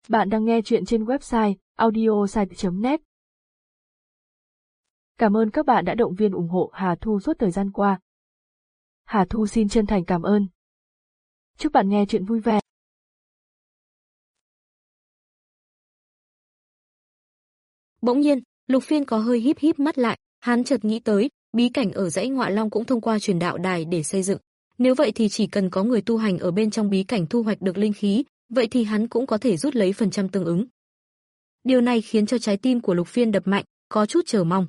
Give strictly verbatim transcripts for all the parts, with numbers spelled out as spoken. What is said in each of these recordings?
Bạn đang nghe chuyện trên website audiosite chấm net. Cảm ơn các bạn đã động viên ủng hộ Hà Thu suốt thời gian qua. Hà Thu xin chân thành cảm ơn. Chúc bạn nghe chuyện vui vẻ. Bỗng nhiên, Lục Phiên có hơi híp híp mắt lại, hắn chợt nghĩ tới, bí cảnh ở dãy Ngọa Long cũng thông qua truyền đạo đài để xây dựng. Nếu vậy thì chỉ cần có người tu hành ở bên trong bí cảnh thu hoạch được linh khí, vậy thì hắn cũng có thể rút lấy phần trăm tương ứng. Điều này khiến cho trái tim của Lục Phiên đập mạnh, có chút chờ mong.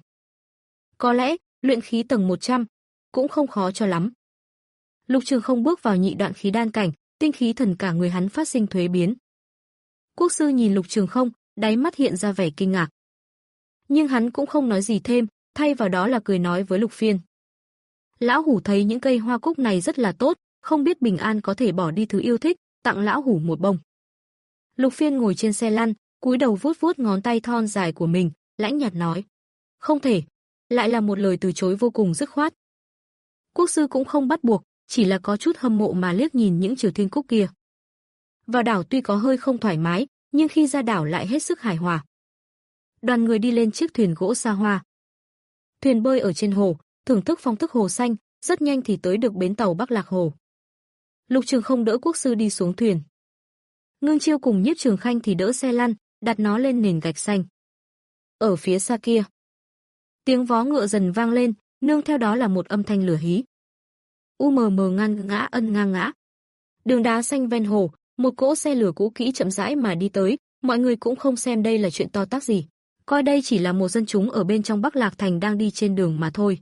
Có lẽ, luyện khí tầng một trăm cũng không khó cho lắm. Lục Trường Không bước vào nhị đoạn khí đan cảnh, tinh khí thần cả người hắn phát sinh thuế biến. Quốc sư nhìn Lục Trường Không, đáy mắt hiện ra vẻ kinh ngạc. Nhưng hắn cũng không nói gì thêm, thay vào đó là cười nói với Lục Phiên. Lão hủ thấy những cây hoa cúc này rất là tốt, không biết Bình An có thể bỏ đi thứ yêu thích, tặng lão hủ một bông. Lục Phiên ngồi trên xe lăn, cúi đầu vuốt vuốt ngón tay thon dài của mình, lãnh nhạt nói. Không thể, lại là một lời từ chối vô cùng dứt khoát. Quốc sư cũng không bắt buộc, chỉ là có chút hâm mộ mà liếc nhìn những Triều Thiên Cúc kia. Vào đảo tuy có hơi không thoải mái, nhưng khi ra đảo lại hết sức hài hòa. Đoàn người đi lên chiếc thuyền gỗ xa hoa. Thuyền bơi ở trên hồ, thưởng thức phong thức hồ xanh, rất nhanh thì tới được bến tàu Bắc Lạc Hồ. Lục Trường Không đỡ quốc sư đi xuống thuyền. Ngưng Chiêu cùng Nhiếp Trường Khanh thì đỡ xe lăn, đặt nó lên nền gạch xanh. Ở phía xa kia, tiếng vó ngựa dần vang lên, nương theo đó là một âm thanh lửa hí. U mờ mờ ngang ngã ân ngang ngã. Đường đá xanh ven hồ, một cỗ xe lửa cũ kỹ chậm rãi mà đi tới, mọi người cũng không xem đây là chuyện to tát gì, coi đây chỉ là một dân chúng ở bên trong Bắc Lạc Thành đang đi trên đường mà thôi.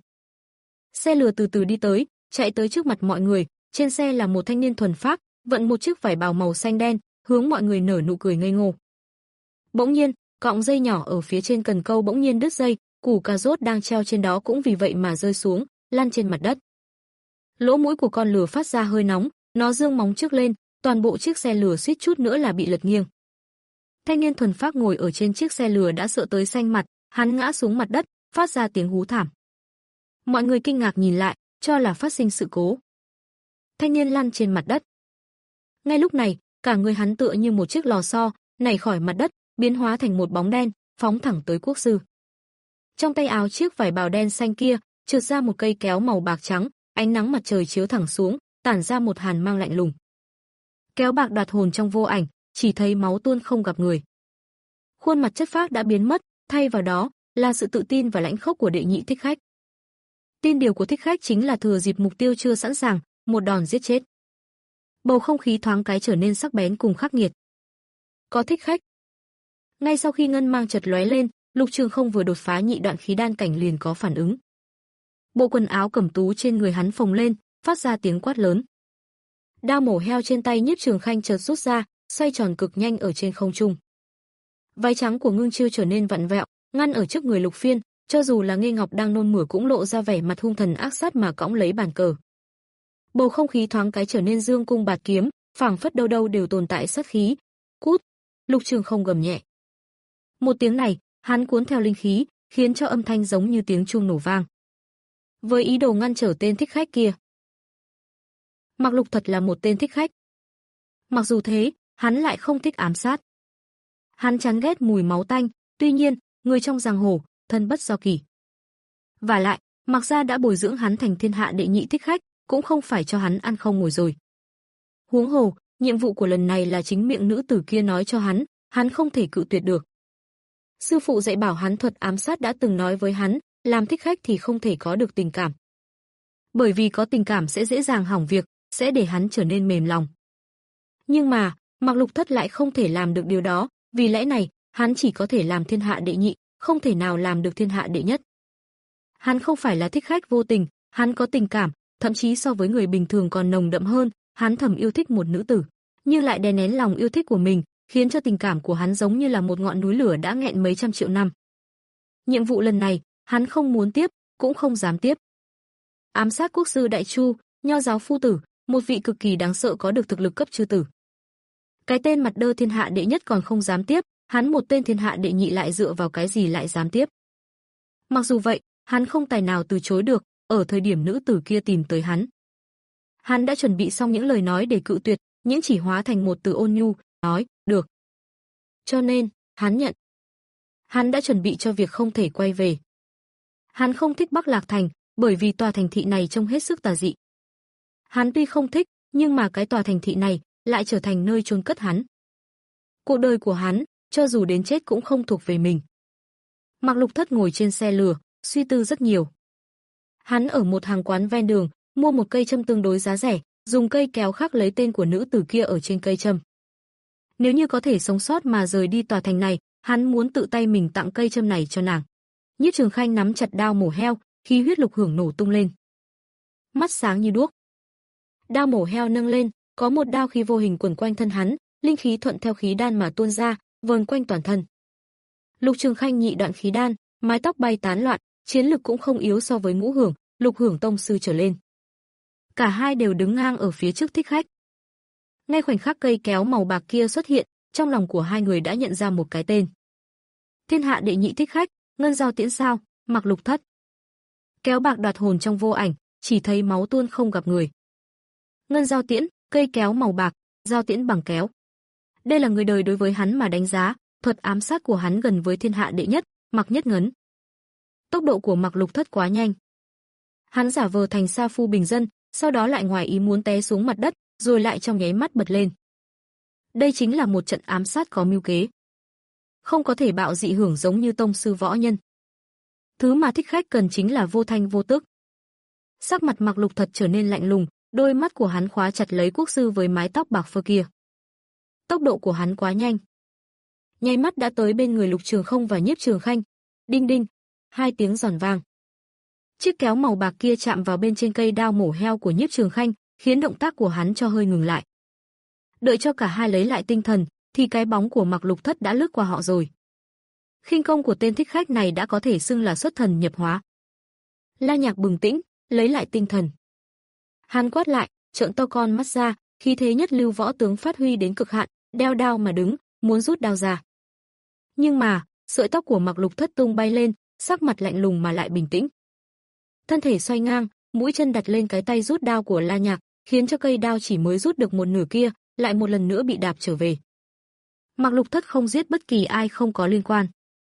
Xe lửa từ từ đi tới, chạy tới trước mặt mọi người, trên xe là một thanh niên thuần phác, vận một chiếc vải bào màu xanh đen, hướng mọi người nở nụ cười ngây ngô. Bỗng nhiên, cọng dây nhỏ ở phía trên cần câu bỗng nhiên đứt dây, củ cà rốt đang treo trên đó cũng vì vậy mà rơi xuống, lăn trên mặt đất. Lỗ mũi của con lừa phát ra hơi nóng, nó giương móng trước lên, toàn bộ chiếc xe lừa suýt chút nữa là bị lật nghiêng. Thanh niên thuần phác ngồi ở trên chiếc xe lừa đã sợ tới xanh mặt, hắn ngã xuống mặt đất, phát ra tiếng hú thảm. Mọi người kinh ngạc nhìn lại, cho là phát sinh sự cố. Thanh niên lăn trên mặt đất. Ngay lúc này, cả người hắn tựa như một chiếc lò xo, nảy khỏi mặt đất, biến hóa thành một bóng đen, phóng thẳng tới quốc sư. Trong tay áo chiếc vải bào đen xanh kia, trượt ra một cây kéo màu bạc trắng, ánh nắng mặt trời chiếu thẳng xuống, tản ra một hàn mang lạnh lùng. Kéo bạc đoạt hồn trong vô ảnh, chỉ thấy máu tuôn không gặp người. Khuôn mặt chất phác đã biến mất, thay vào đó là sự tự tin và lãnh khốc của đệ nhị thích khách. Tin điều của thích khách chính là thừa dịp mục tiêu chưa sẵn sàng, một đòn giết chết. Bầu không khí thoáng cái trở nên sắc bén cùng khắc nghiệt. Có thích khách. Ngay sau khi ngân mang chợt lóe lên, Lục Trường Không vừa đột phá nhị đoạn khí đan cảnh liền có phản ứng. Bộ quần áo cẩm tú trên người hắn phồng lên, phát ra tiếng quát lớn. Đao mổ heo trên tay Nhiếp Trường Khanh chợt rút ra, xoay tròn cực nhanh ở trên không trung. Váy trắng của Ngưng Chiêu trở nên vặn vẹo, ngăn ở trước người Lục Phiên, cho dù là Nghê Ngọc đang nôn mửa cũng lộ ra vẻ mặt hung thần ác sát mà cõng lấy bàn cờ. Bầu không khí thoáng cái trở nên dương cung bạt kiếm, phảng phất đâu đâu đều tồn tại sát khí. Cút! Lục Trường Không gầm nhẹ. Một tiếng này, hắn cuốn theo linh khí, khiến cho âm thanh giống như tiếng chuông nổ vang. Với ý đồ ngăn trở tên thích khách kia. Mạc Lục thật là một tên thích khách. Mặc dù thế, hắn lại không thích ám sát. Hắn chán ghét mùi máu tanh, tuy nhiên, người trong giang hồ, thân bất do kỷ. Và lại, Mạc gia đã bồi dưỡng hắn thành thiên hạ đệ nhị thích khách, cũng không phải cho hắn ăn không ngồi rồi. Huống hồ, nhiệm vụ của lần này là chính miệng nữ tử kia nói cho hắn, hắn không thể cự tuyệt được. Sư phụ dạy bảo hắn thuật ám sát đã từng nói với hắn, làm thích khách thì không thể có được tình cảm. Bởi vì có tình cảm sẽ dễ dàng hỏng việc, sẽ để hắn trở nên mềm lòng. Nhưng mà, Mạc Lục Thất lại không thể làm được điều đó, vì lẽ này, hắn chỉ có thể làm thiên hạ đệ nhị, không thể nào làm được thiên hạ đệ nhất. Hắn không phải là thích khách vô tình, hắn có tình cảm, thậm chí so với người bình thường còn nồng đậm hơn, hắn thầm yêu thích một nữ tử, nhưng lại đè nén lòng yêu thích của mình, khiến cho tình cảm của hắn giống như là một ngọn núi lửa đã nghẹn mấy trăm triệu năm. Nhiệm vụ lần này, hắn không muốn tiếp, cũng không dám tiếp. Ám sát quốc sư Đại Chu, nho giáo phu tử, một vị cực kỳ đáng sợ có được thực lực cấp chư tử. Cái tên mặt đơ thiên hạ đệ nhất còn không dám tiếp, hắn một tên thiên hạ đệ nhị lại dựa vào cái gì lại dám tiếp. Mặc dù vậy, hắn không tài nào từ chối được, ở thời điểm nữ tử kia tìm tới hắn. Hắn đã chuẩn bị xong những lời nói để cự tuyệt, những chỉ hóa thành một từ ôn nhu, nói, được. Cho nên, hắn nhận. Hắn đã chuẩn bị cho việc không thể quay về. Hắn không thích Bắc Lạc Thành, bởi vì tòa thành thị này trông hết sức tà dị. Hắn tuy không thích, nhưng mà cái tòa thành thị này lại trở thành nơi chôn cất hắn. Cuộc đời của hắn, cho dù đến chết cũng không thuộc về mình. Mạc Lục Thất ngồi trên xe lửa, suy tư rất nhiều. Hắn ở một hàng quán ven đường, mua một cây châm tương đối giá rẻ, dùng cây kéo khắc lấy tên của nữ tử kia ở trên cây châm. Nếu như có thể sống sót mà rời đi tòa thành này, hắn muốn tự tay mình tặng cây châm này cho nàng. Nhiếp Trường Khanh nắm chặt đao mổ heo, khí huyết lục hưởng nổ tung lên. Mắt sáng như đuốc. Đao mổ heo nâng lên, có một đao khí vô hình quẩn quanh thân hắn, linh khí thuận theo khí đan mà tuôn ra, vờn quanh toàn thân. Lục Trường Khanh nhị đoạn khí đan, mái tóc bay tán loạn, chiến lực cũng không yếu so với Ngũ Hưởng, Lục Hưởng tông sư trở lên. Cả hai đều đứng ngang ở phía trước Thích Khách. Ngay khoảnh khắc cây kéo màu bạc kia xuất hiện, trong lòng của hai người đã nhận ra một cái tên. Thiên hạ đệ nhị Thích Khách, Ngân Dao Tiễn sao, Mạc Lục Thất. Kéo bạc đoạt hồn trong vô ảnh, chỉ thấy máu tuôn không gặp người. Ngân Dao Tiễn, cây kéo màu bạc, dao tiễn bằng kéo. Đây là người đời đối với hắn mà đánh giá, thuật ám sát của hắn gần với thiên hạ đệ nhất, Mạc Nhất Ngấn. Tốc độ của Mạc Lục Thất quá nhanh. Hắn giả vờ thành sa phu bình dân, sau đó lại ngoài ý muốn té xuống mặt đất, rồi lại trong nháy mắt bật lên. Đây chính là một trận ám sát có mưu kế. Không có thể bạo dị hưởng giống như tông sư võ nhân. Thứ mà Thích Khách cần chính là vô thanh vô tức. Sắc mặt Mạc Lục Thật trở nên lạnh lùng, đôi mắt của hắn khóa chặt lấy quốc sư với mái tóc bạc phơ kia. Tốc độ của hắn quá nhanh. Nháy mắt đã tới bên người Lục Trường Không và Nhiếp Trường Khanh. Đinh đinh, hai tiếng giòn vang. Chiếc kéo màu bạc kia chạm vào bên trên cây đao mổ heo của Nhiếp Trường Khanh, khiến động tác của hắn cho hơi ngừng lại. Đợi cho cả hai lấy lại tinh thần, thì cái bóng của Mạc Lục Thất đã lướt qua họ rồi. Khinh công của tên Thích Khách này đã có thể xưng là xuất thần nhập hóa. La Nhạc bừng tĩnh, lấy lại tinh thần. Hắn quát lại, trợn to con mắt ra, khí thế nhất lưu võ tướng phát huy đến cực hạn, đeo đao mà đứng, muốn rút đao ra. Nhưng mà, sợi tóc của Mạc Lục Thất tung bay lên, sắc mặt lạnh lùng mà lại bình tĩnh. Thân thể xoay ngang, mũi chân đặt lên cái tay rút đao của La Nhạc, khiến cho cây đao chỉ mới rút được một nửa kia, lại một lần nữa bị đạp trở về. Mạc Lục Thất không giết bất kỳ ai không có liên quan.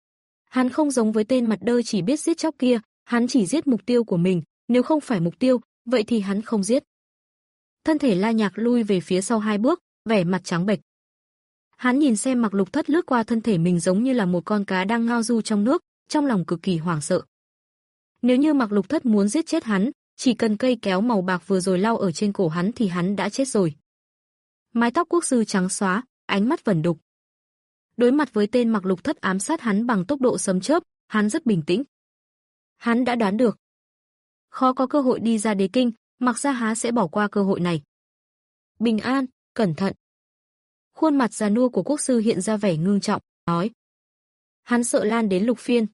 Hắn không giống với tên mặt đơ chỉ biết giết chóc kia, hắn chỉ giết mục tiêu của mình, nếu không phải mục tiêu, vậy thì hắn không giết. Thân thể La Nhạc lui về phía sau hai bước, vẻ mặt trắng bệch. Hắn nhìn xem Mạc Lục Thất lướt qua thân thể mình giống như là một con cá đang ngao du trong nước, trong lòng cực kỳ hoảng sợ. Nếu như Mạc Lục Thất muốn giết chết hắn, chỉ cần cây kéo màu bạc vừa rồi lao ở trên cổ hắn thì hắn đã chết rồi. Mái tóc quốc sư trắng xóa, ánh mắt vẩn đục. Đối mặt với tên Mạc Lục Thất ám sát hắn bằng tốc độ sấm chớp, hắn rất bình tĩnh. Hắn đã đoán được. Khó có cơ hội đi ra đế kinh, Mạc Gia há sẽ bỏ qua cơ hội này. Bình an, cẩn thận. Khuôn mặt già nua của quốc sư hiện ra vẻ ngưng trọng, nói. Hắn sợ lan đến Lục Phiên.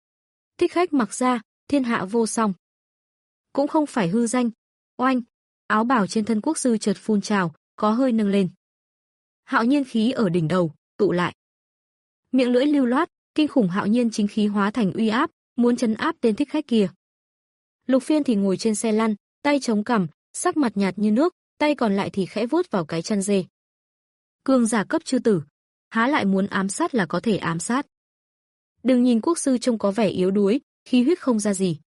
Thích Khách Mạc Gia, thiên hạ vô song. Cũng không phải hư danh. Oanh, áo bào trên thân quốc sư chợt phun trào, có hơi nâng lên. Hạo nhiên khí ở đỉnh đầu, tụ lại. Miệng lưỡi lưu loát, kinh khủng hạo nhiên chính khí hóa thành uy áp, muốn trấn áp tên Thích Khách kia. Lục Phiên thì ngồi trên xe lăn, tay chống cằm, sắc mặt nhạt như nước, tay còn lại thì khẽ vuốt vào cái chân dê. Cường giả cấp chư tử, há lại muốn ám sát là có thể ám sát. Đừng nhìn quốc sư trông có vẻ yếu đuối, khí huyết không ra gì.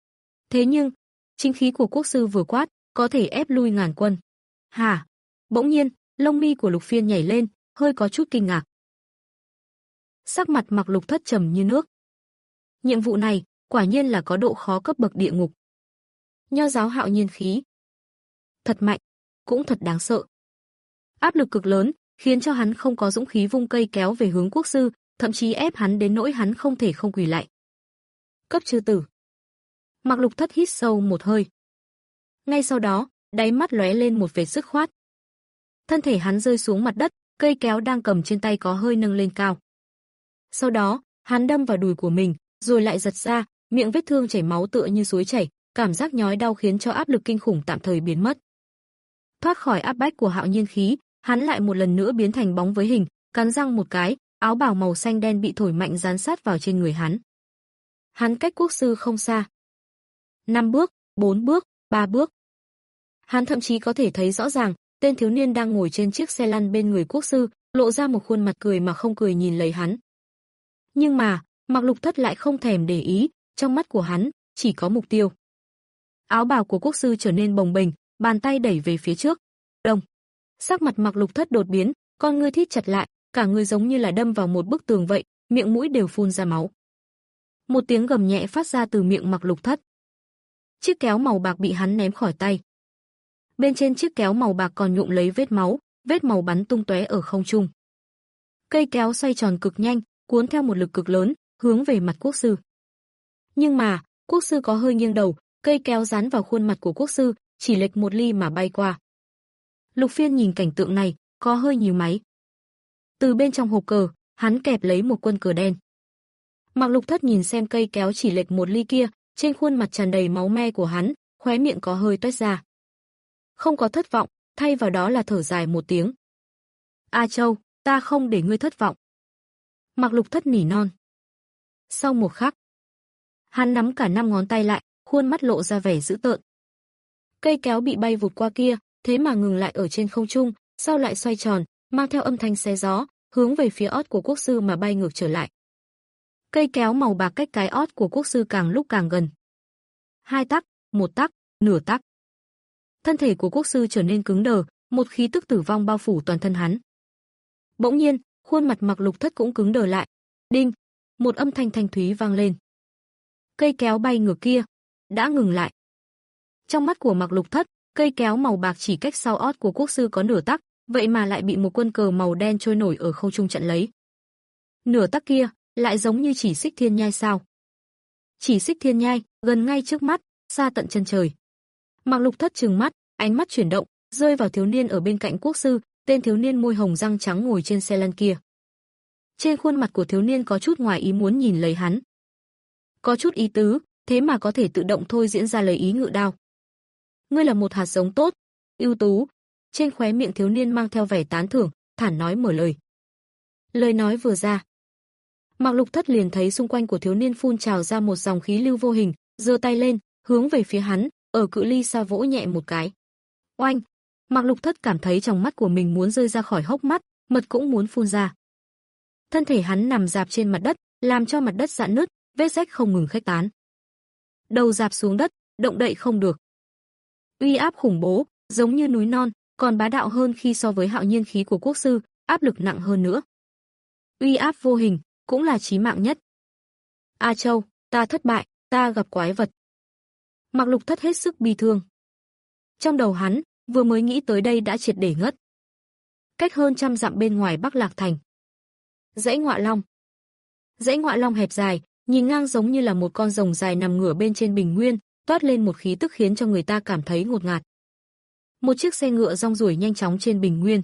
Thế nhưng, chính khí của quốc sư vừa quát, có thể ép lui ngàn quân. Hả? Bỗng nhiên, lông mi của Lục Phiên nhảy lên, hơi có chút kinh ngạc. Sắc mặt Mạc Lục Thất trầm như nước. Nhiệm vụ này, quả nhiên là có độ khó cấp bậc địa ngục. Nho giáo hạo nhiên khí. Thật mạnh, cũng thật đáng sợ. Áp lực cực lớn, khiến cho hắn không có dũng khí vung cây kéo về hướng quốc sư, thậm chí ép hắn đến nỗi hắn không thể không quỳ lại. Cấp chư tử. Mạc Lục Thất hít sâu một hơi. Ngay sau đó, đáy mắt lóe lên một vệt dứt khoát. Thân thể hắn rơi xuống mặt đất, cây kéo đang cầm trên tay có hơi nâng lên cao. Sau đó, hắn đâm vào đùi của mình, rồi lại giật ra, miệng vết thương chảy máu tựa như suối chảy, cảm giác nhói đau khiến cho áp lực kinh khủng tạm thời biến mất. Thoát khỏi áp bách của hạo nhiên khí, hắn lại một lần nữa biến thành bóng với hình, cắn răng một cái, áo bào màu xanh đen bị thổi mạnh dán sát vào trên người hắn. Hắn cách quốc sư không xa. Năm bước, bốn bước, ba bước. Hắn thậm chí có thể thấy rõ ràng, tên thiếu niên đang ngồi trên chiếc xe lăn bên người quốc sư, lộ ra một khuôn mặt cười mà không cười nhìn lấy hắn. Nhưng mà, Mạc Lục Thất lại không thèm để ý, trong mắt của hắn chỉ có mục tiêu. Áo bào của quốc sư trở nên bồng bềnh, bàn tay đẩy về phía trước. Đông. Sắc mặt Mạc Lục Thất đột biến, con ngươi thít chặt lại, cả người giống như là đâm vào một bức tường vậy, miệng mũi đều phun ra máu. Một tiếng gầm nhẹ phát ra từ miệng Mạc Lục Thất. Chiếc kéo màu bạc bị hắn ném khỏi tay. Bên trên chiếc kéo màu bạc còn nhuộm lấy vết máu, vết màu bắn tung tóe ở không trung. Cây kéo xoay tròn cực nhanh, cuốn theo một lực cực lớn, hướng về mặt quốc sư. Nhưng mà, quốc sư có hơi nghiêng đầu, cây kéo dán vào khuôn mặt của quốc sư, chỉ lệch một ly mà bay qua. Lục Phiên nhìn cảnh tượng này, có hơi nhíu máy. Từ bên trong hộp cờ, hắn kẹp lấy một quân cờ đen. Mạc Lục Thất nhìn xem cây kéo chỉ lệch một ly kia, trên khuôn mặt tràn đầy máu me của hắn, khóe miệng có hơi toét ra. Không có thất vọng, thay vào đó là thở dài một tiếng. A Châu, ta không để ngươi thất vọng. Mạc Lục Thất nỉ non. Sau một khắc, hắn nắm cả năm ngón tay lại, khuôn mắt lộ ra vẻ dữ tợn. Cây kéo bị bay vụt qua kia, thế mà ngừng lại ở trên không trung, sau lại xoay tròn, mang theo âm thanh xé gió, hướng về phía ót của quốc sư mà bay ngược trở lại. Cây kéo màu bạc cách cái ót của quốc sư càng lúc càng gần. Hai tắc, một tắc, nửa tắc. Thân thể của quốc sư trở nên cứng đờ, một khí tức tử vong bao phủ toàn thân hắn. Bỗng nhiên, khuôn mặt Mạc Lục Thất cũng cứng đờ lại. Đinh, một âm thanh thanh thúy vang lên. Cây kéo bay ngược kia đã ngừng lại. Trong mắt của Mạc Lục Thất, cây kéo màu bạc chỉ cách sau ót của quốc sư có nửa tắc, vậy mà lại bị một quân cờ màu đen trôi nổi ở không trung chặn lấy. Nửa tắc kia lại giống như chỉ xích thiên nhai sao? Chỉ xích thiên nhai, gần ngay trước mắt, xa tận chân trời. Mạc Lục Thất trừng mắt, ánh mắt chuyển động, rơi vào thiếu niên ở bên cạnh quốc sư, tên thiếu niên môi hồng răng trắng ngồi trên xe lăn kia. Trên khuôn mặt của thiếu niên có chút ngoài ý muốn nhìn lấy hắn. Có chút ý tứ, thế mà có thể tự động thôi diễn ra lời ý ngự đao. Ngươi là một hạt giống tốt, ưu tú. Trên khóe miệng thiếu niên mang theo vẻ tán thưởng, thản nói mở lời. Lời nói vừa ra, Mạc Lục Thất liền thấy xung quanh của thiếu niên phun trào ra một dòng khí lưu vô hình, giơ tay lên, hướng về phía hắn, ở cự ly xa vỗ nhẹ một cái. Oanh! Mạc Lục Thất cảm thấy trong mắt của mình muốn rơi ra khỏi hốc mắt, mật cũng muốn phun ra. Thân thể hắn nằm rạp trên mặt đất, làm cho mặt đất rạn nứt, vết rách không ngừng khuếch tán. Đầu rạp xuống đất, động đậy không được. Uy áp khủng bố, giống như núi non, còn bá đạo hơn khi so với hạo nhiên khí của quốc sư, áp lực nặng hơn nữa. Uy áp vô hình, cũng là chí mạng nhất. A Châu, ta thất bại, ta gặp quái vật. Mạc Lục Thất hết sức bi thương. Trong đầu hắn, vừa mới nghĩ tới đây đã triệt để ngất. Cách hơn trăm dặm bên ngoài Bắc Lạc Thành. Dãy Ngọa Long. Dãy Ngọa Long hẹp dài, nhìn ngang giống như là một con rồng dài nằm ngửa bên trên bình nguyên, toát lên một khí tức khiến cho người ta cảm thấy ngột ngạt. Một chiếc xe ngựa rong ruổi nhanh chóng trên bình nguyên.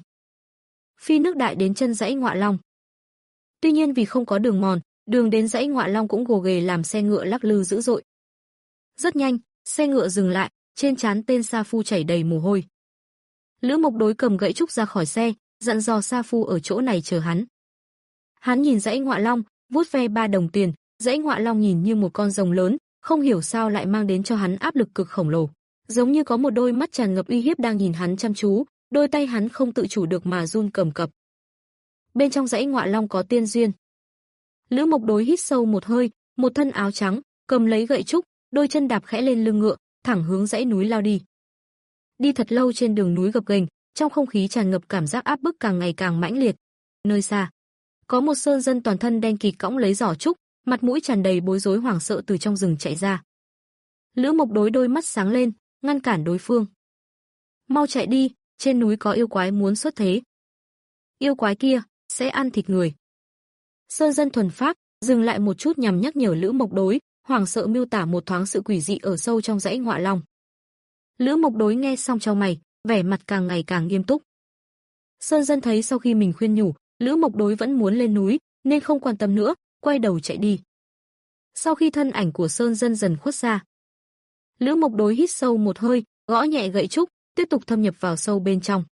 Phi nước đại đến chân dãy Ngọa Long. Tuy nhiên vì không có đường mòn, đường đến dãy Ngọa Long cũng gồ ghề làm xe ngựa lắc lư dữ dội. Rất nhanh, xe ngựa dừng lại, trên trán tên Sa Phu chảy đầy mồ hôi. Lữ Mộc Đối cầm gậy trúc ra khỏi xe, dặn dò Sa Phu ở chỗ này chờ hắn. Hắn nhìn dãy Ngọa Long, vuốt ve ba đồng tiền, dãy Ngọa Long nhìn như một con rồng lớn, không hiểu sao lại mang đến cho hắn áp lực cực khổng lồ, giống như có một đôi mắt tràn ngập uy hiếp đang nhìn hắn chăm chú, đôi tay hắn không tự chủ được mà run cầm cập. Bên trong dãy Ngọa Long có tiên duyên. Lữ Mộc Đối hít sâu một hơi, một thân áo trắng, cầm lấy gậy trúc, đôi chân đạp khẽ lên lưng ngựa, thẳng hướng dãy núi lao đi. Đi thật lâu trên đường núi gập ghềnh, trong không khí tràn ngập cảm giác áp bức càng ngày càng mãnh liệt. Nơi xa, có một sơn dân toàn thân đen kịt cõng lấy giỏ trúc, mặt mũi tràn đầy bối rối hoảng sợ từ trong rừng chạy ra. Lữ Mộc Đối đôi mắt sáng lên, ngăn cản đối phương. Mau chạy đi, trên núi có yêu quái muốn xuất thế. Yêu quái kia sẽ ăn thịt người. Sơn dân thuần phác dừng lại một chút nhằm nhắc nhở Lữ Mộc Đối, hoảng sợ miêu tả một thoáng sự quỷ dị ở sâu trong dãy Ngọa Long. Lữ Mộc Đối nghe xong chau mày, vẻ mặt càng ngày càng nghiêm túc. Sơn dân thấy sau khi mình khuyên nhủ, Lữ Mộc Đối vẫn muốn lên núi, nên không quan tâm nữa, quay đầu chạy đi. Sau khi thân ảnh của Sơn dân dần khuất xa, Lữ Mộc Đối hít sâu một hơi, gõ nhẹ gậy trúc, tiếp tục thâm nhập vào sâu bên trong.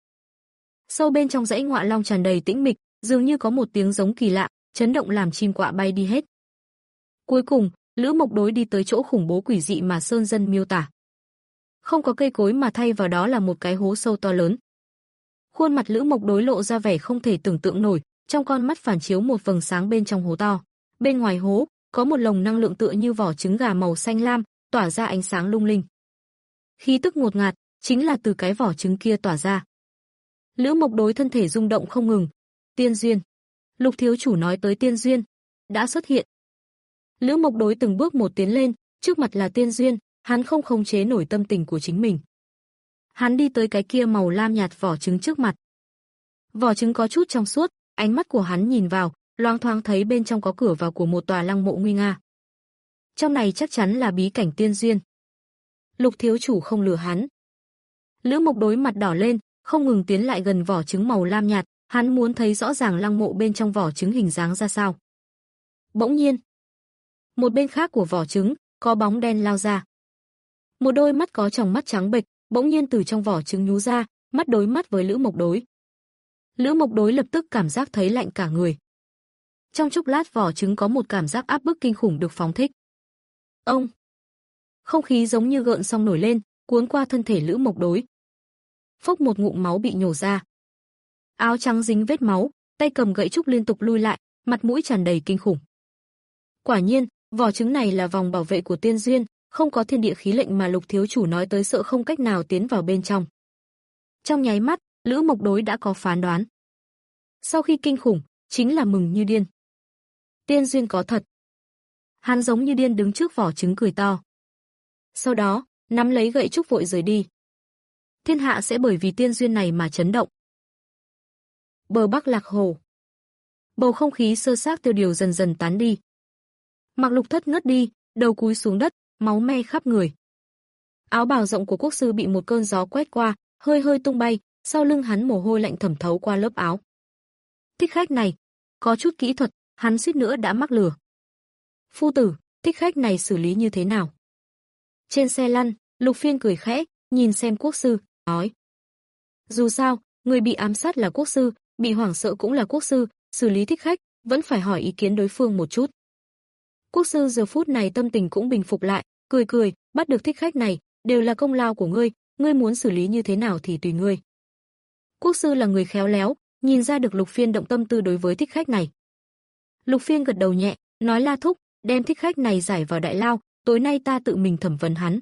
Sâu bên trong dãy Ngọa Long tràn đầy tĩnh mịch, dường như có một tiếng giống kỳ lạ, chấn động làm chim quạ bay đi hết. Cuối cùng, Lữ Mộc Đối đi tới chỗ khủng bố quỷ dị mà Sơn dân miêu tả. Không có cây cối mà thay vào đó là một cái hố sâu to lớn. Khuôn mặt Lữ Mộc Đối lộ ra vẻ không thể tưởng tượng nổi, trong con mắt phản chiếu một vầng sáng bên trong hố to. Bên ngoài hố, có một lồng năng lượng tựa như vỏ trứng gà màu xanh lam, tỏa ra ánh sáng lung linh. Khí tức ngột ngạt, chính là từ cái vỏ trứng kia tỏa ra. Lữ Mộc Đối thân thể rung động không ngừng. Tiên duyên. Lục thiếu chủ nói tới tiên duyên đã xuất hiện. Lữ Mộc Đối từng bước một tiến lên, trước mặt là tiên duyên, hắn không khống chế nổi tâm tình của chính mình. Hắn đi tới cái kia màu lam nhạt vỏ trứng trước mặt. Vỏ trứng có chút trong suốt, ánh mắt của hắn nhìn vào, loáng thoáng thấy bên trong có cửa vào của một tòa lăng mộ nguy nga. Trong này chắc chắn là bí cảnh tiên duyên. Lục thiếu chủ không lừa hắn. Lữ Mộc Đối mặt đỏ lên, không ngừng tiến lại gần vỏ trứng màu lam nhạt, hắn muốn thấy rõ ràng lăng mộ bên trong vỏ trứng hình dáng ra sao. Bỗng nhiên, một bên khác của vỏ trứng, có bóng đen lao ra. Một đôi mắt có tròng mắt trắng bệch, bỗng nhiên từ trong vỏ trứng nhú ra, mắt đối mắt với Lữ Mộc Đối. Lữ Mộc Đối lập tức cảm giác thấy lạnh cả người. Trong chốc lát vỏ trứng có một cảm giác áp bức kinh khủng được phóng thích. Ông! Không khí giống như gợn sóng nổi lên, cuốn qua thân thể Lữ Mộc Đối. Phốc một ngụm máu bị nhổ ra. Áo trắng dính vết máu, tay cầm gậy trúc liên tục lui lại, mặt mũi tràn đầy kinh khủng. Quả nhiên, vỏ trứng này là vòng bảo vệ của tiên duyên, không có thiên địa khí lệnh mà Lục thiếu chủ nói tới sợ không cách nào tiến vào bên trong. Trong nháy mắt, Lữ Mộc Đối đã có phán đoán. Sau khi kinh khủng, chính là mừng như điên. Tiên duyên có thật. Hắn giống như điên đứng trước vỏ trứng cười to. Sau đó, nắm lấy gậy trúc vội rời đi. Thiên hạ sẽ bởi vì tiên duyên này mà chấn động. Bờ Bắc Lạc Hồ. Bầu không khí sơ xác tiêu điều dần dần tán đi. Mạc Lục Thất ngất đi, đầu cúi xuống đất, máu me khắp người. Áo bào rộng của quốc sư bị một cơn gió quét qua, hơi hơi tung bay, sau lưng hắn mồ hôi lạnh thẩm thấu qua lớp áo. Thích khách này, có chút kỹ thuật, hắn suýt nữa đã mắc lừa. Phu tử, thích khách này xử lý như thế nào? Trên xe lăn, Lục Phiên cười khẽ, nhìn xem quốc sư, nói. Dù sao, người bị ám sát là quốc sư, bị hoảng sợ cũng là quốc sư, xử lý thích khách, vẫn phải hỏi ý kiến đối phương một chút. Quốc sư giờ phút này tâm tình cũng bình phục lại, cười cười, bắt được thích khách này, đều là công lao của ngươi, ngươi muốn xử lý như thế nào thì tùy ngươi. Quốc sư là người khéo léo, nhìn ra được Lục Phiên động tâm tư đối với thích khách này. Lục Phiên gật đầu nhẹ, nói La thúc, đem thích khách này giải vào đại lao, tối nay ta tự mình thẩm vấn hắn.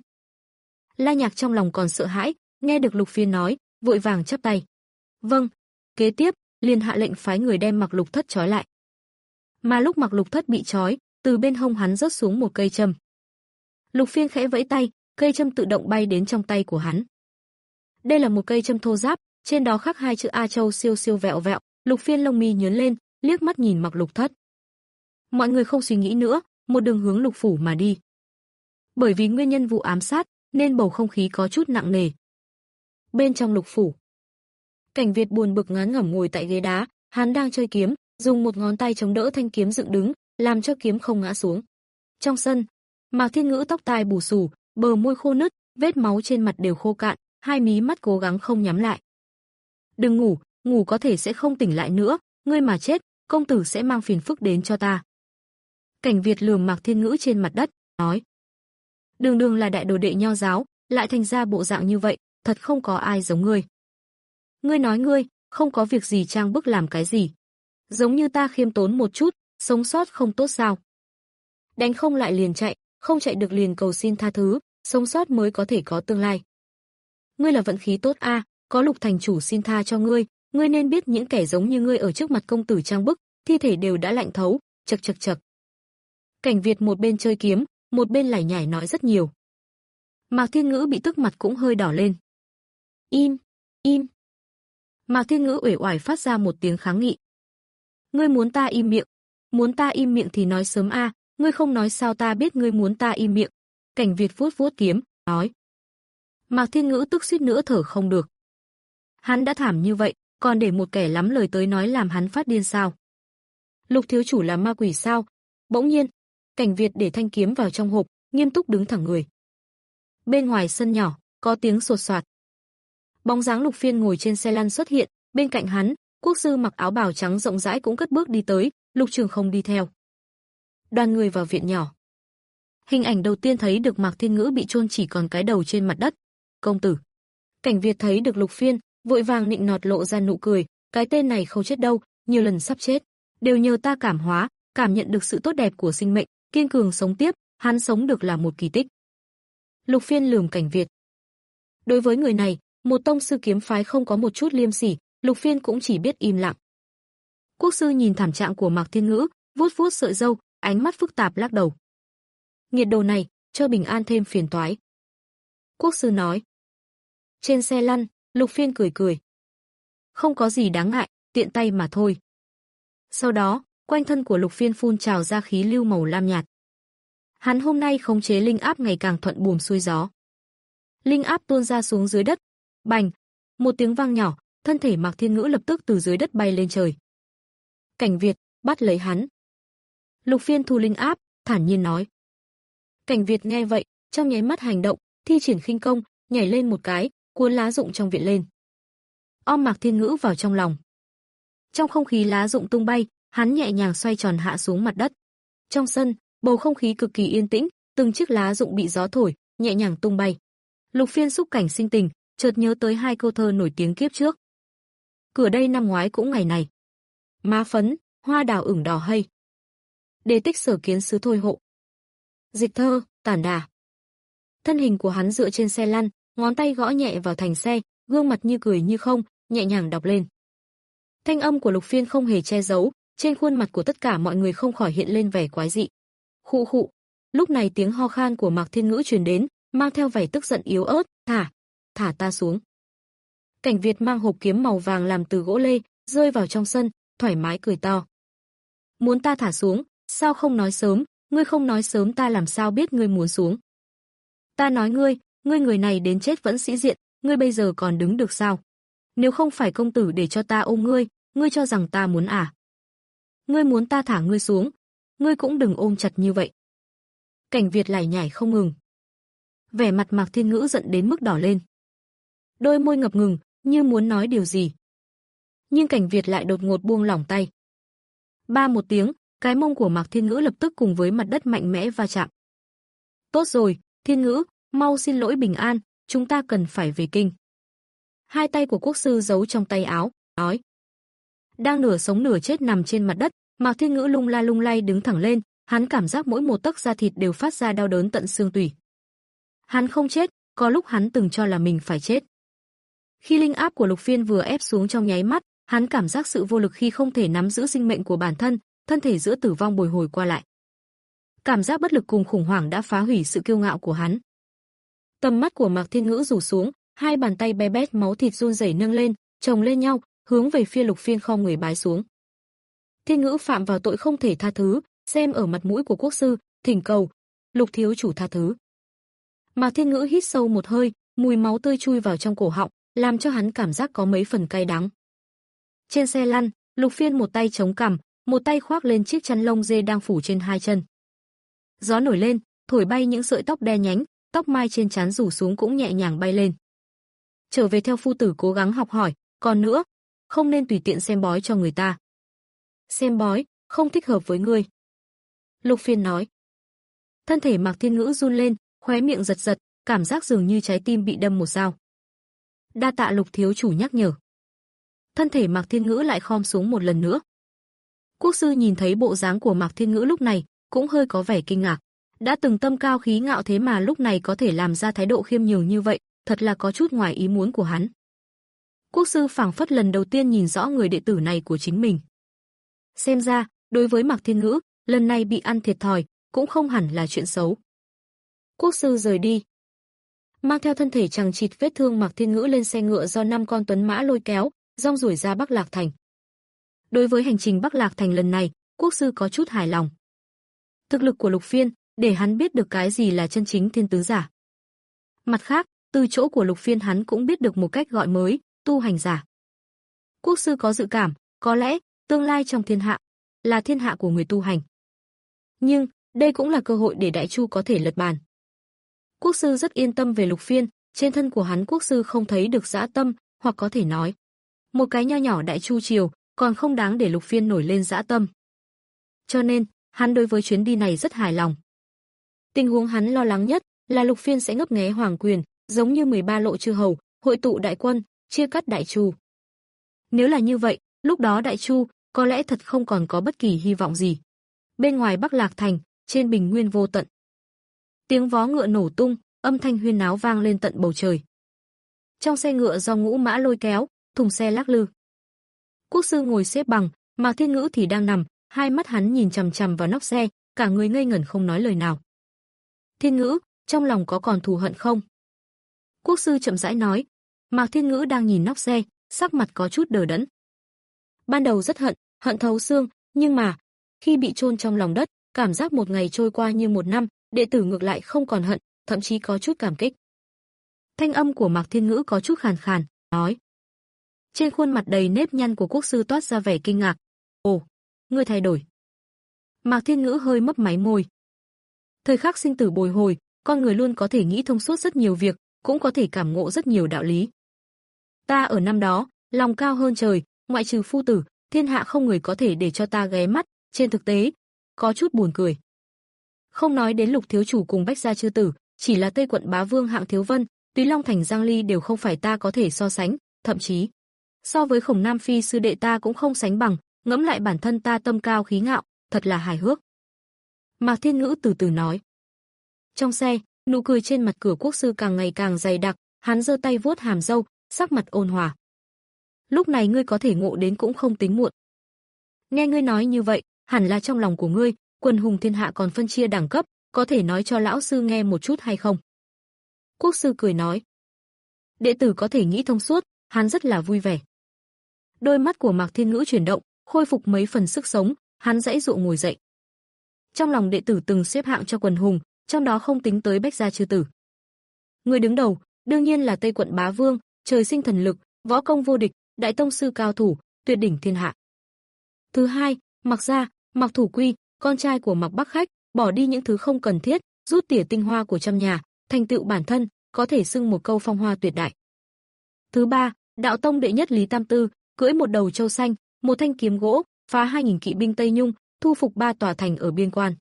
La Nhạc trong lòng còn sợ hãi, nghe được Lục Phiên nói, vội vàng chắp tay. Vâng, kế tiếp, liền hạ lệnh phái người đem Mạc Lục Thất trói lại. Mà lúc Mạc Lục Thất bị trói, từ bên hông hắn rớt xuống một cây châm. Lục Phiên khẽ vẫy tay, cây châm tự động bay đến trong tay của hắn. Đây là một cây châm thô ráp, trên đó khắc hai chữ A Châu siêu siêu vẹo vẹo, Lục Phiên lông mi nhướng lên, liếc mắt nhìn Mạc Lục Thất. Mọi người không suy nghĩ nữa, một đường hướng Lục phủ mà đi. Bởi vì nguyên nhân vụ ám sát, nên bầu không khí có chút nặng nề. Bên trong Lục phủ, Cảnh Việt buồn bực ngán ngẩm ngồi tại ghế đá, hắn đang chơi kiếm, dùng một ngón tay chống đỡ thanh kiếm dựng đứng, làm cho kiếm không ngã xuống. Trong sân, Mạc Thiên Ngữ tóc tai bù xù, bờ môi khô nứt, vết máu trên mặt đều khô cạn, hai mí mắt cố gắng không nhắm lại. Đừng ngủ, ngủ có thể sẽ không tỉnh lại nữa, ngươi mà chết, công tử sẽ mang phiền phức đến cho ta. Cảnh Việt lườm Mạc Thiên Ngữ trên mặt đất, nói. Đường đường là đại đồ đệ nho giáo, lại thành ra bộ dạng như vậy, thật không có ai giống ngươi. Ngươi nói ngươi, không có việc gì trang bức làm cái gì. Giống như ta khiêm tốn một chút, sống sót không tốt sao. Đánh không lại liền chạy, không chạy được liền cầu xin tha thứ, sống sót mới có thể có tương lai. Ngươi là vận khí tốt a, có Lục thành chủ xin tha cho ngươi, ngươi nên biết những kẻ giống như ngươi ở trước mặt công tử trang bức, thi thể đều đã lạnh thấu, chậc chậc chậc. Cảnh Việt một bên chơi kiếm, một bên lải nhải nói rất nhiều. Mạc Thiên Ngữ bị tức mặt cũng hơi đỏ lên. Im, im. Mạc Thiên Ngữ uể oải phát ra một tiếng kháng nghị. Ngươi muốn ta im miệng, muốn ta im miệng thì nói sớm a, ngươi không nói sao ta biết ngươi muốn ta im miệng. Cảnh Việt vuốt vuốt kiếm, nói. Mạc Thiên Ngữ tức suýt nữa thở không được. Hắn đã thảm như vậy, còn để một kẻ lắm lời tới nói làm hắn phát điên sao? Lục thiếu chủ là ma quỷ sao? Bỗng nhiên, Cảnh Việt để thanh kiếm vào trong hộp, nghiêm túc đứng thẳng người. Bên ngoài sân nhỏ, có tiếng sột soạt. Bóng dáng Lục Phiên ngồi trên xe lăn xuất hiện, bên cạnh hắn, quốc sư mặc áo bào trắng rộng rãi cũng cất bước đi tới, Lục Trường không đi theo. Đoàn người vào viện nhỏ. Hình ảnh đầu tiên thấy được Mạc Thiên Ngữ bị chôn chỉ còn cái đầu trên mặt đất. Công tử. Cảnh Việt thấy được Lục Phiên, vội vàng nịnh nọt lộ ra nụ cười, cái tên này không chết đâu, nhiều lần sắp chết, đều nhờ ta cảm hóa, cảm nhận được sự tốt đẹp của sinh mệnh, kiên cường sống tiếp, hắn sống được là một kỳ tích. Lục Phiên lườm Cảnh Việt. Đối với người này, một tông sư kiếm phái không có một chút liêm sỉ, Lục Phiên cũng chỉ biết im lặng. Quốc sư nhìn thảm trạng của Mạc Thiên Ngữ, vuốt vuốt sợi râu, ánh mắt phức tạp lắc đầu. Nghiệt đồ này, cho Bình An thêm phiền toái. Quốc sư nói. Trên xe lăn, Lục Phiên cười cười. Không có gì đáng ngại, tiện tay mà thôi. Sau đó, quanh thân của Lục Phiên phun trào ra khí lưu màu lam nhạt. Hắn hôm nay khống chế linh áp ngày càng thuận buồm xuôi gió. Linh áp tuôn ra xuống dưới đất. Bành, một tiếng vang nhỏ, thân thể Mạc Thiên Ngữ lập tức từ dưới đất bay lên trời. Cảnh Việt, bắt lấy hắn. Lục Phiên thu linh áp, thản nhiên nói. Cảnh Việt nghe vậy, trong nháy mắt hành động, thi triển khinh công, nhảy lên một cái, cuốn lá rụng trong viện lên. Ôm Mạc Thiên Ngữ vào trong lòng. Trong không khí lá rụng tung bay, hắn nhẹ nhàng xoay tròn hạ xuống mặt đất. Trong sân, bầu không khí cực kỳ yên tĩnh, từng chiếc lá rụng bị gió thổi, nhẹ nhàng tung bay. Lục Phiên xúc cảnh sinh tình, chợt nhớ tới hai câu thơ nổi tiếng kiếp trước. Cửa đây năm ngoái cũng ngày này. Má phấn, hoa đào ửng đỏ hay. Đề tích sở kiến sứ thôi hộ. Dịch thơ, Tản Đà. Thân hình của hắn dựa trên xe lăn, ngón tay gõ nhẹ vào thành xe, gương mặt như cười như không, nhẹ nhàng đọc lên. Thanh âm của Lục Phiên không hề che giấu, trên khuôn mặt của tất cả mọi người không khỏi hiện lên vẻ quái dị. Khụ khụ. Lúc này tiếng ho khan của Mạc Thiên Ngữ truyền đến, mang theo vẻ tức giận yếu ớt, "Thả, thả ta xuống." Cảnh Việt mang hộp kiếm màu vàng làm từ gỗ lê, rơi vào trong sân, thoải mái cười to. "Muốn ta thả xuống, sao không nói sớm, ngươi không nói sớm ta làm sao biết ngươi muốn xuống? Ta nói ngươi, ngươi người này đến chết vẫn sĩ diện, ngươi bây giờ còn đứng được sao? Nếu không phải công tử để cho ta ôm ngươi, ngươi cho rằng ta muốn à? Ngươi muốn ta thả ngươi xuống, ngươi cũng đừng ôm chặt như vậy." Cảnh Việt lải nhải không ngừng. Vẻ mặt Mạc Thiên Ngữ giận đến mức đỏ lên. Đôi môi ngập ngừng, như muốn nói điều gì. Nhưng Cảnh Việt lại đột ngột buông lỏng tay. Ba một tiếng, cái mông của Mạc Thiên Ngữ lập tức cùng với mặt đất mạnh mẽ va chạm. Tốt rồi, Thiên Ngữ, mau xin lỗi Bình An, chúng ta cần phải về kinh. Hai tay của quốc sư giấu trong tay áo, nói. Đang nửa sống nửa chết nằm trên mặt đất, Mạc Thiên Ngữ lung la lung lay đứng thẳng lên, hắn cảm giác mỗi một tấc da thịt đều phát ra đau đớn tận xương tủy. Hắn không chết, có lúc hắn từng cho là mình phải chết. Khi linh áp của Lục Phiên vừa ép xuống trong nháy mắt, hắn cảm giác sự vô lực khi không thể nắm giữ sinh mệnh của bản thân, thân thể giữa tử vong bồi hồi qua lại. Cảm giác bất lực cùng khủng hoảng đã phá hủy sự kiêu ngạo của hắn. Tầm mắt của Mạc Thiên Ngữ rủ xuống, hai bàn tay be bét máu thịt run rẩy nâng lên, chồng lên nhau, hướng về phía Lục Phiên khom người bái xuống. Thiên Ngữ phạm vào tội không thể tha thứ, xem ở mặt mũi của quốc sư, thỉnh cầu Lục thiếu chủ tha thứ. Mạc Thiên Ngữ hít sâu một hơi, mùi máu tươi chui vào trong cổ họng, làm cho hắn cảm giác có mấy phần cay đắng. Trên xe lăn, Lục Phiên một tay chống cằm, một tay khoác lên chiếc chăn lông dê đang phủ trên hai chân. Gió nổi lên, thổi bay những sợi tóc đen nhánh, tóc mai trên trán rủ xuống cũng nhẹ nhàng bay lên. Trở về theo phu tử cố gắng học hỏi, còn nữa, không nên tùy tiện xem bói cho người ta. Xem bói, không thích hợp với ngươi. Lục Phiên nói. Thân thể Mạc Thiên Ngữ run lên, khóe miệng giật giật, cảm giác dường như trái tim bị đâm một dao. Đa tạ Lục thiếu chủ nhắc nhở. Thân thể Mạc Thiên Ngữ lại khom xuống một lần nữa. Quốc sư nhìn thấy bộ dáng của Mạc Thiên Ngữ lúc này, cũng hơi có vẻ kinh ngạc. Đã từng tâm cao khí ngạo thế mà lúc này có thể làm ra thái độ khiêm nhường như vậy, thật là có chút ngoài ý muốn của hắn. Quốc sư phảng phất lần đầu tiên nhìn rõ người đệ tử này của chính mình. Xem ra, đối với Mạc Thiên Ngữ, lần này bị ăn thiệt thòi, cũng không hẳn là chuyện xấu. Quốc sư rời đi. Mang theo thân thể chằng chịt vết thương Mạc Thiên Ngữ lên xe ngựa do năm con tuấn mã lôi kéo, rong ruổi ra Bắc Lạc Thành. Đối với hành trình Bắc Lạc Thành lần này, quốc sư có chút hài lòng. Thực lực của Lục Phiên, để hắn biết được cái gì là chân chính thiên tứ giả. Mặt khác, từ chỗ của Lục Phiên hắn cũng biết được một cách gọi mới, tu hành giả. Quốc sư có dự cảm, có lẽ, tương lai trong thiên hạ, là thiên hạ của người tu hành. Nhưng, đây cũng là cơ hội để Đại Chu có thể lật bàn. Quốc sư rất yên tâm về Lục Phiên, trên thân của hắn quốc sư không thấy được dã tâm, hoặc có thể nói, một cái nho nhỏ Đại Chu triều, còn không đáng để Lục Phiên nổi lên dã tâm. Cho nên, hắn đối với chuyến đi này rất hài lòng. Tình huống hắn lo lắng nhất là Lục Phiên sẽ ngấp nghé hoàng quyền, giống như mười ba lộ chư hầu, hội tụ đại quân, chia cắt Đại Chu. Nếu là như vậy, lúc đó Đại Chu có lẽ thật không còn có bất kỳ hy vọng gì. Bên ngoài Bắc Lạc Thành, trên bình nguyên vô tận, tiếng vó ngựa nổ tung, âm thanh huyên náo vang lên tận bầu trời. Trong xe ngựa do ngũ mã lôi kéo, thùng xe lắc lư. Quốc sư ngồi xếp bằng, Mạc Thiên Ngữ thì đang nằm, hai mắt hắn nhìn chằm chằm vào nóc xe, cả người ngây ngẩn không nói lời nào. Thiên Ngữ, trong lòng có còn thù hận không? Quốc sư chậm rãi nói. Mạc Thiên Ngữ đang nhìn nóc xe, sắc mặt có chút đờ đẫn. Ban đầu rất hận, hận thấu xương, nhưng mà khi bị chôn trong lòng đất, cảm giác một ngày trôi qua như một năm, đệ tử ngược lại không còn hận, thậm chí có chút cảm kích. Thanh âm của Mạc Thiên Ngữ có chút khàn khàn, nói. Trên khuôn mặt đầy nếp nhăn của quốc sư toát ra vẻ kinh ngạc. Ồ, ngươi thay đổi. Mạc Thiên Ngữ hơi mấp máy môi. Thời khắc sinh tử bồi hồi, con người luôn có thể nghĩ thông suốt rất nhiều việc, cũng có thể cảm ngộ rất nhiều đạo lý. Ta ở năm đó, lòng cao hơn trời, ngoại trừ phu tử, thiên hạ không người có thể để cho ta ghé mắt, trên thực tế, có chút buồn cười. Không nói đến Lục thiếu chủ cùng Bách gia chư tử, chỉ là Tây quận bá vương Hạng Thiếu Vân, Túy Long thành Giang Ly đều không phải ta có thể so sánh, thậm chí so với Khổng Nam phi sư đệ ta cũng không sánh bằng, ngẫm lại bản thân ta tâm cao khí ngạo, thật là hài hước. Mạc Thiên Ngữ từ từ nói. Trong xe, nụ cười trên mặt cửa quốc sư càng ngày càng dày đặc, hắn giơ tay vuốt hàm râu, sắc mặt ôn hòa. Lúc này ngươi có thể ngộ đến cũng không tính muộn. Nghe ngươi nói như vậy, hẳn là trong lòng của ngươi, quần hùng thiên hạ còn phân chia đẳng cấp, có thể nói cho lão sư nghe một chút hay không? Quốc sư cười nói. Đệ tử có thể nghĩ thông suốt, hắn rất là vui vẻ. Đôi mắt của Mạc Thiên Ngữ chuyển động, khôi phục mấy phần sức sống, hắn giãy dụa ngồi dậy. Trong lòng đệ tử từng xếp hạng cho quần hùng, trong đó không tính tới Bách gia chư tử. Người đứng đầu, đương nhiên là Tây quận bá vương, trời sinh thần lực, võ công vô địch, đại tông sư cao thủ, tuyệt đỉnh thiên hạ. Thứ hai, Mạc gia, Mạc Thủ Quy, con trai của Mạc Bắc Khách, bỏ đi những thứ không cần thiết, rút tỉa tinh hoa của trăm nhà, thành tựu bản thân, có thể xưng một câu phong hoa tuyệt đại. Thứ ba, đạo tông đệ nhất Lý Tam Tư, cưỡi một đầu trâu xanh, một thanh kiếm gỗ, phá hai nghìn kỵ binh Tây Nhung, thu phục ba tòa thành ở biên quan.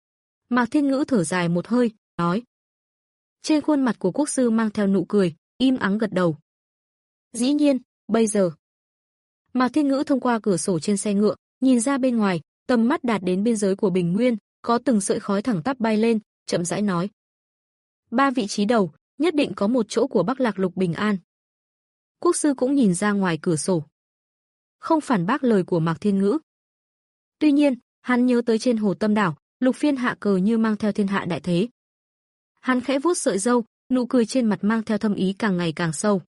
Mạc Thiên Ngữ thở dài một hơi, nói. Trên khuôn mặt của quốc sư mang theo nụ cười, im ắng gật đầu. Dĩ nhiên, bây giờ. Mạc Thiên Ngữ thông qua cửa sổ trên xe ngựa, nhìn ra bên ngoài, tầm mắt đạt đến biên giới của bình nguyên, có từng sợi khói thẳng tắp bay lên, chậm rãi nói. Ba vị trí đầu, nhất định có một chỗ của Bắc Lạc Lục bình an. Quốc sư cũng nhìn ra ngoài cửa sổ. Không phản bác lời của Mạc Thiên Ngữ. Tuy nhiên, hắn nhớ tới trên hồ Tâm Đảo, Lục Phiên hạ cờ như mang theo thiên hạ đại thế. Hắn khẽ vuốt sợi râu, nụ cười trên mặt mang theo thâm ý càng ngày càng sâu.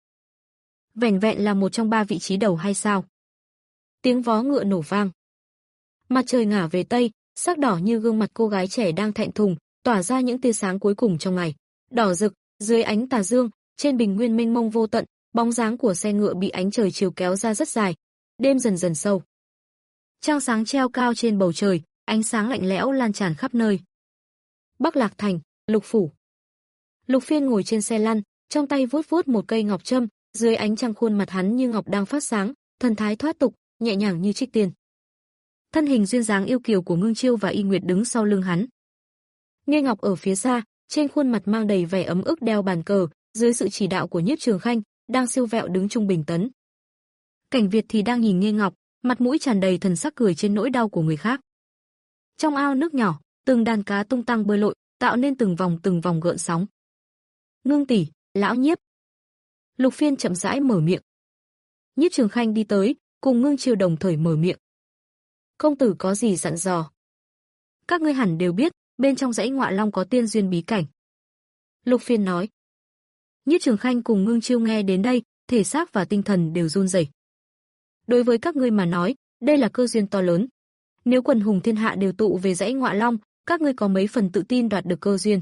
Vẻn vẹn là một trong ba vị trí đầu hay sao? Tiếng vó ngựa nổ vang. Mặt trời ngả về tây, sắc đỏ như gương mặt cô gái trẻ đang thẹn thùng, tỏa ra những tia sáng cuối cùng trong ngày. Đỏ rực, dưới ánh tà dương, trên bình nguyên mênh mông vô tận, bóng dáng của xe ngựa bị ánh trời chiều kéo ra rất dài. Đêm dần dần sâu. Trăng sáng treo cao trên bầu trời, ánh sáng lạnh lẽo lan tràn khắp nơi. Bắc Lạc Thành, Lục phủ. Lục Phiên ngồi trên xe lăn, trong tay vuốt vuốt một cây ngọc trâm, dưới ánh trăng khuôn mặt hắn như ngọc đang phát sáng, thần thái thoát tục, nhẹ nhàng như trích tiên. Thân hình duyên dáng yêu kiều của Ngưng Chiêu và Y Nguyệt đứng sau lưng hắn. Nghe Ngọc ở phía xa, trên khuôn mặt mang đầy vẻ ấm ức đeo bàn cờ, dưới sự chỉ đạo của Nhiếp Trường Khanh, đang siêu vẹo đứng trung bình tấn. Cảnh Việt thì đang nhìn Nghe Ngọc, mặt mũi tràn đầy thần sắc cười trên nỗi đau của người khác. Trong ao nước nhỏ, từng đàn cá tung tăng bơi lội, tạo nên từng vòng từng vòng gợn sóng. Ngưng tỷ, lão Nhiếp. Lục Phiên chậm rãi mở miệng. Nhiếp Trường Khanh đi tới, cùng Ngưng Chiêu đồng thời mở miệng. Công tử có gì dặn dò? Các ngươi hẳn đều biết, bên trong dãy Ngọa Long có tiên duyên bí cảnh. Lục Phiên nói. Nhiếp Trường Khanh cùng Ngưng Chiêu nghe đến đây, thể xác và tinh thần đều run rẩy. Đối với các ngươi mà nói, đây là cơ duyên to lớn. Nếu quần hùng thiên hạ đều tụ về dãy Ngọa Long, các ngươi có mấy phần tự tin đoạt được cơ duyên?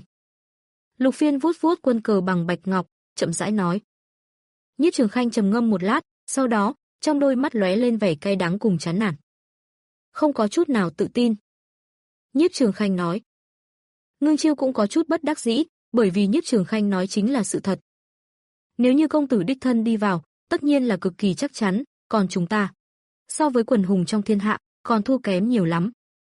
Lục Phiên vuốt vuốt quân cờ bằng bạch ngọc, chậm rãi nói. Nhiếp Trường Khanh trầm ngâm một lát, sau đó, trong đôi mắt lóe lên vẻ cay đắng cùng chán nản. Không có chút nào tự tin. Nhiếp Trường Khanh nói. Ngưng Chiêu cũng có chút bất đắc dĩ, bởi vì Nhiếp Trường Khanh nói chính là sự thật. Nếu như công tử đích thân đi vào, tất nhiên là cực kỳ chắc chắn, còn chúng ta, so với quần hùng trong thiên hạ, còn thua kém nhiều lắm.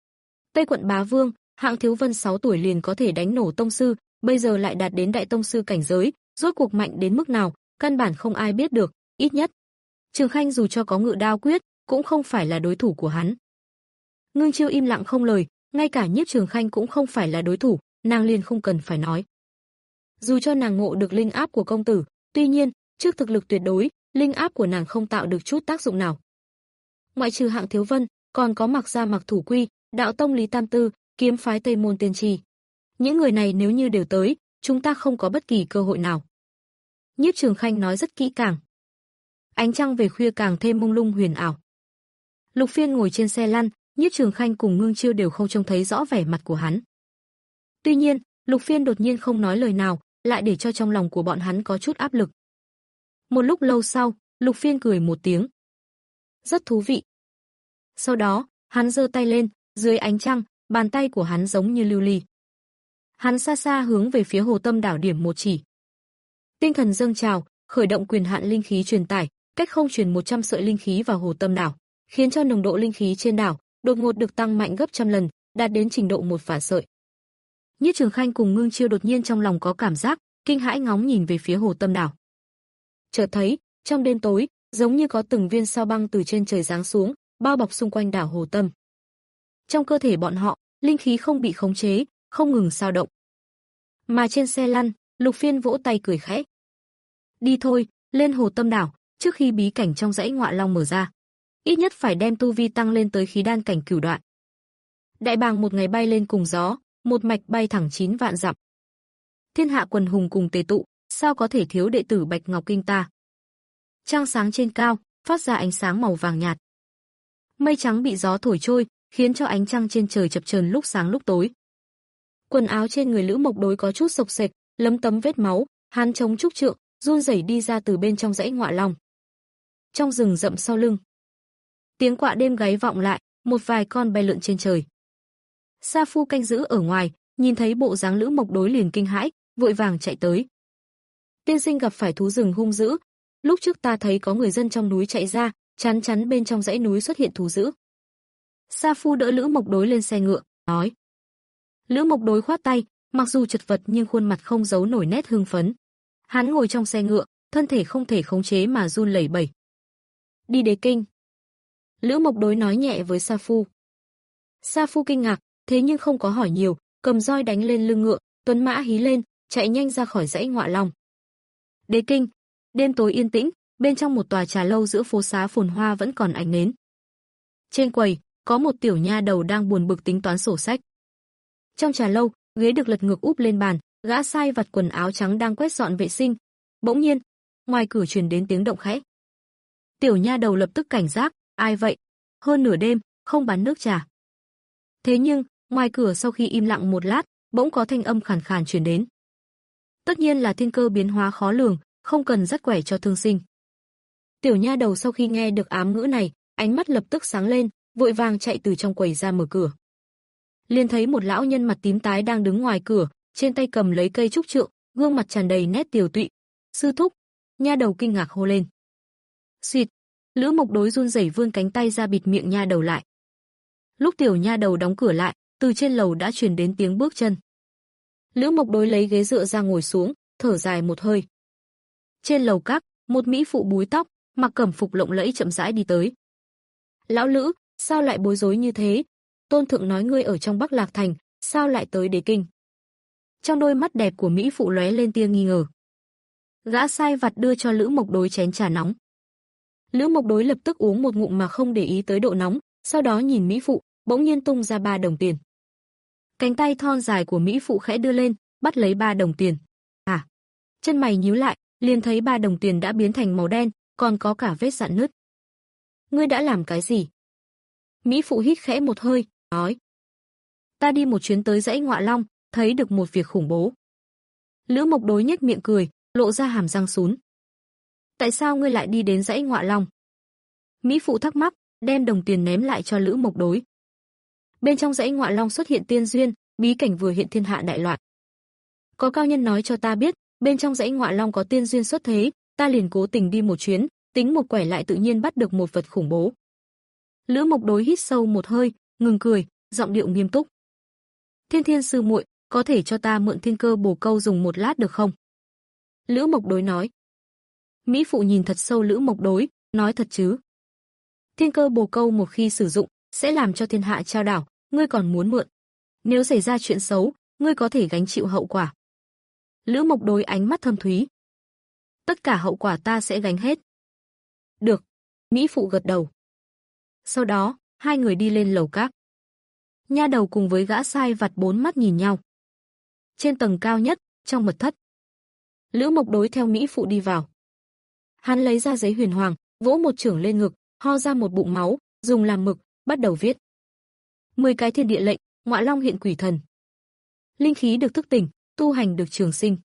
Tây quận bá vương, Hạng Thiếu Vân sáu tuổi liền có thể đánh nổ tông sư, bây giờ lại đạt đến đại tông sư cảnh giới, rốt cuộc mạnh đến mức nào, căn bản không ai biết được, ít nhất Trường Khanh dù cho có ngự đao quyết, cũng không phải là đối thủ của hắn. Ngưng Chiêu im lặng không lời, ngay cả Nhiếp Trường Khanh cũng không phải là đối thủ, nàng liền không cần phải nói. Dù cho nàng ngộ được linh áp của công tử, tuy nhiên, trước thực lực tuyệt đối, linh áp của nàng không tạo được chút tác dụng nào. Ngoại trừ Hạng Thiếu Vân, còn có Mặc Gia Mặc Thủ Quy, Đạo Tông Lý Tam Tư, Kiếm phái Tây Môn Tiên Trì. Những người này nếu như đều tới, chúng ta không có bất kỳ cơ hội nào. Nhiếp Trường Khanh nói rất kỹ càng. Ánh trăng về khuya càng thêm mông lung huyền ảo. Lục Phiên ngồi trên xe lăn, Nhiếp Trường Khanh cùng Ngưng Chiêu đều không trông thấy rõ vẻ mặt của hắn. Tuy nhiên, Lục Phiên đột nhiên không nói lời nào, lại để cho trong lòng của bọn hắn có chút áp lực. Một lúc lâu sau, Lục Phiên cười một tiếng. Rất thú vị. Sau đó, hắn giơ tay lên, dưới ánh trăng, bàn tay của hắn giống như lưu ly. Hắn xa xa hướng về phía Hồ Tâm đảo điểm một chỉ. Tinh thần dâng trào, khởi động quyền hạn linh khí truyền tải, cách không truyền một trăm sợi linh khí vào Hồ Tâm đảo, khiến cho nồng độ linh khí trên đảo đột ngột được tăng mạnh gấp trăm lần, đạt đến trình độ một phả sợi. Nhiếp Trường Khanh cùng Ngưng Chiêu đột nhiên trong lòng có cảm giác kinh hãi, ngóng nhìn về phía Hồ Tâm đảo. Chợt thấy, trong đêm tối, giống như có từng viên sao băng từ trên trời giáng xuống, bao bọc xung quanh đảo Hồ Tâm. Trong cơ thể bọn họ, linh khí không bị khống chế, không ngừng dao động. Mà trên xe lăn, Lục Phiên vỗ tay cười khẽ. Đi thôi, lên Hồ Tâm đảo, trước khi bí cảnh trong dãy Ngọa Long mở ra. Ít nhất phải đem tu vi tăng lên tới khí đan cảnh cửu đoạn. Đại bàng một ngày bay lên cùng gió, một mạch bay thẳng chín vạn dặm. Thiên hạ quần hùng cùng tề tụ, sao có thể thiếu đệ tử Bạch Ngọc Kinh ta. Trăng sáng trên cao, phát ra ánh sáng màu vàng nhạt. Mây trắng bị gió thổi trôi, khiến cho ánh trăng trên trời chập chờn lúc sáng lúc tối. Quần áo trên người Lữ Mộc Đối có chút xộc xệch, lấm tấm vết máu, hắn chống trúc trượng, run rẩy đi ra từ bên trong dãy Ngọa Long. Trong rừng rậm sau lưng, tiếng quạ đêm gáy vọng lại, một vài con bay lượn trên trời. Sa Phu canh giữ ở ngoài, nhìn thấy bộ dáng Lữ Mộc Đối liền kinh hãi, vội vàng chạy tới. Tiên sinh gặp phải thú rừng hung dữ, lúc trước ta thấy có người dân trong núi chạy ra, chắn chắn bên trong dãy núi xuất hiện thú dữ. Sa Phu đỡ Lữ Mộc Đối lên xe ngựa, nói. Lữ Mộc Đối khoát tay, mặc dù chật vật nhưng khuôn mặt không giấu nổi nét hưng phấn. Hắn ngồi trong xe ngựa, thân thể không thể khống chế mà run lẩy bẩy. Đi Đế Kinh. Lữ Mộc Đối nói nhẹ với Sa Phu. Sa Phu kinh ngạc, thế nhưng không có hỏi nhiều, cầm roi đánh lên lưng ngựa, tuấn mã hí lên, chạy nhanh ra khỏi dãy Ngọa Long. Đế Kinh, đêm tối yên tĩnh, bên trong một tòa trà lâu giữa phố xá phồn hoa vẫn còn ánh nến. Trên quầy, có một tiểu nha đầu đang buồn bực tính toán sổ sách. Trong trà lâu, ghế được lật ngược úp lên bàn, gã sai vặt quần áo trắng đang quét dọn vệ sinh. Bỗng nhiên, ngoài cửa truyền đến tiếng động khẽ. Tiểu nha đầu lập tức cảnh giác, ai vậy? Hơn nửa đêm, không bán nước trà. Thế nhưng, ngoài cửa sau khi im lặng một lát, bỗng có thanh âm khàn khàn truyền đến. Tất nhiên là thiên cơ biến hóa khó lường, không cần dắt quẻ cho thương sinh. Tiểu nha đầu sau khi nghe được ám ngữ này, ánh mắt lập tức sáng lên, vội vàng chạy từ trong quầy ra mở cửa. Liền thấy một lão nhân mặt tím tái đang đứng ngoài cửa, trên tay cầm lấy cây trúc trượng, gương mặt tràn đầy nét tiều tụy. Sư thúc, nha đầu kinh ngạc hô lên. Xuyệt, Lữ Mộc Đối run rẩy vươn cánh tay ra bịt miệng nha đầu lại. Lúc tiểu nha đầu đóng cửa lại, từ trên lầu đã truyền đến tiếng bước chân. Lữ Mộc Đối lấy ghế dựa ra ngồi xuống, thở dài một hơi. Trên lầu các, một mỹ phụ búi tóc, mặc cẩm phục lộng lẫy chậm rãi đi tới. Lão Lữ, sao lại bối rối như thế? Tôn thượng nói ngươi ở trong Bắc Lạc Thành, sao lại tới Đế Kinh? Trong đôi mắt đẹp của mỹ phụ lóe lên tia nghi ngờ. Gã sai vặt đưa cho Lữ Mộc Đối chén trà nóng. Lữ Mộc Đối lập tức uống một ngụm mà không để ý tới độ nóng, sau đó nhìn mỹ phụ, bỗng nhiên tung ra ba đồng tiền. Cánh tay thon dài của mỹ phụ khẽ đưa lên, bắt lấy ba đồng tiền. À, chân mày nhíu lại, liền thấy ba đồng tiền đã biến thành màu đen, còn có cả vết rạn nứt. Ngươi đã làm cái gì? Mỹ phụ hít khẽ một hơi, nói. Ta đi một chuyến tới dãy Ngọa Long, thấy được một việc khủng bố. Lữ Mộc Đối nhếch miệng cười, lộ ra hàm răng sún. Tại sao ngươi lại đi đến dãy Ngọa Long? Mỹ phụ thắc mắc, đem đồng tiền ném lại cho Lữ Mộc Đối. Bên trong dãy Ngọa Long xuất hiện tiên duyên, bí cảnh vừa hiện thiên hạ đại loạn. Có cao nhân nói cho ta biết, bên trong dãy Ngọa Long có tiên duyên xuất thế, ta liền cố tình đi một chuyến, tính một quẻ lại tự nhiên bắt được một vật khủng bố. Lữ Mộc Đối hít sâu một hơi, ngừng cười, giọng điệu nghiêm túc. Thiên Thiên sư muội, có thể cho ta mượn thiên cơ bổ câu dùng một lát được không? Lữ Mộc Đối nói. Mỹ phụ nhìn thật sâu Lữ Mộc Đối, nói thật chứ? Thiên cơ bồ câu một khi sử dụng, sẽ làm cho thiên hạ trao đảo, ngươi còn muốn mượn. Nếu xảy ra chuyện xấu, ngươi có thể gánh chịu hậu quả. Lữ Mộc Đối ánh mắt thâm thúy. Tất cả hậu quả ta sẽ gánh hết. Được. Mỹ phụ gật đầu. Sau đó, hai người đi lên lầu các. Nha đầu cùng với gã sai vặt bốn mắt nhìn nhau. Trên tầng cao nhất, trong mật thất, Lữ Mộc Đối theo Mỹ phụ đi vào. Hắn lấy ra giấy huyền hoàng, vỗ một chưởng lên ngực, ho ra một bụng máu, dùng làm mực, bắt đầu viết. Mười cái thiên địa lệnh, ngọa long hiện quỷ thần. Linh khí được thức tỉnh, tu hành được trường sinh.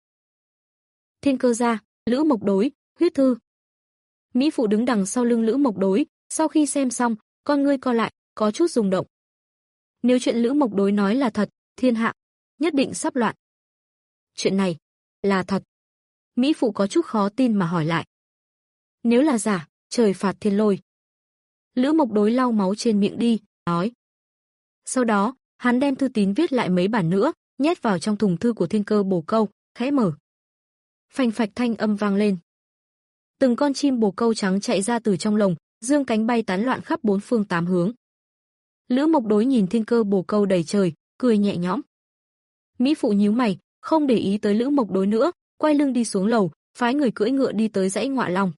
Thiên cơ gia, Lữ Mộc Đối, huyết thư. Mỹ phụ đứng đằng sau lưng Lữ Mộc Đối, sau khi xem xong, con ngươi co lại, có chút rung động. Nếu chuyện Lữ Mộc Đối nói là thật, thiên hạ nhất định sắp loạn. Chuyện này là thật. Mỹ phụ có chút khó tin mà hỏi lại. Nếu là giả, trời phạt thiên lôi. Lữ Mộc Đối lau máu trên miệng đi, nói. Sau đó, hắn đem thư tín viết lại mấy bản nữa, nhét vào trong thùng thư của thiên cơ bồ câu, khẽ mở. Phành phạch thanh âm vang lên. Từng con chim bồ câu trắng chạy ra từ trong lồng, dương cánh bay tán loạn khắp bốn phương tám hướng. Lữ Mộc Đối nhìn thiên cơ bồ câu đầy trời, cười nhẹ nhõm. Mỹ phụ nhíu mày, không để ý tới Lữ Mộc Đối nữa, quay lưng đi xuống lầu, phái người cưỡi ngựa đi tới dãy ngọa long.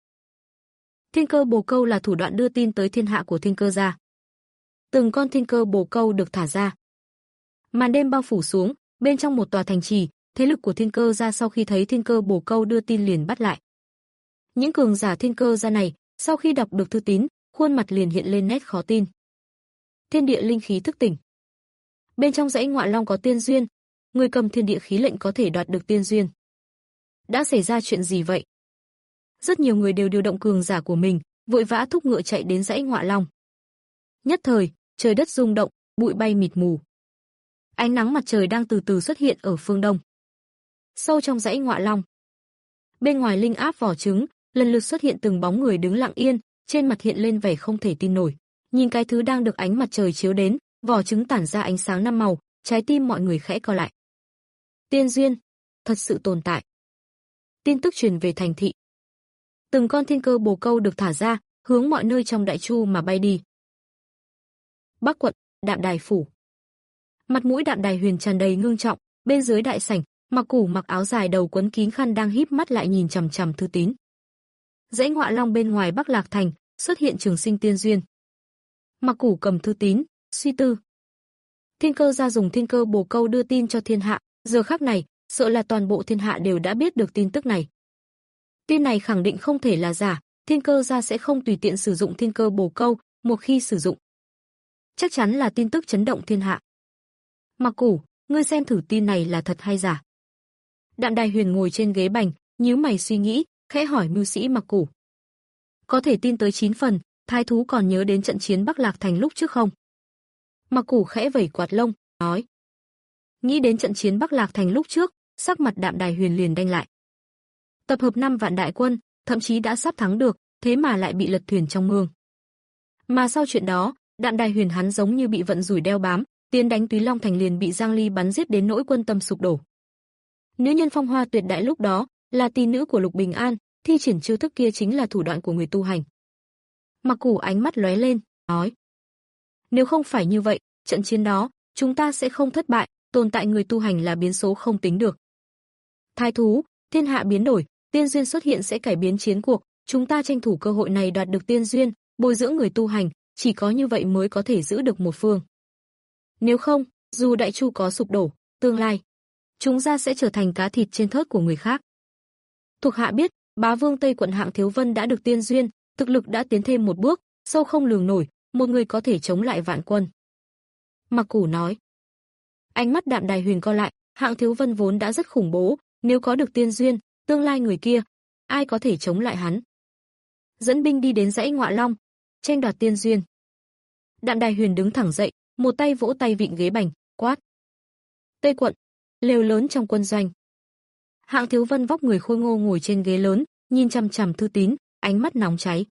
Thiên cơ bồ câu là thủ đoạn đưa tin tới thiên hạ của thiên cơ gia. Từng con thiên cơ bồ câu được thả ra. Màn đêm bao phủ xuống, bên trong một tòa thành trì, thế lực của thiên cơ gia sau khi thấy thiên cơ bồ câu đưa tin liền bắt lại. Những cường giả thiên cơ gia này, sau khi đọc được thư tín, khuôn mặt liền hiện lên nét khó tin. Thiên địa linh khí thức tỉnh. Bên trong dãy ngọa long có tiên duyên, người cầm thiên địa khí lệnh có thể đoạt được tiên duyên. Đã xảy ra chuyện gì vậy? Rất nhiều người đều điều động cường giả của mình, vội vã thúc ngựa chạy đến dãy ngọa long. Nhất thời, trời đất rung động, bụi bay mịt mù. Ánh nắng mặt trời đang từ từ xuất hiện ở phương đông. Sâu trong dãy ngọa long, bên ngoài linh áp vỏ trứng, lần lượt xuất hiện từng bóng người đứng lặng yên, trên mặt hiện lên vẻ không thể tin nổi. Nhìn cái thứ đang được ánh mặt trời chiếu đến, vỏ trứng tản ra ánh sáng năm màu, trái tim mọi người khẽ co lại. Tiên duyên, thật sự tồn tại. Tin tức truyền về thành thị. Từng con thiên cơ bồ câu được thả ra, hướng mọi nơi trong đại chu mà bay đi. Bắc quận, Đạm Đài phủ. Mặt mũi Đạm Đài Huyền tràn đầy ngưng trọng, bên dưới đại sảnh, Mặc Củ mặc áo dài đầu quấn kín khăn đang híp mắt lại nhìn chằm chằm thư tín. Dãy ngọa long bên ngoài Bắc Lạc thành, xuất hiện trường sinh tiên duyên. Mặc Củ cầm thư tín, suy tư. Thiên cơ gia dùng thiên cơ bồ câu đưa tin cho thiên hạ, giờ khắc này, sợ là toàn bộ thiên hạ đều đã biết được tin tức này. Tin này khẳng định không thể là giả, thiên cơ gia sẽ không tùy tiện sử dụng thiên cơ bồ câu, một khi sử dụng, chắc chắn là tin tức chấn động thiên hạ. Mặc Củ, ngươi xem thử tin này là thật hay giả? Đạm Đài Huyền ngồi trên ghế bành, nhíu mày suy nghĩ, khẽ hỏi mưu sĩ Mặc Củ. Có thể tin tới chín phần, thái thú còn nhớ đến trận chiến Bắc Lạc thành lúc trước không? Mặc Củ khẽ vẩy quạt lông, nói. Nghĩ đến trận chiến Bắc Lạc thành lúc trước, sắc mặt Đạm Đài Huyền liền đanh lại. Tập hợp năm vạn đại quân, thậm chí đã sắp thắng được, thế mà lại bị lật thuyền trong mương. Mà sau chuyện đó, Đạm Đài Huyền hắn giống như bị vận rủi đeo bám, tiến đánh Túy Long thành liền bị Giang Ly bắn giết đến nỗi quân tâm sụp đổ. Nữ nhân phong hoa tuyệt đại lúc đó, là tỷ nữ của Lục Bình An, thi triển chiêu thức kia chính là thủ đoạn của người tu hành. Mặc Củ ánh mắt lóe lên, nói. Nếu không phải như vậy, trận chiến đó, chúng ta sẽ không thất bại, tồn tại người tu hành là biến số không tính được. Thái thú, thiên hạ biến đổi, tiên duyên xuất hiện sẽ cải biến chiến cuộc, chúng ta tranh thủ cơ hội này đoạt được tiên duyên, bồi dưỡng người tu hành, chỉ có như vậy mới có thể giữ được một phương. Nếu không, dù đại chu có sụp đổ, tương lai, chúng ta sẽ trở thành cá thịt trên thớt của người khác. Thuộc hạ biết, bá vương Tây quận Hạng Thiếu Vân đã được tiên duyên, thực lực đã tiến thêm một bước, sâu không lường nổi, một người có thể chống lại vạn quân. Mặc Củ nói. Ánh mắt Đạm Đài Huyền co lại, Hạng Thiếu Vân vốn đã rất khủng bố, nếu có được tiên duyên, tương lai người kia, ai có thể chống lại hắn? Dẫn binh đi đến dãy ngọa long, tranh đoạt tiên duyên. Đạm Đài Huyền đứng thẳng dậy, một tay vỗ tay vịn ghế bành, quát. Tây quận, lều lớn trong quân doanh. Hạng Thiếu Vân vóc người khôi ngô ngồi trên ghế lớn, nhìn chằm chằm thư tín, ánh mắt nóng cháy.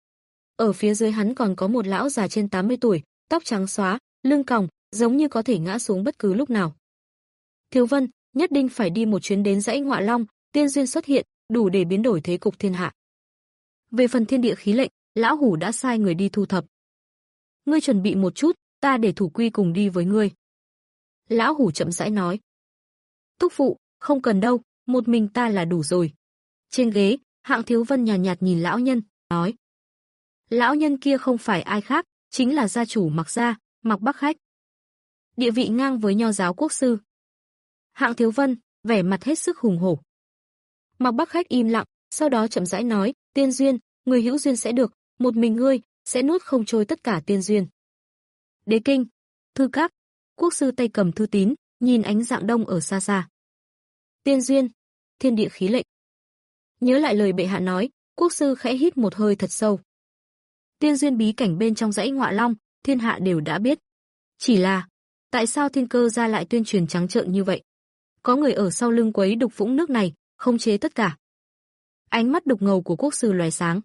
Ở phía dưới hắn còn có một lão già trên tám mươi tuổi, tóc trắng xóa, lưng còng, giống như có thể ngã xuống bất cứ lúc nào. Thiếu Vân, nhất định phải đi một chuyến đến dãy ngọa long, tiên duyên xuất hiện, đủ để biến đổi thế cục thiên hạ. Về phần thiên địa khí lệnh, lão hủ đã sai người đi thu thập. Ngươi chuẩn bị một chút, ta để thủ quy cùng đi với ngươi. Lão hủ chậm rãi nói. Thúc phụ, không cần đâu, một mình ta là đủ rồi. Trên ghế, Hạng Thiếu Vân nhàn nhạt, nhạt nhìn lão nhân, nói. Lão nhân kia không phải ai khác, chính là gia chủ Mạc gia, Mạc Bắc Khách. Địa vị ngang với nho giáo quốc sư. Hạng Thiếu Vân, vẻ mặt hết sức hùng hổ. Mạc Bắc Khách im lặng, sau đó chậm rãi nói, tiên duyên, người hữu duyên sẽ được, một mình ngươi, sẽ nuốt không trôi tất cả tiên duyên. Đế kinh, thư các, quốc sư tay cầm thư tín, nhìn ánh dạng đông ở xa xa. Tiên duyên, thiên địa khí lệnh. Nhớ lại lời bệ hạ nói, quốc sư khẽ hít một hơi thật sâu. Tiên duyên bí cảnh bên trong dãy Ngọa Long, thiên hạ đều đã biết. Chỉ là, tại sao Thiên Cơ gia lại tuyên truyền trắng trợn như vậy? Có người ở sau lưng quấy đục vũng nước này, khống chế tất cả. Ánh mắt đục ngầu của quốc sư lóe sáng.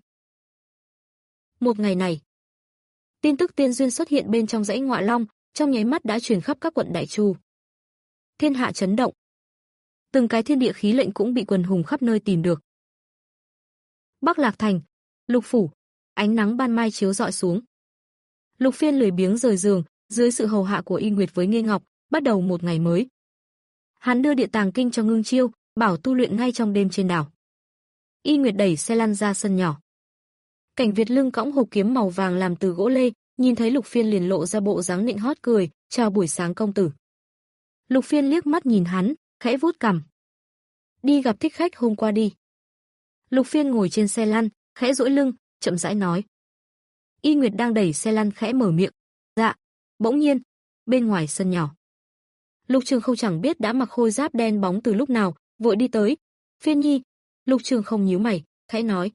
Một ngày này, tin tức tiên duyên xuất hiện bên trong dãy Ngọa Long, trong nháy mắt đã truyền khắp các quận Đại Chu. Thiên hạ chấn động. Từng cái thiên địa khí lệnh cũng bị quần hùng khắp nơi tìm được. Bắc Lạc Thành, Lục phủ, ánh nắng ban mai chiếu rọi xuống. Lục Phiên lười biếng rời giường, dưới sự hầu hạ của Y Nguyệt với Nghê Ngọc, bắt đầu một ngày mới. Hắn đưa địa tàng kinh cho Ngưng Chiêu, bảo tu luyện ngay trong đêm trên đảo. Y Nguyệt đẩy xe lăn ra sân nhỏ. Cảnh Việt lưng cõng hộp kiếm màu vàng làm từ gỗ lê, nhìn thấy Lục Phiên liền lộ ra bộ dáng nịnh hót cười, "Chào buổi sáng công tử." Lục Phiên liếc mắt nhìn hắn, khẽ vuốt cằm. "Đi gặp thích khách hôm qua đi." Lục Phiên ngồi trên xe lăn, khẽ duỗi lưng, chậm rãi nói. Y Nguyệt đang đẩy xe lăn khẽ mở miệng. "Dạ." Bỗng nhiên, bên ngoài sân nhỏ, Lục Trường Không chẳng biết đã mặc khôi giáp đen bóng từ lúc nào, vội đi tới. "Phiên nhi." Lục Trường Không nhíu mày, khẽ nói.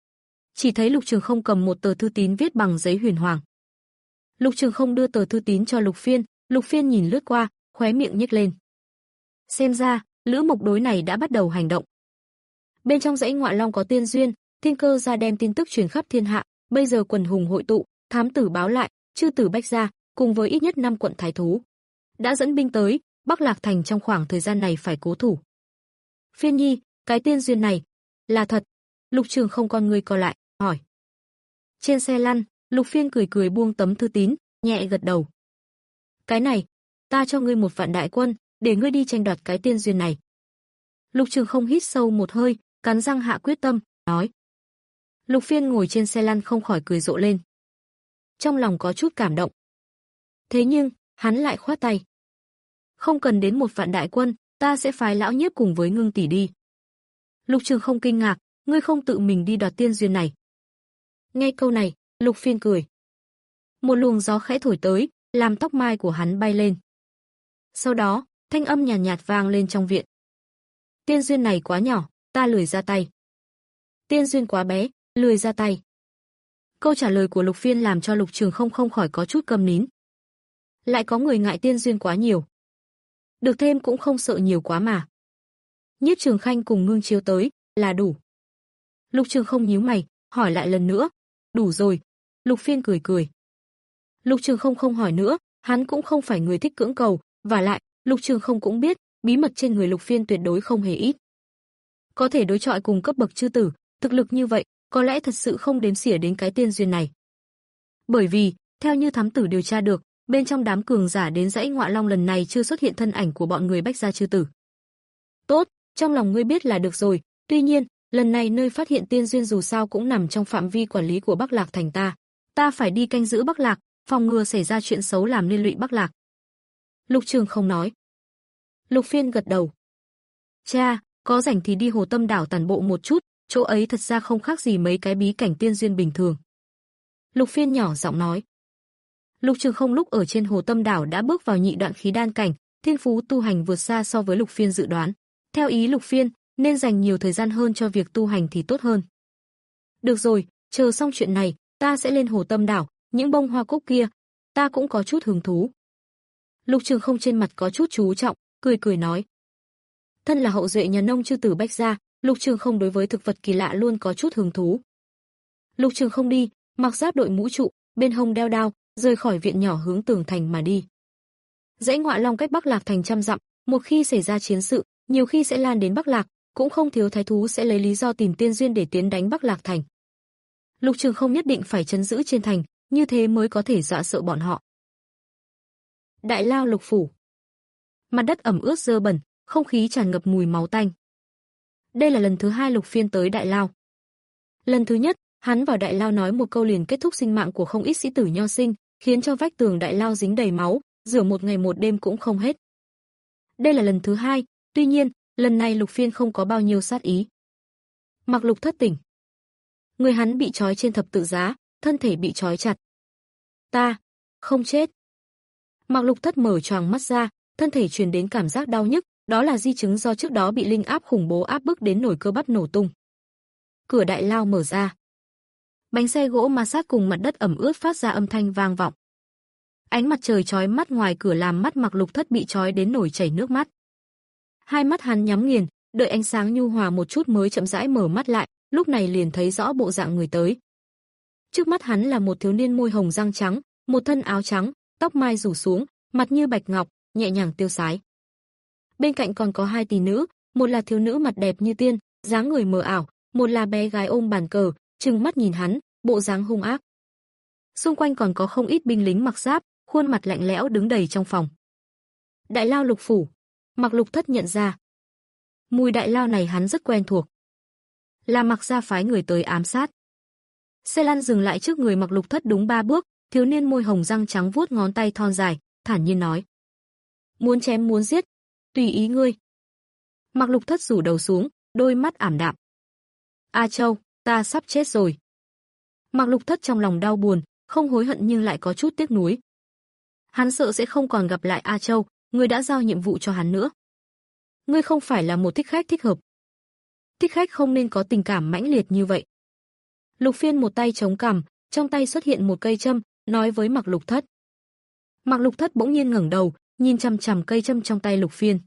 Chỉ thấy Lục Trường Không cầm một tờ thư tín viết bằng giấy huyền hoàng. Lục Trường Không đưa tờ thư tín cho Lục Phiên, Lục Phiên nhìn lướt qua, khóe miệng nhếch lên. Xem ra, lữ mộc đối này đã bắt đầu hành động. Bên trong dãy Ngọa Long có tiên duyên, Thiên Cơ gia đem tin tức truyền khắp thiên hạ, bây giờ quần hùng hội tụ, thám tử báo lại, chư tử Bách gia, cùng với ít nhất năm quận thái thú đã dẫn binh tới, Bắc Lạc Thành trong khoảng thời gian này phải cố thủ. Phiên nhi, cái tiên duyên này là thật? Lục Trường Không con ngươi co lại, hỏi. Trên xe lăn, Lục Phiên cười cười buông tấm thư tín, nhẹ gật đầu. Cái này, ta cho ngươi một vạn đại quân, để ngươi đi tranh đoạt cái tiên duyên này. Lục Trường Không hít sâu một hơi, cắn răng hạ quyết tâm, nói. Lục Phiên ngồi trên xe lăn không khỏi cười rộ lên. Trong lòng có chút cảm động. Thế nhưng, hắn lại khoát tay. Không cần đến một vạn đại quân, ta sẽ phái lão nhiếp cùng với Ngưng tỷ đi. Lục Trường Không kinh ngạc, ngươi không tự mình đi đoạt tiên duyên này. Nghe câu này, Lục Phiên cười. Một luồng gió khẽ thổi tới, làm tóc mai của hắn bay lên. Sau đó, thanh âm nhàn nhạt, nhạt vang lên trong viện. Tiên duyên này quá nhỏ, ta lười ra tay. Tiên duyên quá bé, lười ra tay. Câu trả lời của Lục Phiên làm cho Lục Trường Không không khỏi có chút câm nín. Lại có người ngại tiên duyên quá nhiều. Được thêm cũng không sợ nhiều quá mà. Nhiếp Trường Khanh cùng Ngưng Chiếu tới, là đủ. Lục Trường Không nhíu mày, hỏi lại lần nữa. Đủ rồi. Lục Phiên cười cười. Lục Trường Không không hỏi nữa, hắn cũng không phải người thích cưỡng cầu, và lại, Lục Trường Không cũng biết, bí mật trên người Lục Phiên tuyệt đối không hề ít. Có thể đối chọi cùng cấp bậc chư tử, thực lực như vậy, có lẽ thật sự không đếm xỉa đến cái tiên duyên này. Bởi vì, theo như thám tử điều tra được, bên trong đám cường giả đến dãy Ngọa Long lần này chưa xuất hiện thân ảnh của bọn người Bách gia chư tử. Tốt, trong lòng ngươi biết là được rồi, tuy nhiên, lần này nơi phát hiện tiên duyên dù sao cũng nằm trong phạm vi quản lý của Bắc Lạc thành ta. Ta phải đi canh giữ Bắc Lạc, phòng ngừa xảy ra chuyện xấu làm liên lụy Bắc Lạc. Lục Trường Không nói. Lục Phiên gật đầu. Cha, có rảnh thì đi Hồ Tâm đảo tản bộ một chút, chỗ ấy thật ra không khác gì mấy cái bí cảnh tiên duyên bình thường. Lục Phiên nhỏ giọng nói. Lục Trường Không lúc ở trên Hồ Tâm đảo đã bước vào nhị đoạn khí đan cảnh, thiên phú tu hành vượt xa so với Lục Phiên dự đoán. Theo ý Lục Phiên, nên dành nhiều thời gian hơn cho việc tu hành thì tốt hơn. Được rồi, chờ xong chuyện này, ta sẽ lên Hồ Tâm đảo, những bông hoa cúc kia, ta cũng có chút hứng thú. Lục Trường Không trên mặt có chút chú trọng, cười cười nói. Thân là hậu duệ nhà nông chư tử Bách gia, Lục Trường Không đối với thực vật kỳ lạ luôn có chút hứng thú. Lục Trường Không đi, mặc giáp đội mũ trụ, bên hông đeo đao, rời khỏi viện nhỏ hướng tường thành mà đi. Dãy Ngọa Long cách Bắc Lạc thành trăm dặm, một khi xảy ra chiến sự, nhiều khi sẽ lan đến Bắc Lạc, cũng không thiếu thái thú sẽ lấy lý do tìm tiên duyên để tiến đánh Bắc Lạc thành. Lục Trường không nhất định phải trấn giữ trên thành, như thế mới có thể dọa sợ bọn họ. Đại lao Lục phủ. Mặt đất ẩm ướt dơ bẩn, không khí tràn ngập mùi máu tanh. Đây là lần thứ hai Lục Phiên tới Đại lao. Lần thứ nhất, hắn vào Đại lao nói một câu liền kết thúc sinh mạng của không ít sĩ tử nho sinh, khiến cho vách tường Đại lao dính đầy máu, rửa một ngày một đêm cũng không hết. Đây là lần thứ hai, tuy nhiên, lần này Lục Phiên không có bao nhiêu sát ý. Mặc Lục thất tỉnh. Người hắn bị trói trên thập tự giá, thân thể bị trói chặt. Ta, không chết. Mặc Lục thất mở choàng mắt ra, thân thể truyền đến cảm giác đau nhức, đó là di chứng do trước đó bị linh áp khủng bố áp bức đến nổi cơ bắp nổ tung. Cửa Đại lao mở ra. Bánh xe gỗ ma sát cùng mặt đất ẩm ướt phát ra âm thanh vang vọng. Ánh mặt trời chói mắt ngoài cửa làm mắt Mặc Lục thất bị chói đến nổi chảy nước mắt. Hai mắt hắn nhắm nghiền, đợi ánh sáng nhu hòa một chút mới chậm rãi mở mắt lại, lúc này liền thấy rõ bộ dạng người tới. Trước mắt hắn là một thiếu niên môi hồng răng trắng, một thân áo trắng, tóc mai rủ xuống, mặt như bạch ngọc, nhẹ nhàng tiêu sái. Bên cạnh còn có hai tỷ nữ, một là thiếu nữ mặt đẹp như tiên, dáng người mờ ảo, một là bé gái ôm bàn cờ, trừng mắt nhìn hắn, bộ dáng hung ác. Xung quanh còn có không ít binh lính mặc giáp, khuôn mặt lạnh lẽo đứng đầy trong phòng. Đại lao Lục phủ, Mặc Lục thất nhận ra. Mùi đại lao này hắn rất quen thuộc. Là Mặc gia phái người tới ám sát. Xe lăn dừng lại trước người Mặc Lục thất đúng ba bước, thiếu niên môi hồng răng trắng vuốt ngón tay thon dài, thản nhiên nói: "Muốn chém muốn giết, tùy ý ngươi." Mặc Lục thất rủ đầu xuống, đôi mắt ảm đạm. "A Châu, ta sắp chết rồi." Mặc Lục thất trong lòng đau buồn, không hối hận nhưng lại có chút tiếc nuối. Hắn sợ sẽ không còn gặp lại A Châu, người đã giao nhiệm vụ cho hắn nữa. Ngươi không phải là một thích khách thích hợp. Thích khách không nên có tình cảm mãnh liệt như vậy. Lục Phiên một tay chống cằm, trong tay xuất hiện một cây châm, nói với Mặc Lục thất. Mặc Lục thất bỗng nhiên ngẩng đầu, nhìn chằm chằm cây châm trong tay Lục Phiên.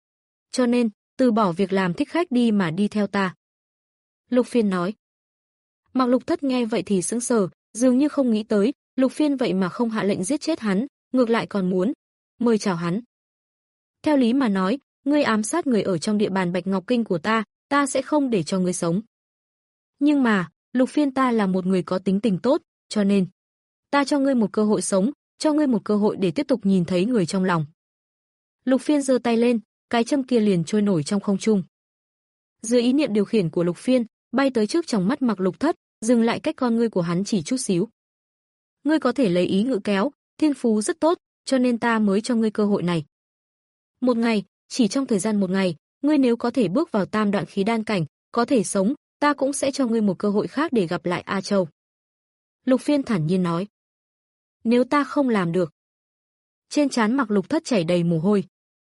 Cho nên, từ bỏ việc làm thích khách đi mà đi theo ta. Lục Phiên nói. Mặc Lục thất nghe vậy thì sững sờ, dường như không nghĩ tới, Lục Phiên vậy mà không hạ lệnh giết chết hắn, ngược lại còn muốn mời chào hắn. Theo lý mà nói, ngươi ám sát người ở trong địa bàn Bạch Ngọc Kinh của ta, ta sẽ không để cho ngươi sống. Nhưng mà, Lục Phiên ta là một người có tính tình tốt, cho nên ta cho ngươi một cơ hội sống, cho ngươi một cơ hội để tiếp tục nhìn thấy người trong lòng. Lục Phiên giơ tay lên, cái châm kia liền trôi nổi trong không trung. Dưới ý niệm điều khiển của Lục Phiên, bay tới trước tròng mắt Mặc Lục thất, dừng lại cách con ngươi của hắn chỉ chút xíu. Ngươi có thể lấy ý ngự kéo, thiên phú rất tốt, cho nên ta mới cho ngươi cơ hội này. Một ngày, chỉ trong thời gian một ngày, ngươi nếu có thể bước vào tam đoạn khí đan cảnh, có thể sống, ta cũng sẽ cho ngươi một cơ hội khác để gặp lại A Châu. Lục Phiên thản nhiên nói. Nếu ta không làm được. Trên trán Mặc Lục thất chảy đầy mồ hôi.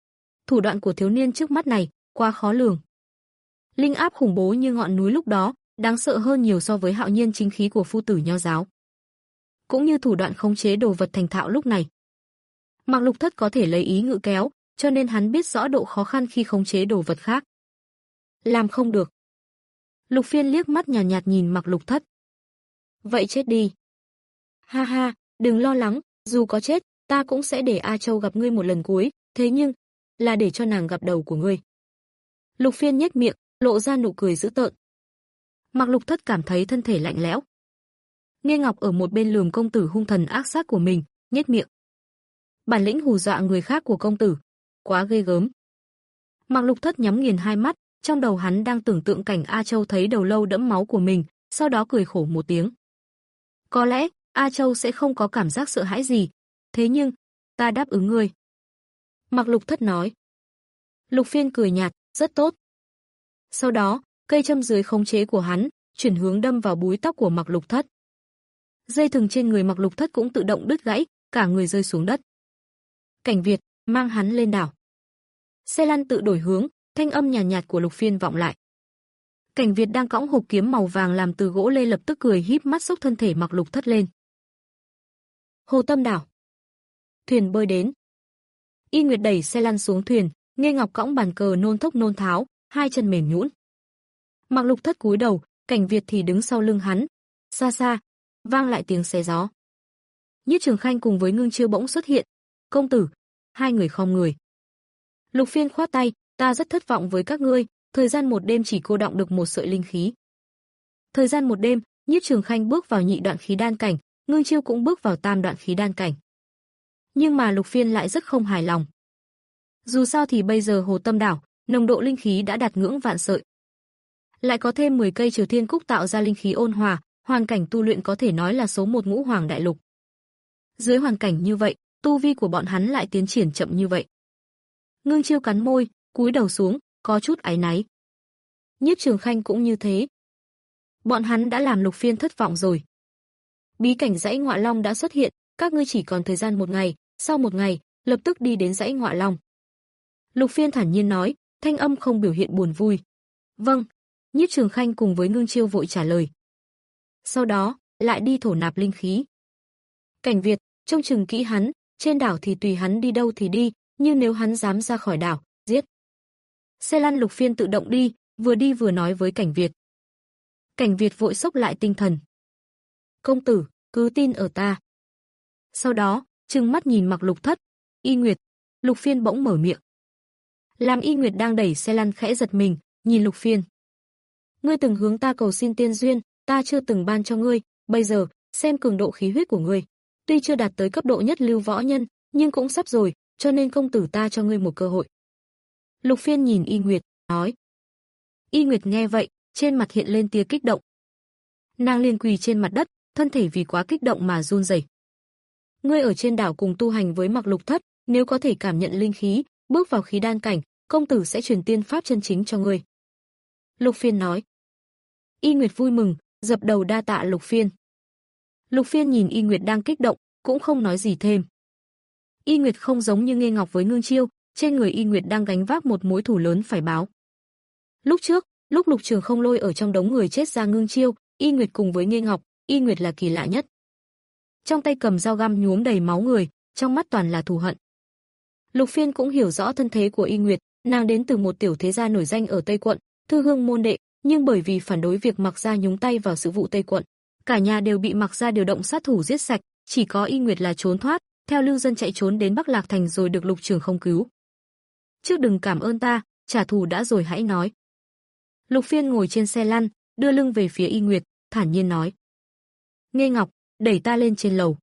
Thủ đoạn của thiếu niên trước mắt này, quá khó lường. Linh áp khủng bố như ngọn núi lúc đó, đáng sợ hơn nhiều so với hạo nhiên chính khí của phu tử nho giáo. Cũng như thủ đoạn khống chế đồ vật thành thạo lúc này. Mặc Lục thất có thể lấy ý ngự kéo, cho nên hắn biết rõ độ khó khăn khi khống chế đồ vật khác. Làm không được. Lục Phiên liếc mắt nhàn nhạt, nhạt nhìn Mặc Lục thất. Vậy chết đi. Ha ha, đừng lo lắng, dù có chết, ta cũng sẽ để A Châu gặp ngươi một lần cuối, thế nhưng, là để cho nàng gặp đầu của ngươi. Lục Phiên nhếch miệng, lộ ra nụ cười dữ tợn. Mặc Lục thất cảm thấy thân thể lạnh lẽo. Nghe Ngọc ở một bên lườm công tử hung thần ác sát của mình, nhếch miệng. Bản lĩnh hù dọa người khác của công tử, quá ghê gớm. Mặc Lục thất nhắm nghiền hai mắt, trong đầu hắn đang tưởng tượng cảnh A Châu thấy đầu lâu đẫm máu của mình, sau đó cười khổ một tiếng. Có lẽ, A Châu sẽ không có cảm giác sợ hãi gì, thế nhưng, ta đáp ứng ngươi. Mặc Lục thất nói. Lục Phiên cười nhạt, rất tốt. Sau đó, cây châm dưới khống chế của hắn, chuyển hướng đâm vào búi tóc của Mặc Lục thất. Dây thừng trên người Mặc Lục thất cũng tự động đứt gãy, cả người rơi xuống đất. Cảnh Việt, mang hắn lên đảo. Xe lăn tự đổi hướng, thanh âm nhàn nhạt, nhạt của Lục Phiên vọng lại. Cảnh Việt đang cõng hộp kiếm màu vàng làm từ gỗ lê lập tức cười híp mắt xốc thân thể Mặc Lục thất lên. Hồ Tâm đảo. Thuyền bơi đến. Y Nguyệt đẩy xe lăn xuống thuyền, Nghe Ngọc cõng bàn cờ nôn thốc nôn tháo, hai chân mềm nhũn. Mặc Lục thất cúi đầu, Cảnh Việt thì đứng sau lưng hắn. Xa xa, vang lại tiếng xé gió. Nhiếp Trường Khanh cùng với Ngưng Chiêu bỗng xuất hiện. Công tử, hai người khom người. Lục Phiên khoát tay, ta rất thất vọng với các ngươi, thời gian một đêm chỉ cô đọng được một sợi linh khí. Thời gian một đêm, Nhiếp Trường Khanh bước vào nhị đoạn khí đan cảnh, Ngưng Chiêu cũng bước vào tam đoạn khí đan cảnh. Nhưng mà Lục Phiên lại rất không hài lòng. Dù sao thì bây giờ Hồ Tâm Đảo, nồng độ linh khí đã đạt ngưỡng vạn sợi. Lại có thêm mười cây Triều Thiên Cúc tạo ra linh khí ôn hòa, hoàn cảnh tu luyện có thể nói là số một ngũ hoàng đại lục. Dưới hoàn cảnh như vậy, tu vi của bọn hắn lại tiến triển chậm như vậy. Ngưng Chiêu cắn môi, cúi đầu xuống, có chút áy náy. Nhiếp Trường Khanh cũng như thế. Bọn hắn đã làm Lục Phiên thất vọng rồi. Bí cảnh dãy Ngọa Long đã xuất hiện, các ngươi chỉ còn thời gian một ngày, sau một ngày, lập tức đi đến dãy Ngọa Long. Lục Phiên thản nhiên nói, thanh âm không biểu hiện buồn vui. Vâng, Nhiếp Trường Khanh cùng với Ngưng Chiêu vội trả lời. Sau đó, lại đi thổ nạp linh khí. Cảnh Việt, trông chừng kỹ hắn, trên đảo thì tùy hắn đi đâu thì đi, nhưng nếu hắn dám ra khỏi đảo, giết. Xe lăn Lục Phiên tự động đi, vừa đi vừa nói với Cảnh Việt. Cảnh Việt vội xốc lại tinh thần. Công tử, cứ tin ở ta. Sau đó, trừng mắt nhìn Mặc Lục Thất, Y Nguyệt, Lục Phiên bỗng mở miệng. Làm Y Nguyệt đang đẩy xe lăn khẽ giật mình, nhìn Lục Phiên. Ngươi từng hướng ta cầu xin tiên duyên, ta chưa từng ban cho ngươi, bây giờ, xem cường độ khí huyết của ngươi. Tuy chưa đạt tới cấp độ nhất lưu võ nhân, nhưng cũng sắp rồi, cho nên công tử ta cho ngươi một cơ hội. Lục Phiên nhìn Y Nguyệt, nói. Y Nguyệt nghe vậy, trên mặt hiện lên tia kích động. Nàng liền quỳ trên mặt đất, thân thể vì quá kích động mà run rẩy. Ngươi ở trên đảo cùng tu hành với Mặc Lục Thất, nếu có thể cảm nhận linh khí, bước vào khí đan cảnh, công tử sẽ truyền tiên pháp chân chính cho ngươi. Lục Phiên nói. Y Nguyệt vui mừng, dập đầu đa tạ Lục Phiên. Lục Phiên nhìn Y Nguyệt đang kích động, cũng không nói gì thêm. Y Nguyệt không giống như Nghê Ngọc với Ngưng Chiêu, trên người Y Nguyệt đang gánh vác một mối thù lớn phải báo. Lúc trước, lúc Lục Trường Không lôi ở trong đống người chết ra Ngưng Chiêu, Y Nguyệt cùng với Nghê Ngọc, Y Nguyệt là kỳ lạ nhất. Trong tay cầm dao găm nhuốm đầy máu người, trong mắt toàn là thù hận. Lục Phiên cũng hiểu rõ thân thế của Y Nguyệt, nàng đến từ một tiểu thế gia nổi danh ở Tây quận, Thư Hương môn đệ, nhưng bởi vì phản đối việc Mặc gia nhúng tay vào sự vụ Tây quận, cả nhà đều bị Mặc gia điều động sát thủ giết sạch, chỉ có Y Nguyệt là trốn thoát, theo lưu dân chạy trốn đến Bắc Lạc thành rồi được Lục Trường Không cứu. Trước đừng cảm ơn ta, trả thù đã rồi hãy nói. Lục Phiên ngồi trên xe lăn, đưa lưng về phía Y Nguyệt, thản nhiên nói. Nghê Ngọc, đẩy ta lên trên lầu.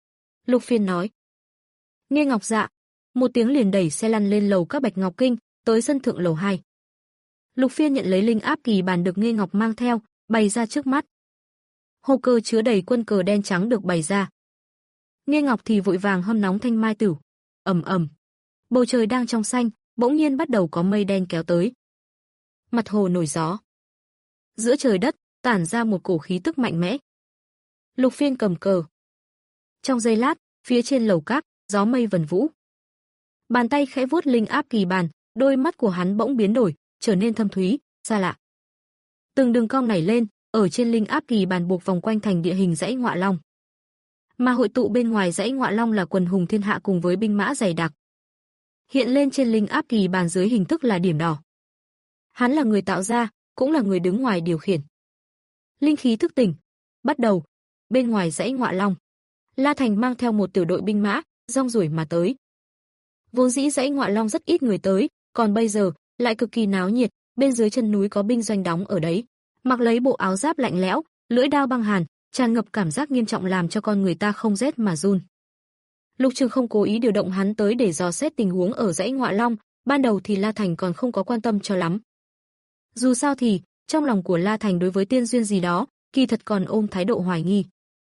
Lục Phiên nói. Nghê Ngọc dạ. Một tiếng liền đẩy xe lăn lên lầu các Bạch Ngọc Kinh, tới sân thượng lầu hai. Lục Phiên nhận lấy linh áp kỳ bàn được Nghê Ngọc mang theo, bày ra trước mắt. Hồ cơ chứa đầy quân cờ đen trắng được bày ra. Nghê Ngọc thì vội vàng hâm nóng thanh mai tử. Ầm ầm. Bầu trời đang trong xanh, bỗng nhiên bắt đầu có mây đen kéo tới. Mặt hồ nổi gió. Giữa trời đất, tản ra một cổ khí tức mạnh mẽ. Lục Phiên cầm cờ. Trong giây lát, phía trên lầu các, gió mây vần vũ. Bàn tay khẽ vuốt linh áp kỳ bàn, đôi mắt của hắn bỗng biến đổi, trở nên thâm thúy, xa lạ. Từng đường cong nảy lên, ở trên linh áp kỳ bàn buộc vòng quanh thành địa hình dãy Ngọa Long. Mà hội tụ bên ngoài dãy Ngọa Long là quần hùng thiên hạ cùng với binh mã dày đặc. Hiện lên trên linh áp kỳ bàn dưới hình thức là điểm đỏ. Hắn là người tạo ra, cũng là người đứng ngoài điều khiển. Linh khí thức tỉnh. Bắt đầu. Bên ngoài dãy Ngọa Long, La Thành mang theo một tiểu đội binh mã, rong ruổi mà tới. Vốn dĩ dãy Ngọa Long rất ít người tới, còn bây giờ lại cực kỳ náo nhiệt, bên dưới chân núi có binh doanh đóng ở đấy, mặc lấy bộ áo giáp lạnh lẽo, lưỡi đao băng hàn, tràn ngập cảm giác nghiêm trọng làm cho con người ta không rét mà run. Lục Trường Không cố ý điều động hắn tới để dò xét tình huống ở dãy Ngọa Long, ban đầu thì La Thành còn không có quan tâm cho lắm. Dù sao thì, trong lòng của La Thành đối với tiên duyên gì đó, kỳ thật còn ôm thái độ hoài nghi.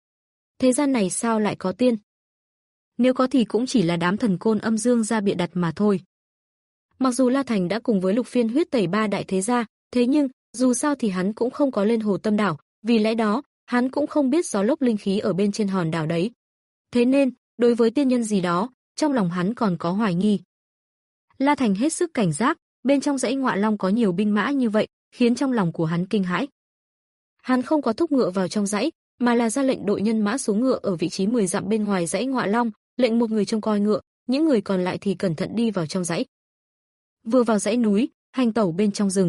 Thế gian này sao lại có tiên? Nếu có thì cũng chỉ là đám thần côn âm dương ra bịa đặt mà thôi. Mặc dù La Thành đã cùng với Lục Phiên huyết tẩy ba đại thế gia, thế nhưng, dù sao thì hắn cũng không có lên Hồ Tâm đảo, vì lẽ đó, hắn cũng không biết gió lốc linh khí ở bên trên hòn đảo đấy. Thế nên, đối với tiên nhân gì đó, trong lòng hắn còn có hoài nghi. La Thành hết sức cảnh giác, bên trong dãy Ngọa Long có nhiều binh mã như vậy, khiến trong lòng của hắn kinh hãi. Hắn không có thúc ngựa vào trong dãy, mà là ra lệnh đội nhân mã xuống ngựa ở vị trí mười dặm bên ngoài dãy Ngọa Long, lệnh một người trông coi ngựa, những người còn lại thì cẩn thận đi vào trong dãy. Vừa vào dãy núi, hành tẩu bên trong rừng.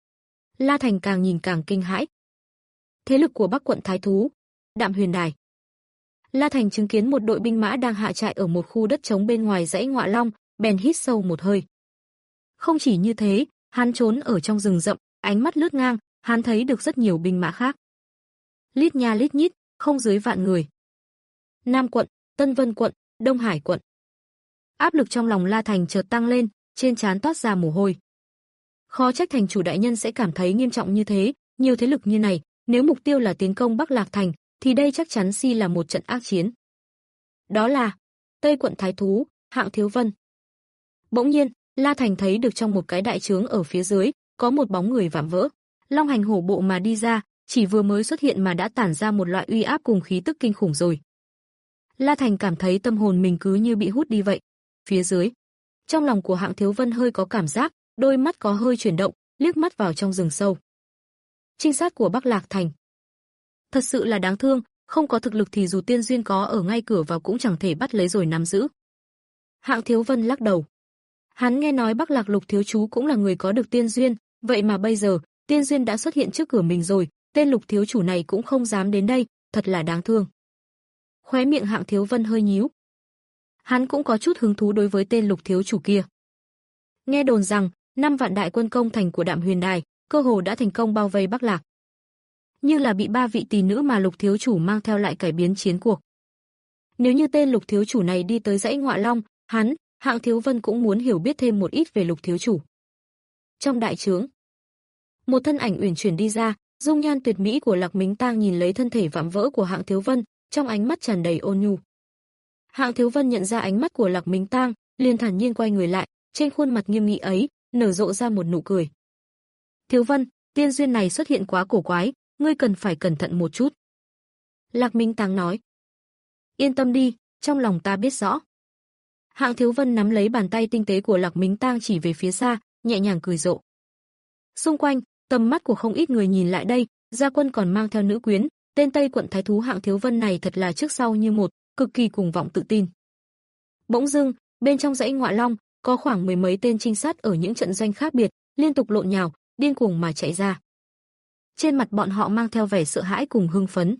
La Thành càng nhìn càng kinh hãi. Thế lực của Bắc quận Thái Thú, Đạm Huyền Đài. La Thành chứng kiến một đội binh mã đang hạ trại ở một khu đất trống bên ngoài dãy Ngọa Long, bèn hít sâu một hơi. Không chỉ như thế, hắn trốn ở trong rừng rậm, ánh mắt lướt ngang, hắn thấy được rất nhiều binh mã khác. Lít nha lít nhít, không dưới vạn người. Nam quận, Tân Vân quận, Đông Hải quận. Áp lực trong lòng La Thành chợt tăng lên, trên trán toát ra mồ hôi. Khó trách thành chủ đại nhân sẽ cảm thấy nghiêm trọng như thế, nhiều thế lực như này, nếu mục tiêu là tiến công Bắc Lạc thành, thì đây chắc chắn si là một trận ác chiến. Đó là Tây quận Thái thú, Hạng Thiếu Vân. Bỗng nhiên, La Thành thấy được trong một cái đại trướng ở phía dưới, có một bóng người vạm vỡ, long hành hổ bộ mà đi ra, chỉ vừa mới xuất hiện mà đã tản ra một loại uy áp cùng khí tức kinh khủng rồi. La Thành cảm thấy tâm hồn mình cứ như bị hút đi vậy. Phía dưới, trong lòng của Hạng Thiếu Vân hơi có cảm giác, đôi mắt có hơi chuyển động, liếc mắt vào trong rừng sâu. Trinh sát của Bắc Lạc thành. Thật sự là đáng thương, không có thực lực thì dù tiên duyên có ở ngay cửa vào cũng chẳng thể bắt lấy rồi nắm giữ. Hạng Thiếu Vân lắc đầu. Hắn nghe nói Bắc Lạc Lục thiếu chú cũng là người có được tiên duyên, vậy mà bây giờ, tiên duyên đã xuất hiện trước cửa mình rồi, tên Lục thiếu chủ này cũng không dám đến đây, thật là đáng thương. Khóe miệng Hạng Thiếu Vân hơi nhíu. Hắn cũng có chút hứng thú đối với tên Lục thiếu chủ kia. Nghe đồn rằng, năm vạn đại quân công thành của Đạm Huyền Đài, cơ hồ đã thành công bao vây Bắc Lạc. Như là bị ba vị tỷ nữ mà Lục thiếu chủ mang theo lại cải biến chiến cuộc. Nếu như tên Lục thiếu chủ này đi tới dãy Ngọa Long, hắn, Hạng Thiếu Vân cũng muốn hiểu biết thêm một ít về Lục thiếu chủ. Trong đại trướng, một thân ảnh uyển chuyển đi ra, dung nhan tuyệt mỹ của Lạc Mính Tang nhìn lấy thân thể vạm vỡ của Hạng Thiếu Vân, trong ánh mắt tràn đầy ôn nhu. Hạng Thiếu Vân nhận ra ánh mắt của Lạc Mính Tang, liền thản nhiên quay người lại, trên khuôn mặt nghiêm nghị ấy, nở rộ ra một nụ cười. Thiếu Vân, tiên duyên này xuất hiện quá cổ quái, ngươi cần phải cẩn thận một chút. Lạc Mính Tang nói. Yên tâm đi, trong lòng ta biết rõ. Hạng Thiếu Vân nắm lấy bàn tay tinh tế của Lạc Mính Tang chỉ về phía xa, nhẹ nhàng cười rộ. Xung quanh, tầm mắt của không ít người nhìn lại đây, gia quân còn mang theo nữ quyến, tên Tây quận thái thú Hạng Thiếu Vân này thật là trước sau như một, cực kỳ cuồng vọng tự tin. Bỗng dưng, bên trong dãy Ngọa Long, có khoảng mười mấy tên trinh sát ở những trận doanh khác biệt, liên tục lộn nhào, điên cuồng mà chạy ra. Trên mặt bọn họ mang theo vẻ sợ hãi cùng hưng phấn.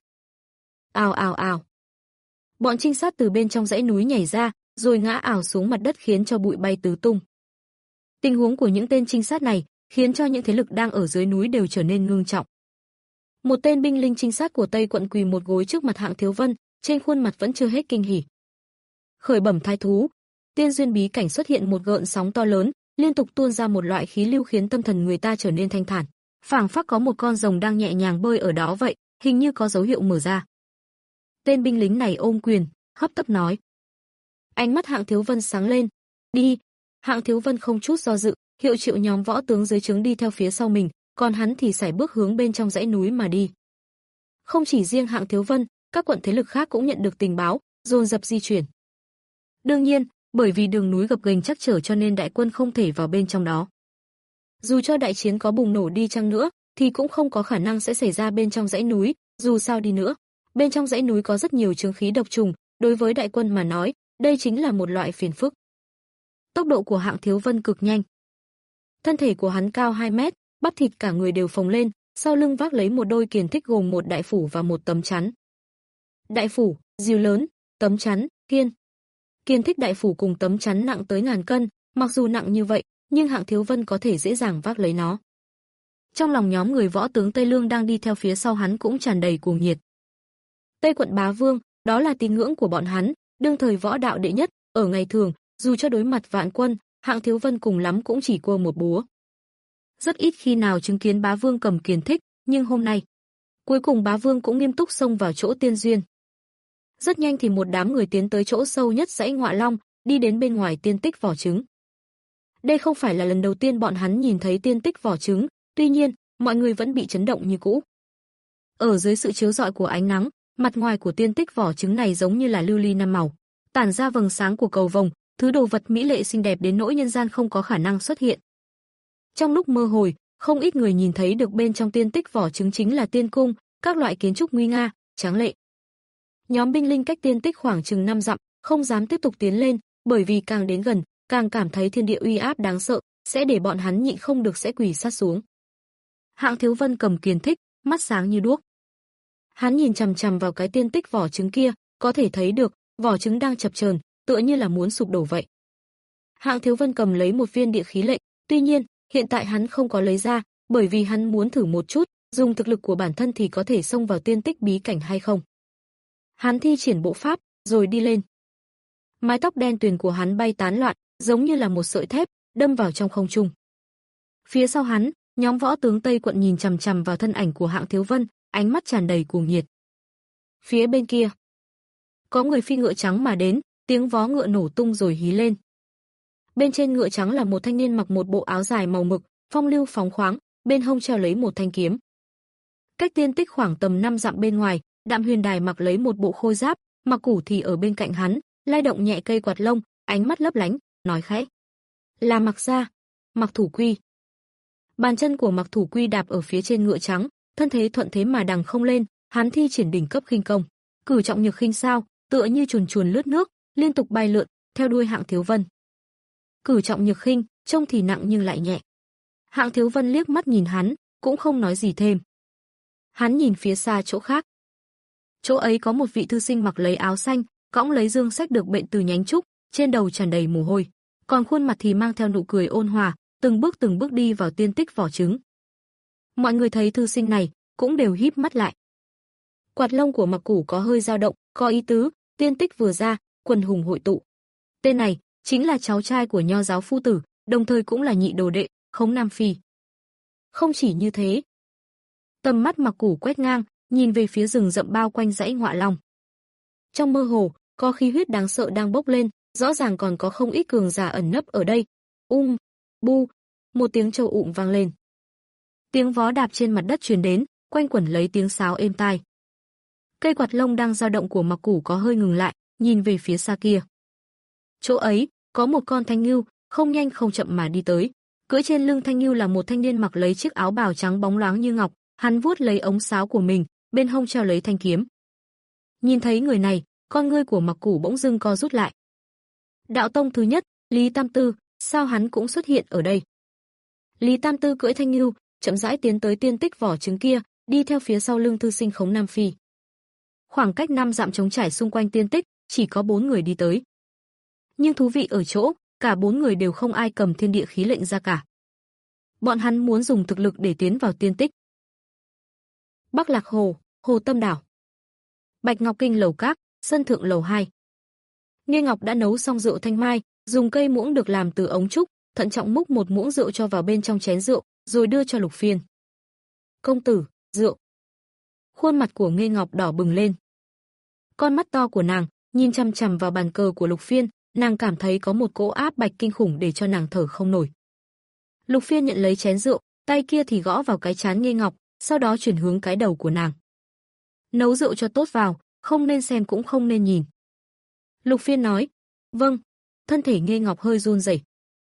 Ào ào ào. Bọn trinh sát từ bên trong dãy núi nhảy ra, rồi ngã ào xuống mặt đất khiến cho bụi bay tứ tung. Tình huống của những tên trinh sát này khiến cho những thế lực đang ở dưới núi đều trở nên ngưng trọng. Một tên binh linh trinh sát của Tây quận quỳ một gối trước mặt Hạng Thiếu Vân, trên khuôn mặt vẫn chưa hết kinh hỉ. Khởi bẩm thái thú, tiên duyên bí cảnh xuất hiện một gợn sóng to lớn, liên tục tuôn ra một loại khí lưu khiến tâm thần người ta trở nên thanh thản, phảng phất có một con rồng đang nhẹ nhàng bơi ở đó vậy, hình như có dấu hiệu mở ra. Tên binh lính này ôm quyền, hấp tấp nói. Ánh mắt Hạng Thiếu Vân sáng lên. Đi. Hạng Thiếu Vân không chút do dự, hiệu triệu nhóm võ tướng dưới trướng đi theo phía sau mình, còn hắn thì sải bước hướng bên trong dãy núi mà đi. Không chỉ riêng Hạng Thiếu Vân, các quận thế lực khác cũng nhận được tình báo, dồn dập di chuyển. Đương nhiên, bởi vì đường núi gập ghềnh chắc trở cho nên đại quân không thể vào bên trong đó. Dù cho đại chiến có bùng nổ đi chăng nữa, thì cũng không có khả năng sẽ xảy ra bên trong dãy núi, dù sao đi nữa. Bên trong dãy núi có rất nhiều chướng khí độc trùng, đối với đại quân mà nói, đây chính là một loại phiền phức. Tốc độ của Hạng Thiếu Vân cực nhanh. Thân thể của hắn cao hai mét, bắp thịt cả người đều phồng lên, sau lưng vác lấy một đôi kiền thích gồm một đại phủ và một tấm chắn. Đại phủ, rìu lớn, tấm chắn, kiên. Kiên thích đại phủ cùng tấm chắn nặng tới ngàn cân, mặc dù nặng như vậy, nhưng Hạng Thiếu Vân có thể dễ dàng vác lấy nó. Trong lòng nhóm người võ tướng Tây Lương đang đi theo phía sau hắn cũng tràn đầy cuồng nhiệt. Tây quận bá vương, đó là tín ngưỡng của bọn hắn, đương thời võ đạo đệ nhất, ở ngày thường, dù cho đối mặt vạn quân, Hạng Thiếu Vân cùng lắm cũng chỉ cua một búa. Rất ít khi nào chứng kiến bá vương cầm kiền thích, nhưng hôm nay, cuối cùng bá vương cũng nghiêm túc xông vào chỗ tiên duyên. Rất nhanh thì một đám người tiến tới chỗ sâu nhất dãy Ngọa Long, đi đến bên ngoài tiên tích vỏ trứng. Đây không phải là lần đầu tiên bọn hắn nhìn thấy tiên tích vỏ trứng, tuy nhiên, mọi người vẫn bị chấn động như cũ. Ở dưới sự chiếu rọi của ánh nắng, mặt ngoài của tiên tích vỏ trứng này giống như là lưu ly năm màu, tản ra vầng sáng của cầu vồng, thứ đồ vật mỹ lệ xinh đẹp đến nỗi nhân gian không có khả năng xuất hiện. Trong lúc mơ hồi, không ít người nhìn thấy được bên trong tiên tích vỏ trứng chính là tiên cung, các loại kiến trúc nguy nga, tráng lệ. Nhóm binh linh cách tiên tích khoảng chừng năm dặm, không dám tiếp tục tiến lên, bởi vì càng đến gần, càng cảm thấy thiên địa uy áp đáng sợ, sẽ để bọn hắn nhịn không được sẽ quỳ sát xuống. Hạng Thiếu Vân cầm kiền thích, mắt sáng như đuốc. Hắn nhìn chằm chằm vào cái tiên tích vỏ trứng kia, có thể thấy được, vỏ trứng đang chập chờn, tựa như là muốn sụp đổ vậy. Hạng Thiếu Vân cầm lấy một viên địa khí lệnh, tuy nhiên, Hiện tại hắn không có lấy ra, bởi vì hắn muốn thử một chút, dùng thực lực của bản thân thì có thể xông vào tiên tích bí cảnh hay không. Hắn thi triển bộ pháp, rồi đi lên. Mái tóc đen tuyền của hắn bay tán loạn, giống như là một sợi thép, đâm vào trong không trung. Phía sau hắn, nhóm võ tướng Tây quận nhìn chằm chằm vào thân ảnh của Hạng Thiếu Vân, ánh mắt tràn đầy cuồng nhiệt. Phía bên kia, có người phi ngựa trắng mà đến, tiếng vó ngựa nổ tung rồi hí lên. Bên trên ngựa trắng là một thanh niên mặc một bộ áo dài màu mực, phong lưu phóng khoáng, bên hông treo lấy một thanh kiếm. Cách tiên tích khoảng tầm năm dặm bên ngoài, Đạm Huyền Đài mặc lấy một bộ khôi giáp, Mặc Củ thì ở bên cạnh hắn, lay động nhẹ cây quạt lông, ánh mắt lấp lánh, nói khẽ: "Là Mặc gia, Mặc Thủ Quy." Bàn chân của Mặc Thủ Quy đạp ở phía trên ngựa trắng, thân thế thuận thế mà đằng không lên, hắn thi triển đỉnh cấp khinh công, cử trọng nhược khinh sao, tựa như chuồn chuồn lướt nước, liên tục bay lượn, theo đuôi Hạng Thiếu Vân. Cử trọng nhược khinh, trông thì nặng nhưng lại nhẹ. Hạng Thiếu Vân liếc mắt nhìn hắn, cũng không nói gì thêm. Hắn nhìn phía xa chỗ khác. Chỗ ấy có một vị thư sinh mặc lấy áo xanh, cõng lấy dương sách được bệnh từ nhánh trúc, trên đầu tràn đầy mồ hôi, còn khuôn mặt thì mang theo nụ cười ôn hòa, từng bước từng bước đi vào tiên tích vỏ trứng. Mọi người thấy thư sinh này, cũng đều híp mắt lại. Quạt lông của Mặc Củ có hơi dao động, có ý tứ, tiên tích vừa ra, quần hùng hội tụ. Tên này chính là cháu trai của nho giáo phu tử, đồng thời cũng là nhị đồ đệ, Khống Nam Phi. Không chỉ như thế, tầm mắt Mặc Củ quét ngang, nhìn về phía rừng rậm bao quanh dãy Ngọa Long. Trong mơ hồ, có khí huyết đáng sợ đang bốc lên, rõ ràng còn có không ít cường giả ẩn nấp ở đây. Ung, bu, một tiếng trâu ụng vang lên. Tiếng vó đạp trên mặt đất truyền đến, quanh quẩn lấy tiếng sáo êm tai. Cây quạt lông đang dao động của Mặc Củ có hơi ngừng lại, nhìn về phía xa kia. Chỗ ấy, có một con thanh ngưu, không nhanh không chậm mà đi tới. Cưỡi trên lưng thanh ngưu là một thanh niên mặc lấy chiếc áo bào trắng bóng loáng như ngọc, hắn vuốt lấy ống sáo của mình, bên hông treo lấy thanh kiếm. Nhìn thấy người này, con ngươi của Mặc Củ bỗng dưng co rút lại. Đạo tông thứ nhất, Lý Tam Tư, sao hắn cũng xuất hiện ở đây? Lý Tam Tư cưỡi thanh ngưu, chậm rãi tiến tới tiên tích vỏ trứng kia, đi theo phía sau lưng thư sinh Khống Nam Phi. Khoảng cách năm dặm trống trải xung quanh tiên tích, chỉ có bốn người đi tới. Nhưng thú vị ở chỗ, cả bốn người đều không ai cầm thiên địa khí lệnh ra cả. Bọn hắn muốn dùng thực lực để tiến vào tiên tích. Bắc Lạc Hồ, Hồ Tâm Đảo. Bạch Ngọc Kinh lầu các, sân thượng lầu hai. Nghê Ngọc đã nấu xong rượu thanh mai, dùng cây muỗng được làm từ ống trúc, thận trọng múc một muỗng rượu cho vào bên trong chén rượu, rồi đưa cho Lục Phiên. "Công tử, rượu." Khuôn mặt của Nghê Ngọc đỏ bừng lên. Con mắt to của nàng nhìn chằm chằm vào bàn cờ của Lục Phiên, nàng cảm thấy có một cỗ áp bạch kinh khủng để cho nàng thở không nổi. Lục Phiên nhận lấy chén rượu, tay kia thì gõ vào cái trán Nghê Ngọc, sau đó chuyển hướng cái đầu của nàng. "Nấu rượu cho tốt vào, không nên xem cũng không nên nhìn." Lục Phiên nói. "Vâng." Thân thể Nghê Ngọc hơi run rẩy.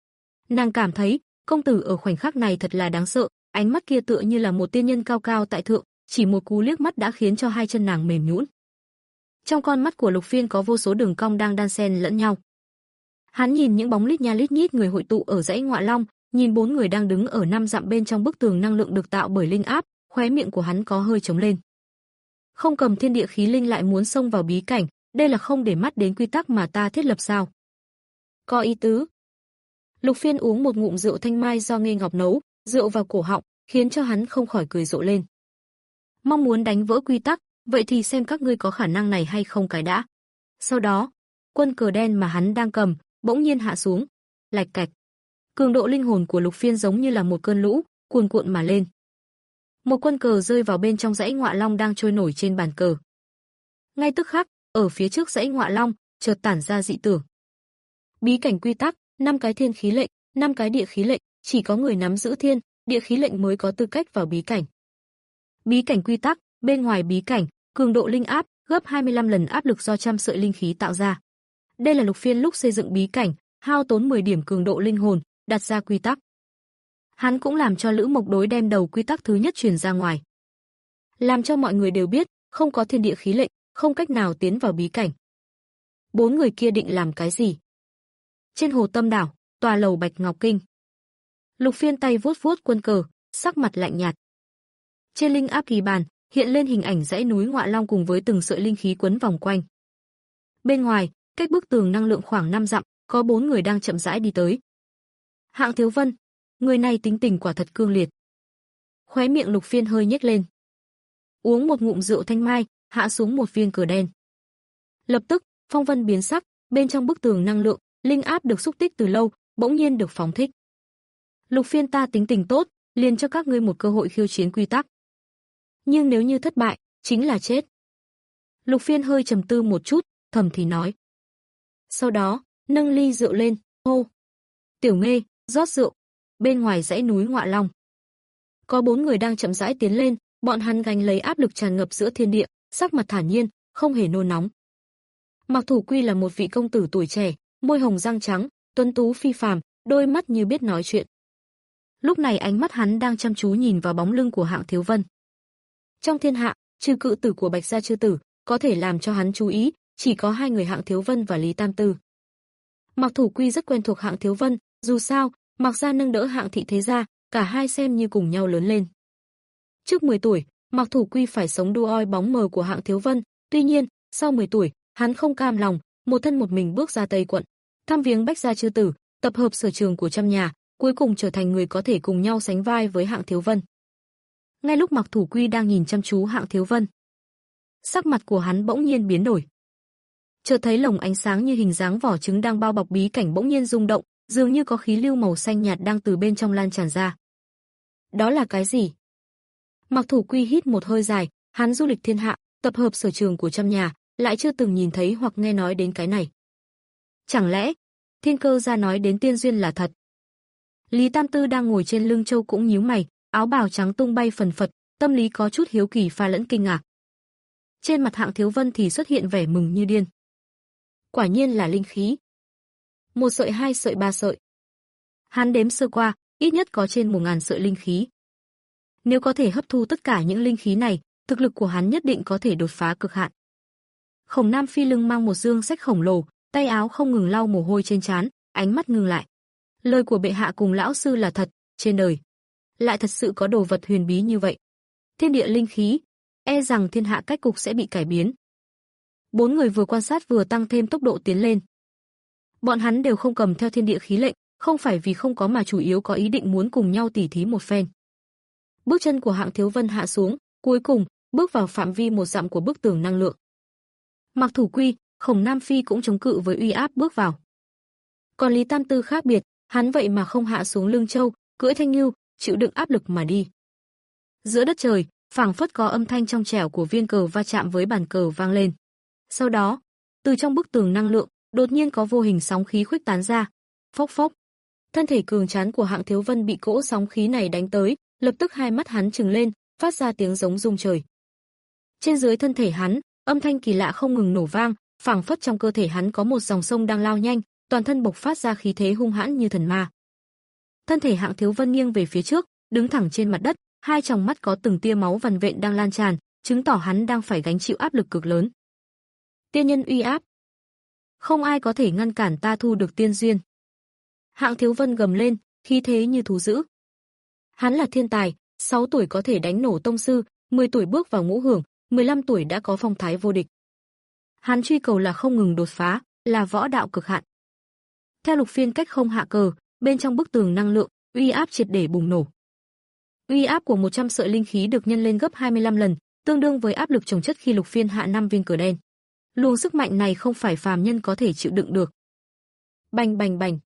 Nàng cảm thấy, công tử ở khoảnh khắc này thật là đáng sợ, ánh mắt kia tựa như là một tiên nhân cao cao tại thượng, chỉ một cú liếc mắt đã khiến cho hai chân nàng mềm nhũn. Trong con mắt của Lục Phiên có vô số đường cong đang đan xen lẫn nhau. Hắn nhìn những bóng lít nha lít nhít người hội tụ ở dãy Ngọa Long, nhìn bốn người đang đứng ở năm dặm bên trong bức tường năng lượng được tạo bởi linh áp, khóe miệng của hắn có hơi trống lên. Không cầm thiên địa khí linh lại muốn xông vào bí cảnh, đây là không để mắt đến quy tắc mà ta thiết lập sao? Có ý tứ. Lục Phiên uống một ngụm rượu thanh mai do Nghê Ngọc nấu, rượu vào cổ họng, khiến cho hắn không khỏi cười rộ lên. Mong muốn đánh vỡ quy tắc, vậy thì xem các ngươi có khả năng này hay không cái đã. Sau đó, quân cờ đen mà hắn đang cầm, bỗng nhiên hạ xuống, lạch cạch. Cường độ linh hồn của Lục Phiên giống như là một cơn lũ, cuồn cuộn mà lên. Một quân cờ rơi vào bên trong dãy Ngọa Long đang trôi nổi trên bàn cờ. Ngay tức khắc, ở phía trước dãy Ngọa Long, chợt tản ra dị tưởng. Bí cảnh quy tắc, năm cái thiên khí lệnh, năm cái địa khí lệnh, chỉ có người nắm giữ thiên, địa khí lệnh mới có tư cách vào bí cảnh. Bí cảnh quy tắc, bên ngoài bí cảnh, cường độ linh áp gấp hai mươi lăm lần áp lực do trăm sợi linh khí tạo ra. Đây là Lục Phiên lúc xây dựng bí cảnh, hao tốn mười điểm cường độ linh hồn, đặt ra quy tắc. Hắn cũng làm cho Lữ Mộc Đối đem đầu quy tắc thứ nhất truyền ra ngoài. Làm cho mọi người đều biết, không có thiên địa khí lệnh, không cách nào tiến vào bí cảnh. Bốn người kia định làm cái gì? Trên Hồ Tâm Đảo, tòa lầu Bạch Ngọc Kinh. Lục Phiên tay vuốt vuốt quân cờ, sắc mặt lạnh nhạt. Trên linh áp kỳ bàn, hiện lên hình ảnh dãy núi Ngọa Long cùng với từng sợi linh khí quấn vòng quanh. Bên ngoài, cách bức tường năng lượng khoảng năm dặm, có bốn người đang chậm rãi đi tới. Hạng Thiếu Vân, người này tính tình quả thật cương liệt. Khóe miệng Lục Phiên hơi nhếch lên. Uống một ngụm rượu thanh mai, hạ xuống một viên cờ đen. Lập tức, phong vân biến sắc, bên trong bức tường năng lượng, linh áp được xúc tích từ lâu, bỗng nhiên được phóng thích. Lục Phiên ta tính tình tốt, liền cho các ngươi một cơ hội khiêu chiến quy tắc. Nhưng nếu như thất bại, chính là chết. Lục Phiên hơi trầm tư một chút, thầm thì nói. Sau đó, nâng ly rượu lên, hô. Tiểu Nghê, rót rượu. Bên ngoài dãy núi Ngọa Long, có bốn người đang chậm rãi tiến lên, bọn hắn gánh lấy áp lực tràn ngập giữa thiên địa, sắc mặt thản nhiên, không hề nôn nóng. Mặc Thủ Quy là một vị công tử tuổi trẻ, môi hồng răng trắng, tuấn tú phi phàm, đôi mắt như biết nói chuyện. Lúc này ánh mắt hắn đang chăm chú nhìn vào bóng lưng của Hạng Thiếu Vân. Trong thiên hạ, trừ cự tử của Bạch gia chư tử, có thể làm cho hắn chú ý, chỉ có hai người Hạng Thiếu Vân và Lý Tam Tư. Mặc Thủ Quy rất quen thuộc Hạng Thiếu Vân, dù sao, Mặc gia nâng đỡ Hạng thị thế gia, cả hai xem như cùng nhau lớn lên. Trước mười tuổi, Mặc Thủ Quy phải sống đu oi bóng mờ của Hạng Thiếu Vân, tuy nhiên, sau mười tuổi, hắn không cam lòng, một thân một mình bước ra Tây quận, thăm viếng Bách gia chư tử, tập hợp sở trường của trăm nhà, cuối cùng trở thành người có thể cùng nhau sánh vai với Hạng Thiếu Vân. Ngay lúc Mặc Thủ Quy đang nhìn chăm chú Hạng Thiếu Vân, sắc mặt của hắn bỗng nhiên biến đổi. Chợt thấy lồng ánh sáng như hình dáng vỏ trứng đang bao bọc bí cảnh bỗng nhiên rung động, dường như có khí lưu màu xanh nhạt đang từ bên trong lan tràn ra. Đó là cái gì? Mặc Thủ Quy hít một hơi dài, hắn du lịch thiên hạ, tập hợp sở trường của trăm nhà, lại chưa từng nhìn thấy hoặc nghe nói đến cái này. Chẳng lẽ, Thiên Cơ gia nói đến tiên duyên là thật? Lý Tam Tư đang ngồi trên lưng châu cũng nhíu mày, áo bào trắng tung bay phần phật, tâm lý có chút hiếu kỳ pha lẫn kinh ngạc. Trên mặt Hạng Thiếu Vân thì xuất hiện vẻ mừng như điên. Quả nhiên là linh khí. Một sợi, hai sợi, ba sợi. Hắn đếm sơ qua, ít nhất có trên một ngàn sợi linh khí. Nếu có thể hấp thu tất cả những linh khí này, thực lực của hắn nhất định có thể đột phá cực hạn. Khổng Nam Phi lưng mang một dương sách khổng lồ, tay áo không ngừng lau mồ hôi trên trán, ánh mắt ngưng lại. Lời của bệ hạ cùng lão sư là thật, trên đời lại thật sự có đồ vật huyền bí như vậy. Thiên địa linh khí, e rằng thiên hạ cách cục sẽ bị cải biến. Bốn người vừa quan sát vừa tăng thêm tốc độ tiến lên. Bọn hắn đều không cầm theo thiên địa khí lệnh, không phải vì không có mà chủ yếu có ý định muốn cùng nhau tỉ thí một phen. Bước chân của Hạng Thiếu Vân hạ xuống, cuối cùng bước vào phạm vi một dặm của bức tường năng lượng. Mặc Thủ Quy, Khổng Nam Phi cũng chống cự với uy áp bước vào. Còn Lý Tam Tư khác biệt, hắn vậy mà không hạ xuống lưng châu, cưỡi thanh ngưu, chịu đựng áp lực mà đi. Giữa đất trời, phảng phất có âm thanh trong trẻo của viên cờ va chạm với bàn cờ vang lên. Sau đó, từ trong bức tường năng lượng, đột nhiên có vô hình sóng khí khuếch tán ra. Phốc phốc. Thân thể cường tráng của Hạng Thiếu Vân bị cỗ sóng khí này đánh tới, lập tức hai mắt hắn trừng lên, phát ra tiếng giống rung trời. Trên dưới thân thể hắn, âm thanh kỳ lạ không ngừng nổ vang, phảng phất trong cơ thể hắn có một dòng sông đang lao nhanh, toàn thân bộc phát ra khí thế hung hãn như thần ma. Thân thể Hạng Thiếu Vân nghiêng về phía trước, đứng thẳng trên mặt đất, hai tròng mắt có từng tia máu vằn vện đang lan tràn, chứng tỏ hắn đang phải gánh chịu áp lực cực lớn. Tiên nhân uy áp, không ai có thể ngăn cản ta thu được tiên duyên. Hạng Thiếu Vân gầm lên, khí thế như thú dữ. Hắn là thiên tài, sáu tuổi có thể đánh nổ tông sư, mười tuổi bước vào ngũ hưởng, mười lăm tuổi đã có phong thái vô địch. Hắn truy cầu là không ngừng đột phá, là võ đạo cực hạn. Theo Lục Phiên cách không hạ cờ, bên trong bức tường năng lượng, uy áp triệt để bùng nổ. Uy áp của một trăm sợi linh khí được nhân lên gấp hai mươi lăm lần, tương đương với áp lực chồng chất khi Lục Phiên hạ năm viên cờ đen. Luồng sức mạnh này không phải phàm nhân có thể chịu đựng được. Bành bành bành.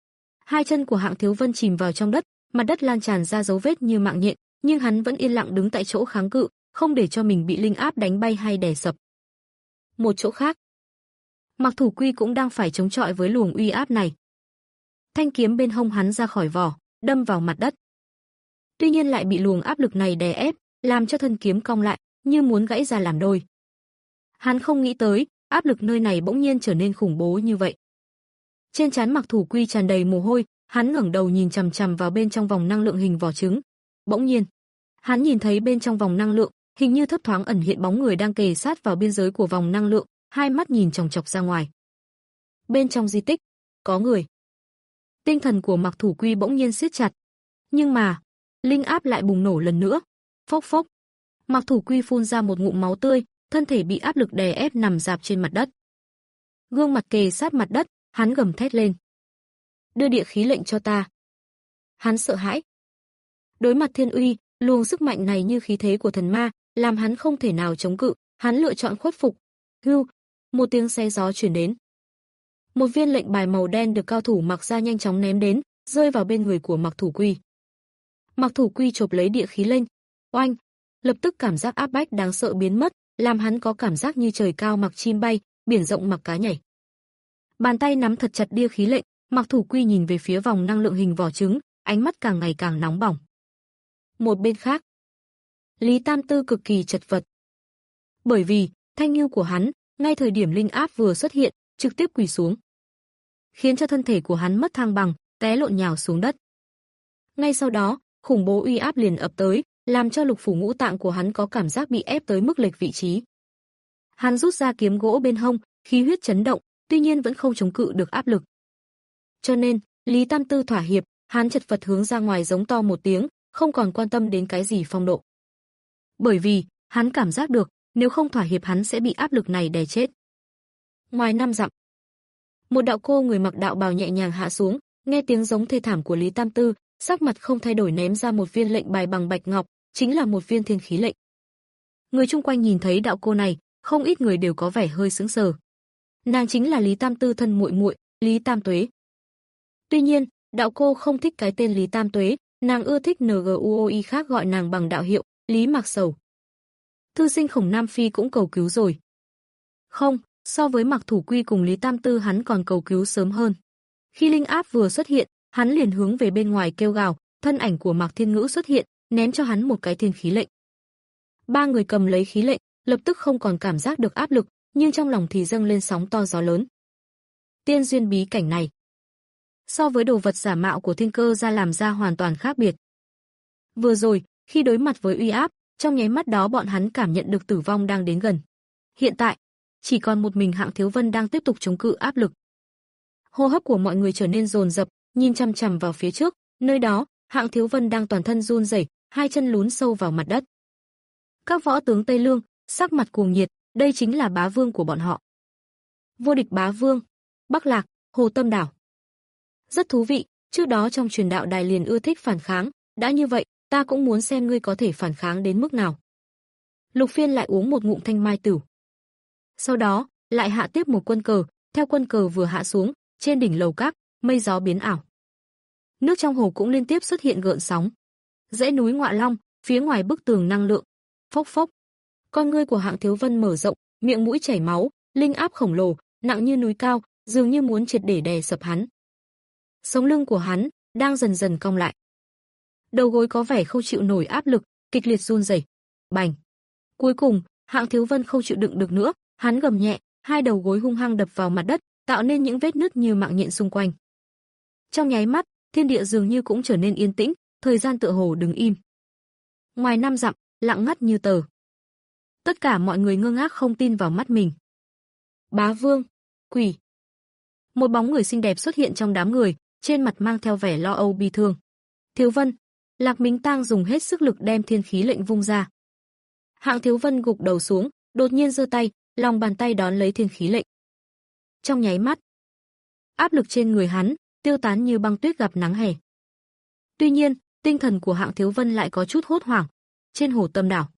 Hai chân của Hạng Thiếu Vân chìm vào trong đất, mặt đất lan tràn ra dấu vết như mạng nhện, nhưng hắn vẫn yên lặng đứng tại chỗ kháng cự, không để cho mình bị linh áp đánh bay hay đè sập. Một chỗ khác, Mặc Thủ Quy cũng đang phải chống chọi với luồng uy áp này. Thanh kiếm bên hông hắn ra khỏi vỏ, đâm vào mặt đất. Tuy nhiên lại bị luồng áp lực này đè ép, làm cho thân kiếm cong lại, như muốn gãy ra làm đôi. Hắn không nghĩ tới, áp lực nơi này bỗng nhiên trở nên khủng bố như vậy. Trên trán Mặc Thủ Quy tràn đầy mồ hôi, hắn ngẩng đầu nhìn chằm chằm vào bên trong vòng năng lượng hình vỏ trứng. Bỗng nhiên, hắn nhìn thấy bên trong vòng năng lượng, hình như thấp thoáng ẩn hiện bóng người đang kề sát vào biên giới của vòng năng lượng, hai mắt nhìn chòng chọc ra ngoài. Bên trong di tích, có người. Tinh thần của Mặc Thủ Quy bỗng nhiên siết chặt. Nhưng mà, linh áp lại bùng nổ lần nữa. Phốc phốc. Mặc Thủ Quy phun ra một ngụm máu tươi, thân thể bị áp lực đè ép nằm rạp trên mặt đất. Gương mặt kề sát mặt đất, hắn gầm thét lên. Đưa địa khí lệnh cho ta. hắn sợ hãi. Đối mặt thiên uy, luồng sức mạnh này như khí thế của thần ma, làm hắn không thể nào chống cự, hắn lựa chọn khuất phục. Hưu, một tiếng xé gió truyền đến. Một viên lệnh bài màu đen được cao thủ Mặc gia nhanh chóng ném đến, rơi vào bên người của Mặc Thủ Quy. Mặc Thủ Quy chộp lấy địa khí lệnh, oanh, lập tức cảm giác áp bách đáng sợ biến mất, làm hắn có cảm giác như trời cao mặc chim bay, biển rộng mặc cá nhảy. Bàn tay nắm thật chặt địa khí lệnh, Mặc Thủ Quy nhìn về phía vòng năng lượng hình vỏ trứng, ánh mắt càng ngày càng nóng bỏng. Một bên khác, Lý Tam Tư cực kỳ chật vật. Bởi vì, thanh lưu của hắn, ngay thời điểm linh áp vừa xuất hiện, trực tiếp quỳ xuống, khiến cho thân thể của hắn mất thăng bằng, té lộn nhào xuống đất. Ngay sau đó, khủng bố uy áp liền ập tới, làm cho lục phủ ngũ tạng của hắn có cảm giác bị ép tới mức lệch vị trí. Hắn rút ra kiếm gỗ bên hông, khí huyết chấn động, tuy nhiên vẫn không chống cự được áp lực. Cho nên, Lý Tam Tư thỏa hiệp, hắn chật vật hướng ra ngoài giống to một tiếng, không còn quan tâm đến cái gì phong độ. Bởi vì, hắn cảm giác được, nếu không thỏa hiệp hắn sẽ bị áp lực này đè chết. Ngoài năm dặm, một đạo cô người mặc đạo bào nhẹ nhàng hạ xuống, nghe tiếng giống thê thảm của Lý Tam Tư, sắc mặt không thay đổi ném ra một viên lệnh bài bằng bạch ngọc, chính là một viên thiên khí lệnh. Người chung quanh nhìn thấy đạo cô này, không ít người đều có vẻ hơi sững sờ. Nàng chính là Lý Tam Tư thân muội muội, Lý Tam Tuế. Tuy nhiên, đạo cô không thích cái tên Lý Tam Tuế, nàng ưa thích en giê u o i khác gọi nàng bằng đạo hiệu, Lý Mạc Sầu. Thư sinh Khổng Nam Phi cũng cầu cứu rồi. Không, so với Mặc Thủ Quy cùng Lý Tam Tư hắn còn cầu cứu sớm hơn. Khi linh áp vừa xuất hiện, hắn liền hướng về bên ngoài kêu gào, thân ảnh của Mạc Thiên Ngữ xuất hiện, ném cho hắn một cái thiên khí lệnh. Ba người cầm lấy khí lệnh, lập tức không còn cảm giác được áp lực, nhưng trong lòng thì dâng lên sóng to gió lớn. Tiên duyên bí cảnh này, so với đồ vật giả mạo của Thiên Cơ gia làm ra hoàn toàn khác biệt. Vừa rồi, khi đối mặt với uy áp, trong nháy mắt đó bọn hắn cảm nhận được tử vong đang đến gần. Hiện tại, chỉ còn một mình Hạng Thiếu Vân đang tiếp tục chống cự áp lực. Hô hấp của mọi người trở nên dồn dập, nhìn chằm chằm vào phía trước, nơi đó, Hạng Thiếu Vân đang toàn thân run rẩy, hai chân lún sâu vào mặt đất. Các võ tướng Tây Lương, sắc mặt cuồng nhiệt, đây chính là bá vương của bọn họ. Vô địch bá vương, Bắc Lạc, Hồ Tâm Đảo. Rất thú vị, trước đó trong truyền đạo đài liền ưa thích phản kháng, đã như vậy, ta cũng muốn xem ngươi có thể phản kháng đến mức nào. Lục Phiên lại uống một ngụm thanh mai tửu. Sau đó, lại hạ tiếp một quân cờ, theo quân cờ vừa hạ xuống, trên đỉnh lầu các, mây gió biến ảo. Nước trong hồ cũng liên tiếp xuất hiện gợn sóng. Dãy núi Ngọa Long, phía ngoài bức tường năng lượng, phốc phốc. Con ngươi của Hạng Thiếu Vân mở rộng, miệng mũi chảy máu, linh áp khổng lồ, nặng như núi cao, dường như muốn triệt để đè sập hắn. Sống lưng của hắn đang dần dần cong lại. Đầu gối có vẻ không chịu nổi áp lực, kịch liệt run rẩy. Bành. Cuối cùng, Hạng Thiếu Vân không chịu đựng được nữa, hắn gầm nhẹ, hai đầu gối hung hăng đập vào mặt đất, tạo nên những vết nứt như mạng nhện xung quanh. Trong nháy mắt, thiên địa dường như cũng trở nên yên tĩnh, thời gian tựa hồ đứng im. Ngoài năm dặm, lặng ngắt như tờ. Tất cả mọi người ngơ ngác không tin vào mắt mình. Bá Vương, quỷ. Một bóng người xinh đẹp xuất hiện trong đám người, trên mặt mang theo vẻ lo âu bi thương. Thiếu Vân, Lạc Mính Tang dùng hết sức lực đem thiên khí lệnh vung ra. Hạng Thiếu Vân gục đầu xuống, đột nhiên giơ tay, lòng bàn tay đón lấy thiên khí lệnh. Trong nháy mắt, áp lực trên người hắn tiêu tán như băng tuyết gặp nắng hè. Tuy nhiên, tinh thần của Hạng Thiếu Vân lại có chút hốt hoảng. Trên Hồ Tâm Đảo,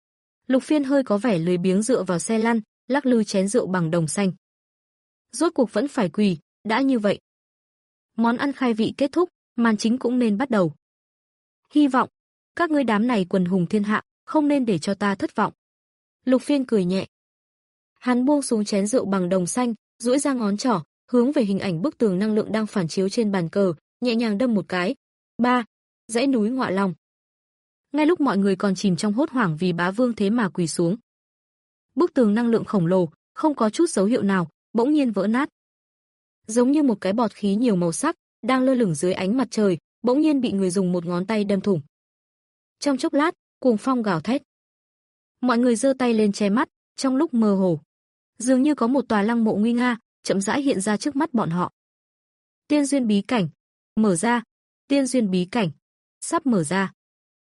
Lục Phiên hơi có vẻ lười biếng dựa vào xe lăn, lắc lư chén rượu bằng đồng xanh. Rốt cuộc vẫn phải quỳ, đã như vậy. Món ăn khai vị kết thúc, màn chính cũng nên bắt đầu. Hy vọng, các ngươi đám này quần hùng thiên hạ, không nên để cho ta thất vọng. Lục Phiên cười nhẹ. Hắn buông xuống chén rượu bằng đồng xanh, duỗi ra ngón trỏ, hướng về hình ảnh bức tường năng lượng đang phản chiếu trên bàn cờ, nhẹ nhàng đâm một cái. Ba, dãy núi Ngọa Long. Ngay lúc mọi người còn chìm trong hốt hoảng vì bá vương thế mà quỳ xuống, bức tường năng lượng khổng lồ, không có chút dấu hiệu nào, bỗng nhiên vỡ nát. Giống như một cái bọt khí nhiều màu sắc, đang lơ lửng dưới ánh mặt trời, bỗng nhiên bị người dùng một ngón tay đâm thủng. Trong chốc lát, cuồng phong gào thét. Mọi người giơ tay lên che mắt, trong lúc mơ hồ, dường như có một tòa lăng mộ nguy nga, chậm rãi hiện ra trước mắt bọn họ. Tiên duyên bí cảnh, mở ra, tiên duyên bí cảnh, sắp mở ra.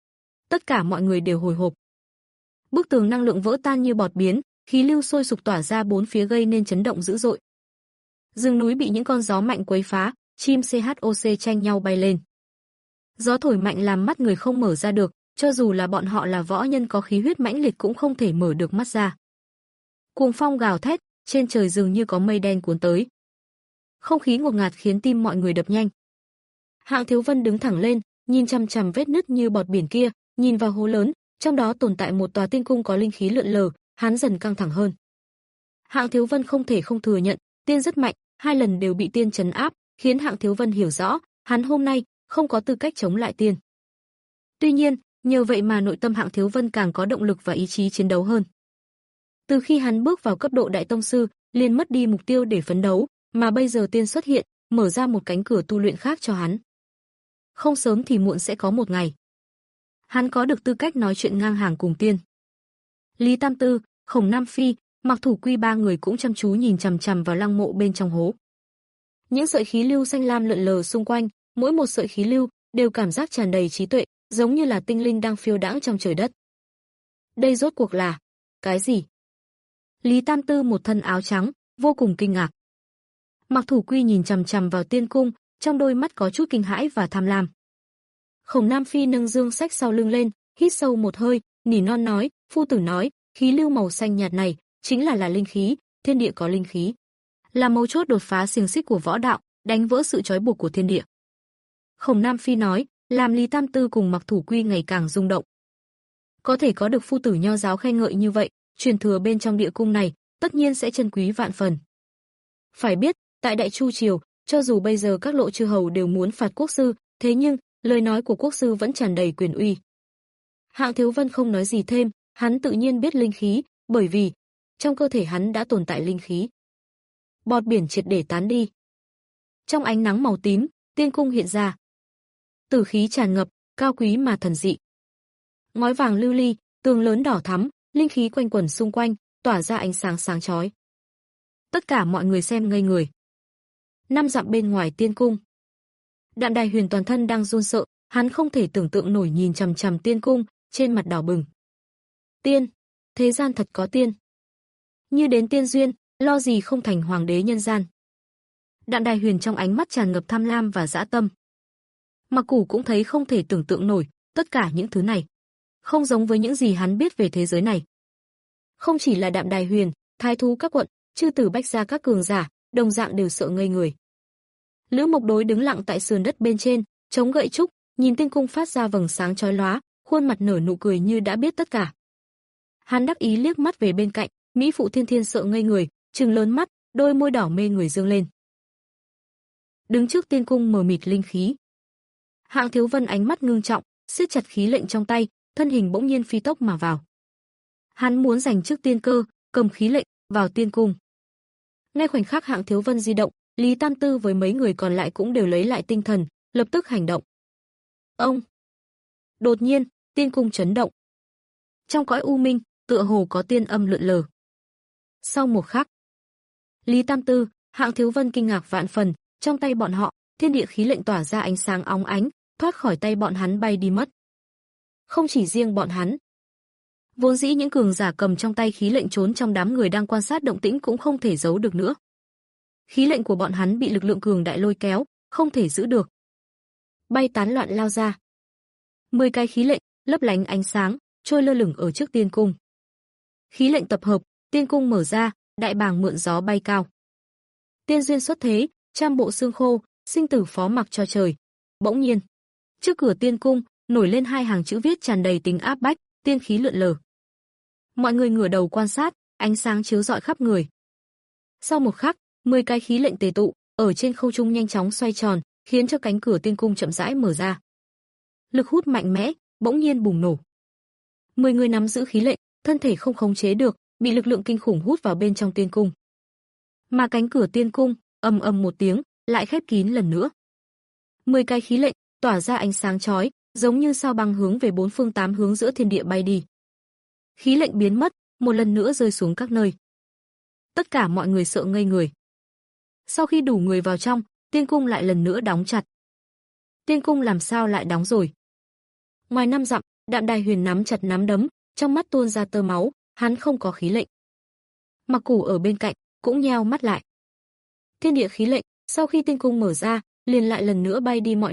Tất cả mọi người đều hồi hộp. Bức tường năng lượng vỡ tan như bọt biến, khí lưu sôi sục tỏa ra bốn phía gây nên chấn động dữ dội. Rừng núi bị những con gió mạnh quấy phá, chim xê hát o xê tranh nhau bay lên. Gió thổi mạnh làm mắt người không mở ra được, cho dù là bọn họ là võ nhân có khí huyết mãnh liệt cũng không thể mở được mắt ra. Cuồng phong gào thét, trên trời dường như có mây đen cuốn tới. Không khí ngột ngạt khiến tim mọi người đập nhanh. Hạng Thiếu Vân đứng thẳng lên, nhìn chằm chằm vết nứt như bọt biển kia, nhìn vào hố lớn, trong đó tồn tại một tòa tiên cung có linh khí lượn lờ, hắn dần căng thẳng hơn. Hạng Thiếu Vân không thể không thừa nhận, tiên rất mạnh, hai lần đều bị tiên trấn áp, khiến Hạng Thiếu Vân hiểu rõ, hắn hôm nay không có tư cách chống lại tiên. Tuy nhiên, nhờ vậy mà nội tâm Hạng Thiếu Vân càng có động lực và ý chí chiến đấu hơn. Từ khi hắn bước vào cấp độ đại tông sư, liền mất đi mục tiêu để phấn đấu, mà bây giờ tiên xuất hiện, mở ra một cánh cửa tu luyện khác cho hắn. Không sớm thì muộn sẽ có một ngày, hắn có được tư cách nói chuyện ngang hàng cùng tiên. Lý Tam Tư, Khổng Nam Phi, Mặc Thủ Quy ba người cũng chăm chú nhìn chằm chằm vào lăng mộ bên trong hố. Những sợi khí lưu xanh lam lượn lờ xung quanh, mỗi một sợi khí lưu đều cảm giác tràn đầy trí tuệ, giống như là tinh linh đang phiêu đãng trong trời đất. Đây rốt cuộc là cái gì? Lý Tam Tư một thân áo trắng, vô cùng kinh ngạc. Mặc Thủ Quy nhìn chằm chằm vào tiên cung, trong đôi mắt có chút kinh hãi và tham lam. Khổng Nam Phi nâng dương sách sau lưng lên, hít sâu một hơi, nỉ non nói, phu tử nói, khí lưu màu xanh nhạt này chính là là linh khí, thiên địa có linh khí, là mấu chốt đột phá xiềng xích của võ đạo, đánh vỡ sự trói buộc của thiên địa. Khổng Nam Phi nói, làm Lý Tam Tư cùng Mặc Thủ Quy ngày càng rung động. Có thể có được phu tử nho giáo khen ngợi như vậy, truyền thừa bên trong địa cung này, tất nhiên sẽ trân quý vạn phần. Phải biết, tại Đại Chu triều, cho dù bây giờ các lộ chư hầu đều muốn phạt quốc sư, thế nhưng lời nói của quốc sư vẫn tràn đầy quyền uy. Hạng Thiếu Vân không nói gì thêm, hắn tự nhiên biết linh khí, bởi vì trong cơ thể hắn đã tồn tại linh khí. Bọt biển triệt để tán đi. Trong ánh nắng màu tím, tiên cung hiện ra. Tử khí tràn ngập, cao quý mà thần dị. Ngói vàng lưu ly, tường lớn đỏ thắm, linh khí quanh quẩn xung quanh, tỏa ra ánh sáng sáng chói. Tất cả mọi người xem ngây người. Năm dặm bên ngoài tiên cung, Đạm Đài Huyền toàn thân đang run sợ, hắn không thể tưởng tượng nổi nhìn chằm chằm tiên cung, trên mặt đỏ bừng. Tiên, thế gian thật có tiên. Như đến tiên duyên, lo gì không thành hoàng đế nhân gian. Đạm Đài Huyền trong ánh mắt tràn ngập tham lam và dã tâm. Mặc Củ cũng thấy không thể tưởng tượng nổi, tất cả những thứ này không giống với những gì hắn biết về thế giới này. Không chỉ là Đạm Đài Huyền, thái thú các quận, chư tử bách gia các cường giả, đồng dạng đều sợ ngây người. Lữ Mộc Đối đứng lặng tại sườn đất bên trên, chống gậy trúc, nhìn tiên cung phát ra vầng sáng chói lóa, khuôn mặt nở nụ cười như đã biết tất cả. Hắn đắc ý liếc mắt về bên cạnh, mỹ phụ Thiên Thiên sợ ngây người, trừng lớn mắt, đôi môi đỏ mê người dương lên. Đứng trước tiên cung mờ mịt linh khí, Hạng Thiếu Vân ánh mắt ngưng trọng, siết chặt khí lệnh trong tay, thân hình bỗng nhiên phi tốc mà vào. Hắn muốn giành trước tiên cơ, cầm khí lệnh vào tiên cung. Ngay khoảnh khắc Hạng Thiếu Vân di động, Lý Tam Tư với mấy người còn lại cũng đều lấy lại tinh thần, lập tức hành động. Ông! Đột nhiên, tiên cung chấn động. Trong cõi u minh, tựa hồ có tiên âm lượn lờ. Sau một khắc, Lý Tam Tư, Hạng Thiếu Vân kinh ngạc vạn phần, trong tay bọn họ, thiên địa khí lệnh tỏa ra ánh sáng óng ánh, thoát khỏi tay bọn hắn bay đi mất. Không chỉ riêng bọn hắn, vốn dĩ những cường giả cầm trong tay khí lệnh trốn trong đám người đang quan sát động tĩnh cũng không thể giấu được nữa. Khí lệnh của bọn hắn bị lực lượng cường đại lôi kéo, không thể giữ được. Bay tán loạn lao ra. Mười cái khí lệnh, lấp lánh ánh sáng, trôi lơ lửng ở trước tiên cung. Khí lệnh tập hợp, tiên cung mở ra, đại bàng mượn gió bay cao. Tiên duyên xuất thế, trăm bộ xương khô, sinh tử phó mặc cho trời. Bỗng nhiên, trước cửa tiên cung, nổi lên hai hàng chữ viết tràn đầy tính áp bách, tiên khí lượn lờ. Mọi người ngửa đầu quan sát, ánh sáng chiếu rọi khắp người. Sau một khắc, mười cái khí lệnh tề tụ, ở trên không trung nhanh chóng xoay tròn, khiến cho cánh cửa tiên cung chậm rãi mở ra. Lực hút mạnh mẽ, bỗng nhiên bùng nổ. Mười người nắm giữ khí lệnh, thân thể không khống chế được, bị lực lượng kinh khủng hút vào bên trong tiên cung. Mà cánh cửa tiên cung, ầm ầm một tiếng, lại khép kín lần nữa. Mười cái khí lệnh tỏa ra ánh sáng chói, giống như sao băng hướng về bốn phương tám hướng giữa thiên địa bay đi. Khí lệnh biến mất, một lần nữa rơi xuống các nơi. Tất cả mọi người sợ ngây người. Sau khi đủ người vào trong, tiên cung lại lần nữa đóng chặt. Tiên cung làm sao lại đóng rồi? Ngoài năm dặm, Đạm Đài Huyền nắm chặt nắm đấm, trong mắt tuôn ra tơ máu, hắn không có khí lệnh. Mặc Củ ở bên cạnh cũng nheo mắt lại. Thiên địa khí lệnh, sau khi tiên cung mở ra, liền lại lần nữa bay đi mọi nơi,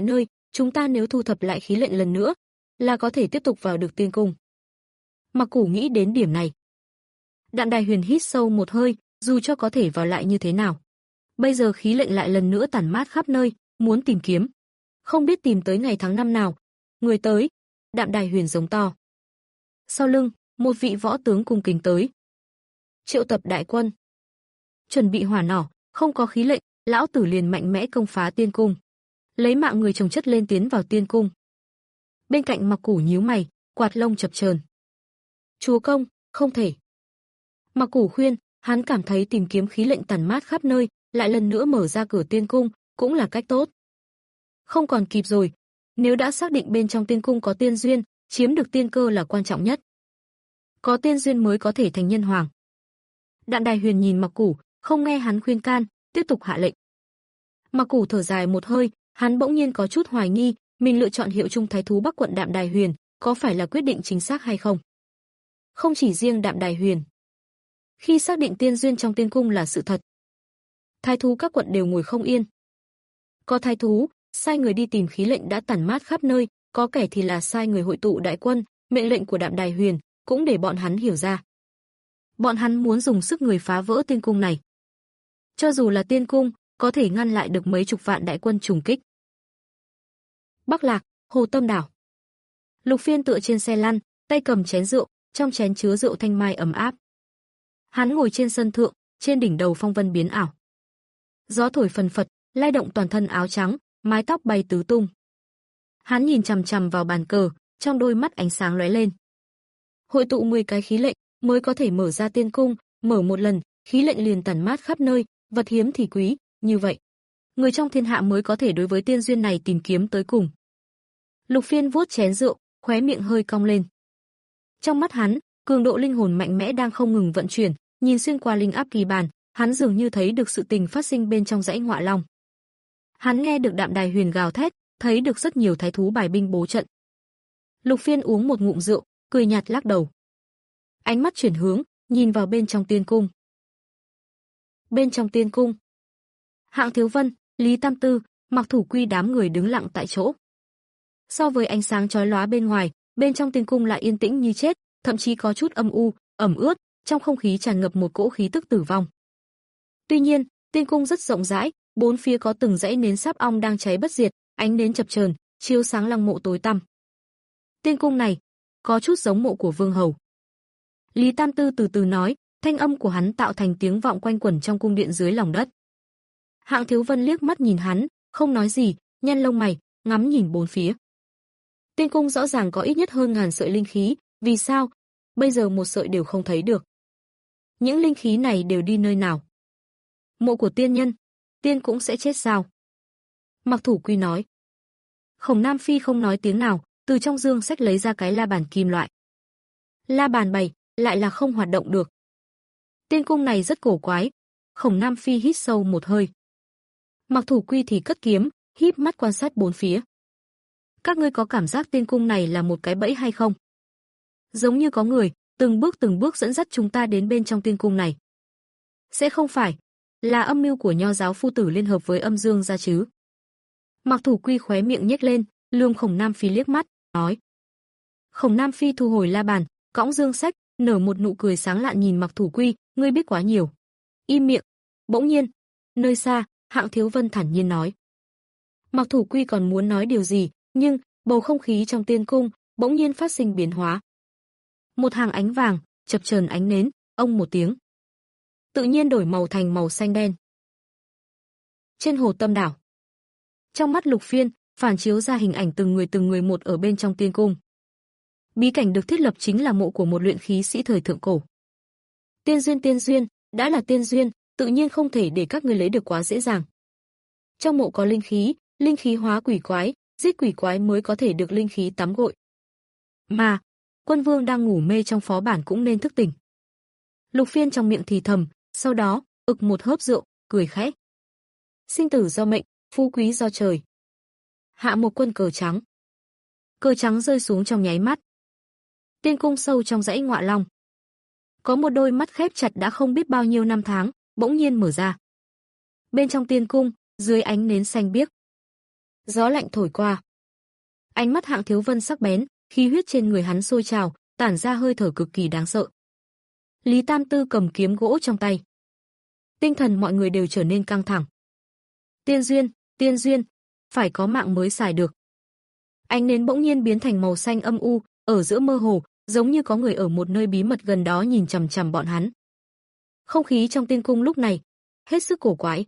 Chúng ta nếu thu thập lại khí lệnh lần nữa, là có thể tiếp tục vào được tiên cung. Mặc Củ nghĩ đến điểm này. Đạm Đài Huyền hít sâu một hơi, dù cho có thể vào lại như thế nào. Bây giờ khí lệnh lại lần nữa tản mát khắp nơi, muốn tìm kiếm. Không biết tìm tới ngày tháng năm nào. Người tới. Đạm Đài Huyền giống to. Sau lưng, một vị võ tướng cung kính tới. Triệu tập đại quân. Chuẩn bị hỏa nỏ, không có khí lệnh, lão tử liền mạnh mẽ công phá tiên cung. Lấy mạng người chồng chất lên tiến vào tiên cung. Bên cạnh Mặc Củ nhíu mày, quạt lông chập chờn. Chúa công, không thể. Mặc Củ khuyên, hắn cảm thấy tìm kiếm khí lệnh tản mát khắp nơi, lại lần nữa mở ra cửa tiên cung, cũng là cách tốt. Không còn kịp rồi, nếu đã xác định bên trong tiên cung có tiên duyên, chiếm được tiên cơ là quan trọng nhất. Có tiên duyên mới có thể thành nhân hoàng. Đạm Đài Huyền nhìn Mặc Củ, không nghe hắn khuyên can, tiếp tục hạ lệnh. Mặc Củ thở dài một hơi, hắn bỗng nhiên có chút hoài nghi, mình lựa chọn hiệu trung thái thú Bắc quận Đạm Đài Huyền, có phải là quyết định chính xác hay không? Không chỉ riêng Đạm Đài Huyền. Khi xác định tiên duyên trong tiên cung là sự thật, thái thú các quận đều ngồi không yên. Có thái thú, sai người đi tìm khí lệnh đã tản mát khắp nơi, có kẻ thì là sai người hội tụ đại quân, mệnh lệnh của Đạm Đài Huyền, cũng để bọn hắn hiểu ra. Bọn hắn muốn dùng sức người phá vỡ tiên cung này. Cho dù là tiên cung, có thể ngăn lại được mấy chục vạn đại quân trùng kích. Bắc Lạc, Hồ Tâm Đảo. Lục Phiên tựa trên xe lăn, tay cầm chén rượu, trong chén chứa rượu thanh mai ấm áp. Hắn ngồi trên sân thượng, trên đỉnh đầu phong vân biến ảo. Gió thổi phần phật, lay động toàn thân áo trắng, mái tóc bay tứ tung. Hắn nhìn chằm chằm vào bàn cờ, trong đôi mắt ánh sáng lóe lên. Hội tụ mười cái khí lệnh mới có thể mở ra tiên cung, mở một lần, khí lệnh liền tản mát khắp nơi, vật hiếm thì quý, như vậy, người trong thiên hạ mới có thể đối với tiên duyên này tìm kiếm tới cùng. Lục Phiên vuốt chén rượu, khóe miệng hơi cong lên. Trong mắt hắn, cường độ linh hồn mạnh mẽ đang không ngừng vận chuyển, nhìn xuyên qua linh áp kỳ bàn, hắn dường như thấy được sự tình phát sinh bên trong dãy Ngọa Long. Hắn nghe được Đạm Đài Huyền gào thét, thấy được rất nhiều thái thú bài binh bố trận. Lục Phiên uống một ngụm rượu, cười nhạt lắc đầu. Ánh mắt chuyển hướng, nhìn vào bên trong tiên cung. Bên trong tiên cung, Hạng Thiếu Vân, Lý Tam Tư, Mặc Thủ Quy đám người đứng lặng tại chỗ. So với ánh sáng chói lóa bên ngoài, bên trong tiên cung lại yên tĩnh như chết, thậm chí có chút âm u, ẩm ướt, trong không khí tràn ngập một cỗ khí tức tử vong. Tuy nhiên, tiên cung rất rộng rãi, bốn phía có từng dãy nến sáp ong đang cháy bất diệt, ánh nến chập chờn, chiếu sáng lăng mộ tối tăm. Tiên cung này có chút giống mộ của Vương Hầu. Lý Tam Tư từ từ nói, thanh âm của hắn tạo thành tiếng vọng quanh quẩn trong cung điện dưới lòng đất. Hạng Thiếu Vân liếc mắt nhìn hắn, không nói gì, nhăn lông mày, ngắm nhìn bốn phía. Tiên cung rõ ràng có ít nhất hơn ngàn sợi linh khí, vì sao? Bây giờ một sợi đều không thấy được. Những linh khí này đều đi nơi nào? Mộ của tiên nhân, tiên cũng sẽ chết sao? Mặc Thủ Quy nói. Khổng Nam Phi không nói tiếng nào, từ trong dương sách lấy ra cái la bàn kim loại. La bàn bày, lại là không hoạt động được. Tiên cung này rất cổ quái. Khổng Nam Phi hít sâu một hơi. Mặc Thủ Quy thì cất kiếm, híp mắt quan sát bốn phía. Các ngươi có cảm giác tiên cung này là một cái bẫy hay không? Giống như có người, từng bước từng bước dẫn dắt chúng ta đến bên trong tiên cung này. Sẽ không phải là âm mưu của Nho giáo phu tử liên hợp với âm dương gia chứ? Mặc Thủ Quy khóe miệng nhếch lên, lườm Khổng Nam Phi liếc mắt, nói. Khổng Nam Phi thu hồi la bàn, cõng dương sách, nở một nụ cười sáng lạn nhìn Mặc Thủ Quy, ngươi biết quá nhiều. Im miệng. Bỗng nhiên, nơi xa, Hạng Thiếu Vân thản nhiên nói. Mặc Thủ Quy còn muốn nói điều gì, nhưng bầu không khí trong tiên cung bỗng nhiên phát sinh biến hóa. Một hàng ánh vàng chập chờn ánh nến, ông một tiếng, tự nhiên đổi màu thành màu xanh đen. Trên Hồ Tâm Đảo, trong mắt Lục Phiên phản chiếu ra hình ảnh từng người từng người một ở bên trong tiên cung. Bí cảnh được thiết lập chính là mộ của một luyện khí sĩ thời thượng cổ. Tiên duyên tiên duyên, đã là tiên duyên, tự nhiên không thể để các người lấy được quá dễ dàng. Trong mộ có linh khí, linh khí hóa quỷ quái, giết quỷ quái mới có thể được linh khí tắm gội. Mà, Quân Vương đang ngủ mê trong phó bản cũng nên thức tỉnh. Lục Phiên trong miệng thì thầm, sau đó, ực một hớp rượu, cười khẽ. Sinh tử do mệnh, phú quý do trời. Hạ một quân cờ trắng. Cờ trắng rơi xuống trong nháy mắt. Tiên cung sâu trong dãy Ngọa Long. Có một đôi mắt khép chặt đã không biết bao nhiêu năm tháng, bỗng nhiên mở ra. Bên trong tiên cung, dưới ánh nến xanh biếc. Gió lạnh thổi qua, Ánh mắt Hạng Thiếu Vân sắc bén, khí huyết trên người hắn sôi trào, tản ra hơi thở cực kỳ đáng sợ. Lý Tam Tư cầm kiếm gỗ trong tay. Tinh thần mọi người đều trở nên căng thẳng. Tiên duyên, tiên duyên, phải có mạng mới xài được. Ánh nến bỗng nhiên biến thành màu xanh âm u, ở giữa mơ hồ, giống như có người ở một nơi bí mật gần đó nhìn chằm chằm bọn hắn. Không khí trong tiên cung lúc này hết sức cổ quái.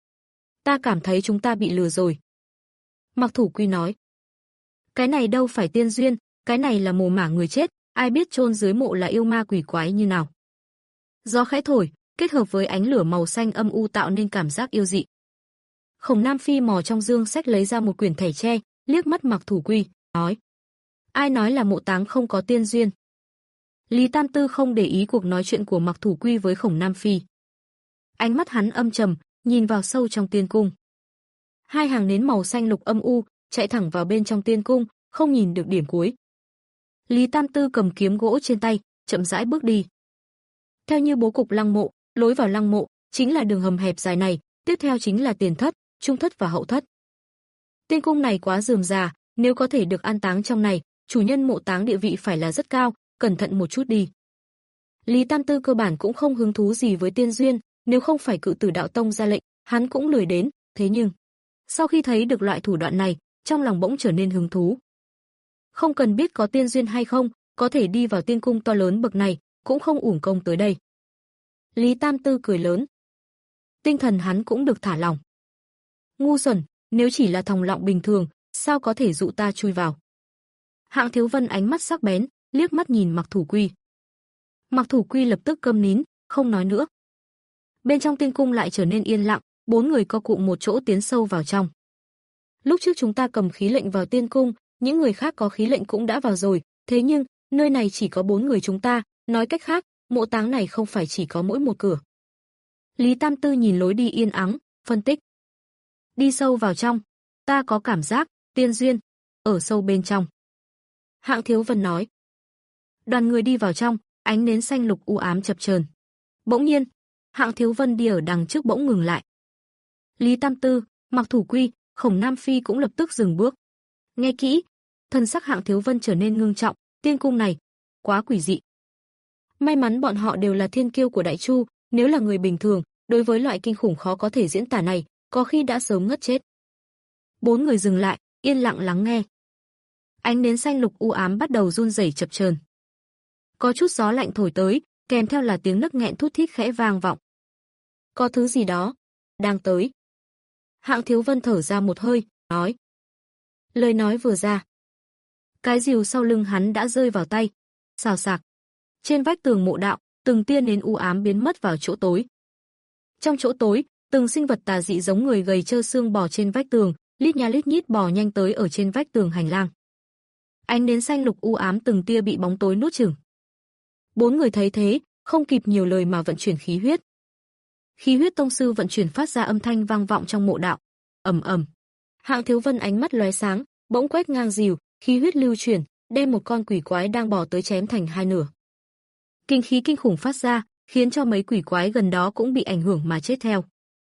Ta cảm thấy chúng ta bị lừa rồi. Mặc Thủ Quy nói. Cái này đâu phải tiên duyên, cái này là mồ mả người chết, ai biết chôn dưới mộ là yêu ma quỷ quái như nào. Gió khẽ thổi, kết hợp với ánh lửa màu xanh âm u tạo nên cảm giác yêu dị. Khổng Nam Phi mò trong dương sách lấy ra một quyển thẻ tre, liếc mắt Mặc Thủ Quy, nói: Ai nói là mộ táng không có tiên duyên? Lý Tam Tư không để ý cuộc nói chuyện của Mặc Thủ Quy với Khổng Nam Phi. Ánh mắt hắn âm trầm, nhìn vào sâu trong tiên cung. Hai hàng nến màu xanh lục âm u chạy thẳng vào bên trong tiên cung, không nhìn được điểm cuối. Lý Tam Tư cầm kiếm gỗ trên tay, chậm rãi bước đi. Theo như bố cục lăng mộ, lối vào lăng mộ chính là đường hầm hẹp dài này, tiếp theo chính là tiền thất, trung thất và hậu thất. Tiên cung này quá rườm rà, nếu có thể được an táng trong này, chủ nhân mộ táng địa vị phải là rất cao, cẩn thận một chút đi. Lý Tam Tư cơ bản cũng không hứng thú gì với tiên duyên, nếu không phải Cự Tử Đạo Tông ra lệnh, hắn cũng lười đến, thế nhưng sau khi thấy được loại thủ đoạn này, trong lòng bỗng trở nên hứng thú. Không cần biết có tiên duyên hay không, có thể đi vào tiên cung to lớn bậc này, cũng không uổng công tới đây. Lý Tam Tư cười lớn. Tinh thần hắn cũng được thả lỏng. Ngu xuẩn, nếu chỉ là thòng lọng bình thường, sao có thể dụ ta chui vào? Hạng Thiếu Vân ánh mắt sắc bén, liếc mắt nhìn Mặc Thủ Quy. Mặc Thủ Quy lập tức câm nín, không nói nữa. Bên trong tiên cung lại trở nên yên lặng, bốn người co cụm một chỗ tiến sâu vào trong. Lúc trước chúng ta cầm khí lệnh vào tiên cung, những người khác có khí lệnh cũng đã vào rồi, thế nhưng nơi này chỉ có bốn người chúng ta, nói cách khác, mộ táng này không phải chỉ có mỗi một cửa. Lý Tam Tư nhìn lối đi yên ắng, phân tích. Đi sâu vào trong, ta có cảm giác, tiên duyên, ở sâu bên trong. Hạng Thiếu Vân nói. Đoàn người đi vào trong, ánh nến xanh lục u ám chập chờn. Bỗng nhiên, Hạng Thiếu Vân đi ở đằng trước bỗng ngừng lại. Lý Tam Tư, Mặc Thủ Quy, Khổng Nam Phi cũng lập tức dừng bước. Nghe kỹ, thần sắc Hạng Thiếu Vân trở nên ngưng trọng, tiên cung này quá quỷ dị. May mắn bọn họ đều là thiên kiêu của Đại Chu, nếu là người bình thường, đối với loại kinh khủng khó có thể diễn tả này, có khi đã sớm ngất chết. Bốn người dừng lại, yên lặng lắng nghe. Ánh nến xanh lục u ám bắt đầu run rẩy chập chờn. Có chút gió lạnh thổi tới, kèm theo là tiếng nấc nghẹn thút thít khẽ vang vọng. Có thứ gì đó đang tới. Hạng Thiếu Vân thở ra một hơi, nói. Lời nói vừa ra, cái rìu sau lưng hắn đã rơi vào tay, xào xạc. Trên vách tường mộ đạo, từng tia nến u ám biến mất vào chỗ tối. Trong chỗ tối, từng sinh vật tà dị giống người gầy trơ xương bò trên vách tường, lít nha lít nhít bò nhanh tới ở trên vách tường hành lang. Ánh nến xanh lục u ám từng tia bị bóng tối nuốt chửng. Bốn người thấy thế, không kịp nhiều lời mà vận chuyển khí huyết. Khí huyết tông sư vận chuyển phát ra âm thanh vang vọng trong mộ đạo. Ầm ầm. Hạng Thiếu Vân ánh mắt lóe sáng, bỗng quét ngang rìu, khí huyết lưu chuyển, đem một con quỷ quái đang bò tới chém thành hai nửa. Kinh khí kinh khủng phát ra, khiến cho mấy quỷ quái gần đó cũng bị ảnh hưởng mà chết theo.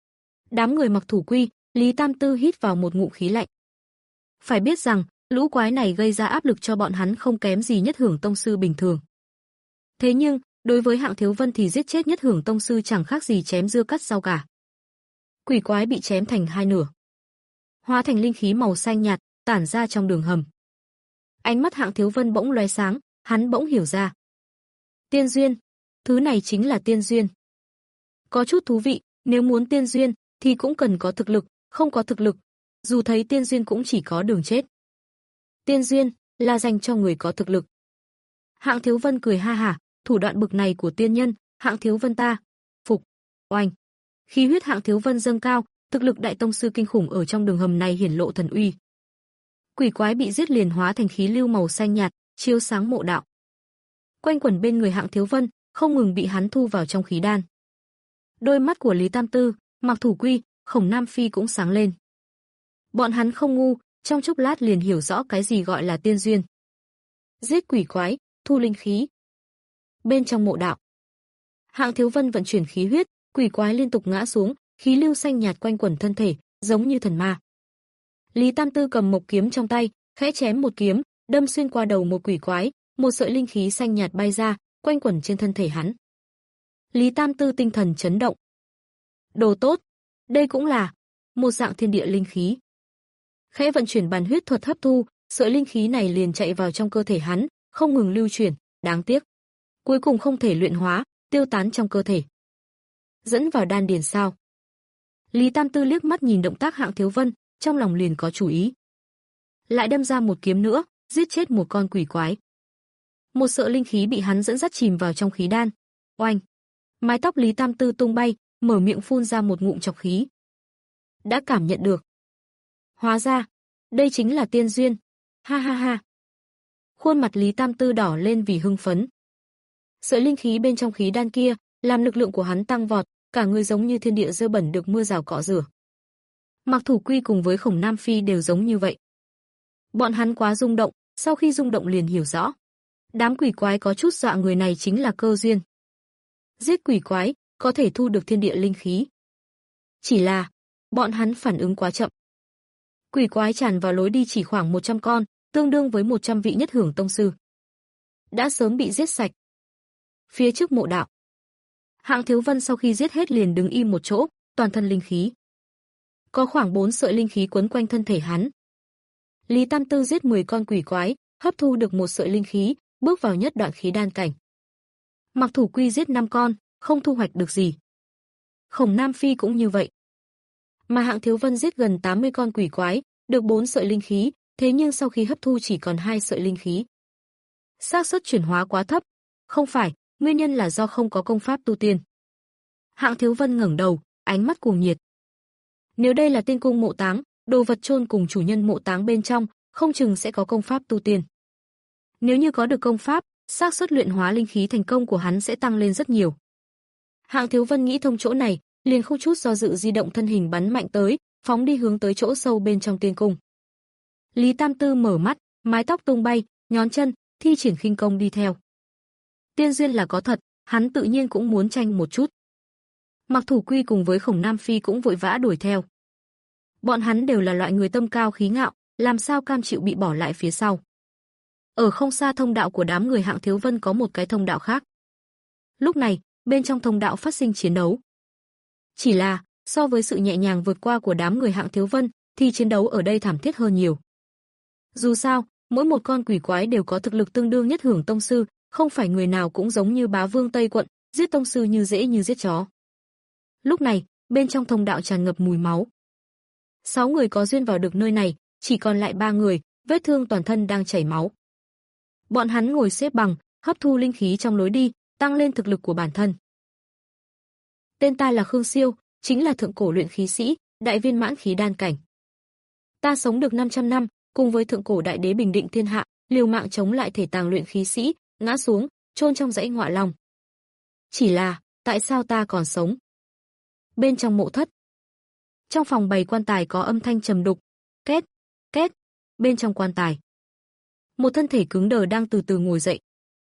Đám người Mặc Thủ Quy, Lý Tam Tư hít vào một ngụm khí lạnh. Phải biết rằng, lũ quái này gây ra áp lực cho bọn hắn không kém gì Nhất Hưởng tông sư bình thường. Thế nhưng, đối với Hạng Thiếu Vân thì giết chết Nhất Hưởng tông sư chẳng khác gì chém dưa cắt rau cả. Quỷ quái bị chém thành hai nửa, hóa thành linh khí màu xanh nhạt, tản ra trong đường hầm. Ánh mắt Hạng Thiếu Vân bỗng lóe sáng, hắn bỗng hiểu ra. Tiên duyên, thứ này chính là tiên duyên. Có chút thú vị, nếu muốn tiên duyên thì cũng cần có thực lực, không có thực lực, dù thấy tiên duyên cũng chỉ có đường chết. Tiên duyên là dành cho người có thực lực. Hạng Thiếu Vân cười ha hả, thủ đoạn bực này của tiên nhân, Hạng Thiếu Vân ta phục. Oanh. Khí huyết Hạng Thiếu Vân dâng cao, thực lực đại tông sư kinh khủng ở trong đường hầm này hiển lộ thần uy. Quỷ quái bị giết liền hóa thành khí lưu màu xanh nhạt, chiếu sáng mộ đạo. Quanh quẩn bên người Hạng Thiếu Vân, không ngừng bị hắn thu vào trong khí đan. Đôi mắt của Lý Tam Tư, Mặc Thủ Quy, Khổng Nam Phi cũng sáng lên. Bọn hắn không ngu, trong chốc lát liền hiểu rõ cái gì gọi là tiên duyên. Giết quỷ quái, thu linh khí. Bên trong mộ đạo, Hạng Thiếu Vân vận chuyển khí huyết, quỷ quái liên tục ngã xuống, khí lưu xanh nhạt quanh quẩn thân thể, giống như thần ma. Lý Tam Tư cầm mộc kiếm trong tay, khẽ chém một kiếm, đâm xuyên qua đầu một quỷ quái, một sợi linh khí xanh nhạt bay ra, quanh quẩn trên thân thể hắn. Lý Tam Tư tinh thần chấn động. Đồ tốt, đây cũng là một dạng thiên địa linh khí. Khẽ vận chuyển bàn huyết thuật hấp thu, sợi linh khí này liền chạy vào trong cơ thể hắn, không ngừng lưu chuyển, đáng tiếc, cuối cùng không thể luyện hóa, tiêu tán trong cơ thể. Dẫn vào đan điền sao? Lý Tam Tư liếc mắt nhìn động tác Hạng Thiếu Vân, trong lòng liền có chủ ý. Lại đâm ra một kiếm nữa, giết chết một con quỷ quái. Một sợi linh khí bị hắn dẫn dắt chìm vào trong khí đan. Oanh! Mái tóc Lý Tam Tư tung bay, mở miệng phun ra một ngụm trọc khí. Đã cảm nhận được. Hóa ra, đây chính là tiên duyên. Ha ha ha. Khuôn mặt Lý Tam Tư đỏ lên vì hưng phấn. Sợi linh khí bên trong khí đan kia, làm lực lượng của hắn tăng vọt, cả người giống như thiên địa dơ bẩn được mưa rào cọ rửa. Mặc Thủ Quy cùng với Khổng Nam Phi đều giống như vậy. Bọn hắn quá rung động, sau khi rung động liền hiểu rõ. Đám quỷ quái có chút dọa người này chính là cơ duyên. Giết quỷ quái, có thể thu được thiên địa linh khí. Chỉ là, bọn hắn phản ứng quá chậm. Quỷ quái tràn vào lối đi chỉ khoảng một trăm con, tương đương với một trăm vị nhất hưởng tông sư. Đã sớm bị giết sạch. Phía trước mộ đạo, Hạng Thiếu Vân sau khi giết hết liền đứng im một chỗ, toàn thân linh khí. Có khoảng bốn sợi linh khí quấn quanh thân thể hắn. Lý Tam Tư giết mười con quỷ quái, hấp thu được một sợi linh khí, bước vào nhất đoạn khí đan cảnh. Mặc Thủ Quy giết năm con, không thu hoạch được gì. Khổng Nam Phi cũng như vậy. Mà Hạng Thiếu Vân giết gần tám mươi con quỷ quái, được bốn sợi linh khí, thế nhưng sau khi hấp thu chỉ còn hai sợi linh khí. Xác suất chuyển hóa quá thấp. Không phải, nguyên nhân là do không có công pháp tu tiên. Hạng Thiếu Vân ngẩng đầu, ánh mắt cuồng nhiệt. Nếu đây là tiên cung mộ táng, đồ vật chôn cùng chủ nhân mộ táng bên trong, không chừng sẽ có công pháp tu tiên. Nếu như có được công pháp, xác suất luyện hóa linh khí thành công của hắn sẽ tăng lên rất nhiều. Hạng Thiếu Vân nghĩ thông chỗ này, liền không chút do dự di động thân hình bắn mạnh tới, phóng đi hướng tới chỗ sâu bên trong tiên cung. Lý Tam Tư mở mắt, mái tóc tung bay, nhón chân, thi triển khinh công đi theo. Tiên duyên là có thật, hắn tự nhiên cũng muốn tranh một chút. Mặc Thủ Quy cùng với Khổng Nam Phi cũng vội vã đuổi theo. Bọn hắn đều là loại người tâm cao khí ngạo, làm sao cam chịu bị bỏ lại phía sau. Ở không xa thông đạo của đám người Hạng Thiếu Vân có một cái thông đạo khác. Lúc này, bên trong thông đạo phát sinh chiến đấu. Chỉ là, so với sự nhẹ nhàng vượt qua của đám người Hạng Thiếu Vân, thì chiến đấu ở đây thảm thiết hơn nhiều. Dù sao, mỗi một con quỷ quái đều có thực lực tương đương nhất hưởng tông sư, không phải người nào cũng giống như bá vương Tây Quận, giết tông sư như dễ như giết chó. Lúc này, bên trong thông đạo tràn ngập mùi máu. Sáu người có duyên vào được nơi này, chỉ còn lại ba người, vết thương toàn thân đang chảy máu. Bọn hắn ngồi xếp bằng, hấp thu linh khí trong lối đi, tăng lên thực lực của bản thân. Tên ta là Khương Siêu, chính là thượng cổ luyện khí sĩ, đại viên mãn khí đan cảnh. Ta sống được năm trăm năm, cùng với thượng cổ đại đế bình định thiên hạ, liều mạng chống lại thể tàng luyện khí sĩ, ngã xuống, chôn trong dãy Ngọa Long. Chỉ là, tại sao ta còn sống? Bên trong mộ thất, trong phòng bày quan tài có âm thanh trầm đục, két, két, bên trong quan tài. Một thân thể cứng đờ đang từ từ ngồi dậy.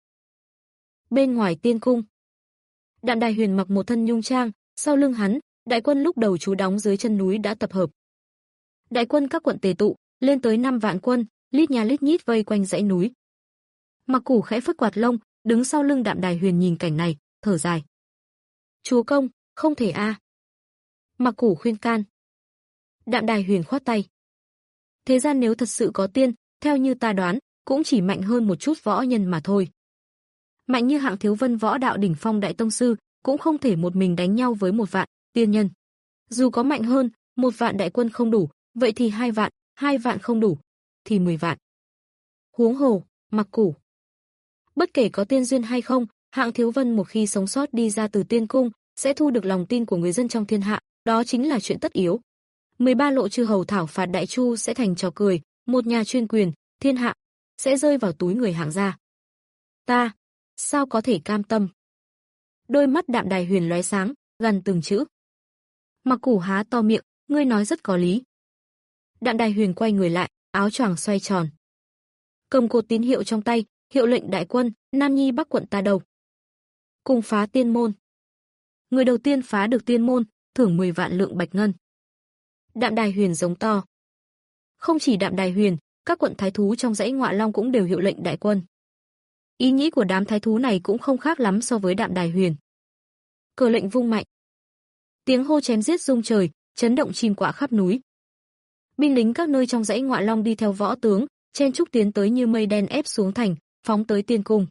Bên ngoài tiên cung, Đạm Đài Huyền mặc một thân nhung trang, sau lưng hắn, đại quân lúc đầu trú đóng dưới chân núi đã tập hợp. Đại quân các quận tề tụ, lên tới năm vạn quân, lít nha lít nhít vây quanh dãy núi. Mặc Củ khẽ phất quạt lông, đứng sau lưng Đạm Đài Huyền nhìn cảnh này, thở dài. Chúa công, không thể a. À. Mặc Củ khuyên can. Đạm Đài Huyền khoát tay. Thế gian nếu thật sự có tiên, theo như ta đoán, cũng chỉ mạnh hơn một chút võ nhân mà thôi. Mạnh như Hạng Thiếu Vân võ đạo đỉnh phong đại tông sư, cũng không thể một mình đánh nhau với một vạn tiên nhân. Dù có mạnh hơn, một vạn đại quân không đủ, vậy thì hai vạn, hai vạn không đủ, thì mười vạn. Huống hồ, Mặc Củ. Bất kể có tiên duyên hay không, Hạng Thiếu Vân một khi sống sót đi ra từ tiên cung, sẽ thu được lòng tin của người dân trong thiên hạ, đó chính là chuyện tất yếu. mười ba lộ chư hầu thảo phạt Đại Chu sẽ thành trò cười, một nhà chuyên quyền, thiên hạ, sẽ rơi vào túi người Hạng gia. Ta, sao có thể cam tâm? Đôi mắt Đạm Đài Huyền lóe sáng, gằn từng chữ. Mặc Củ há to miệng, ngươi nói rất có lý. Đạm Đài Huyền quay người lại, áo choàng xoay tròn. Cầm cột tín hiệu trong tay, hiệu lệnh đại quân, Nam Nhi Bắc quận ta đầu. Cùng phá tiên môn. Người đầu tiên phá được tiên môn, thưởng mười vạn lượng bạch ngân. Đạm Đài Huyền giống to. Không chỉ Đạm Đài Huyền, các quận thái thú trong dãy Ngọa Long cũng đều hiệu lệnh đại quân. Ý nghĩ của đám thái thú này cũng không khác lắm so với Đạm Đài Huyền. Cờ lệnh vung mạnh. Tiếng hô chém giết rung trời, chấn động chim quạ khắp núi. Binh lính các nơi trong dãy Ngọa Long đi theo võ tướng, chen chúc tiến tới như mây đen ép xuống thành, phóng tới Tiên cung.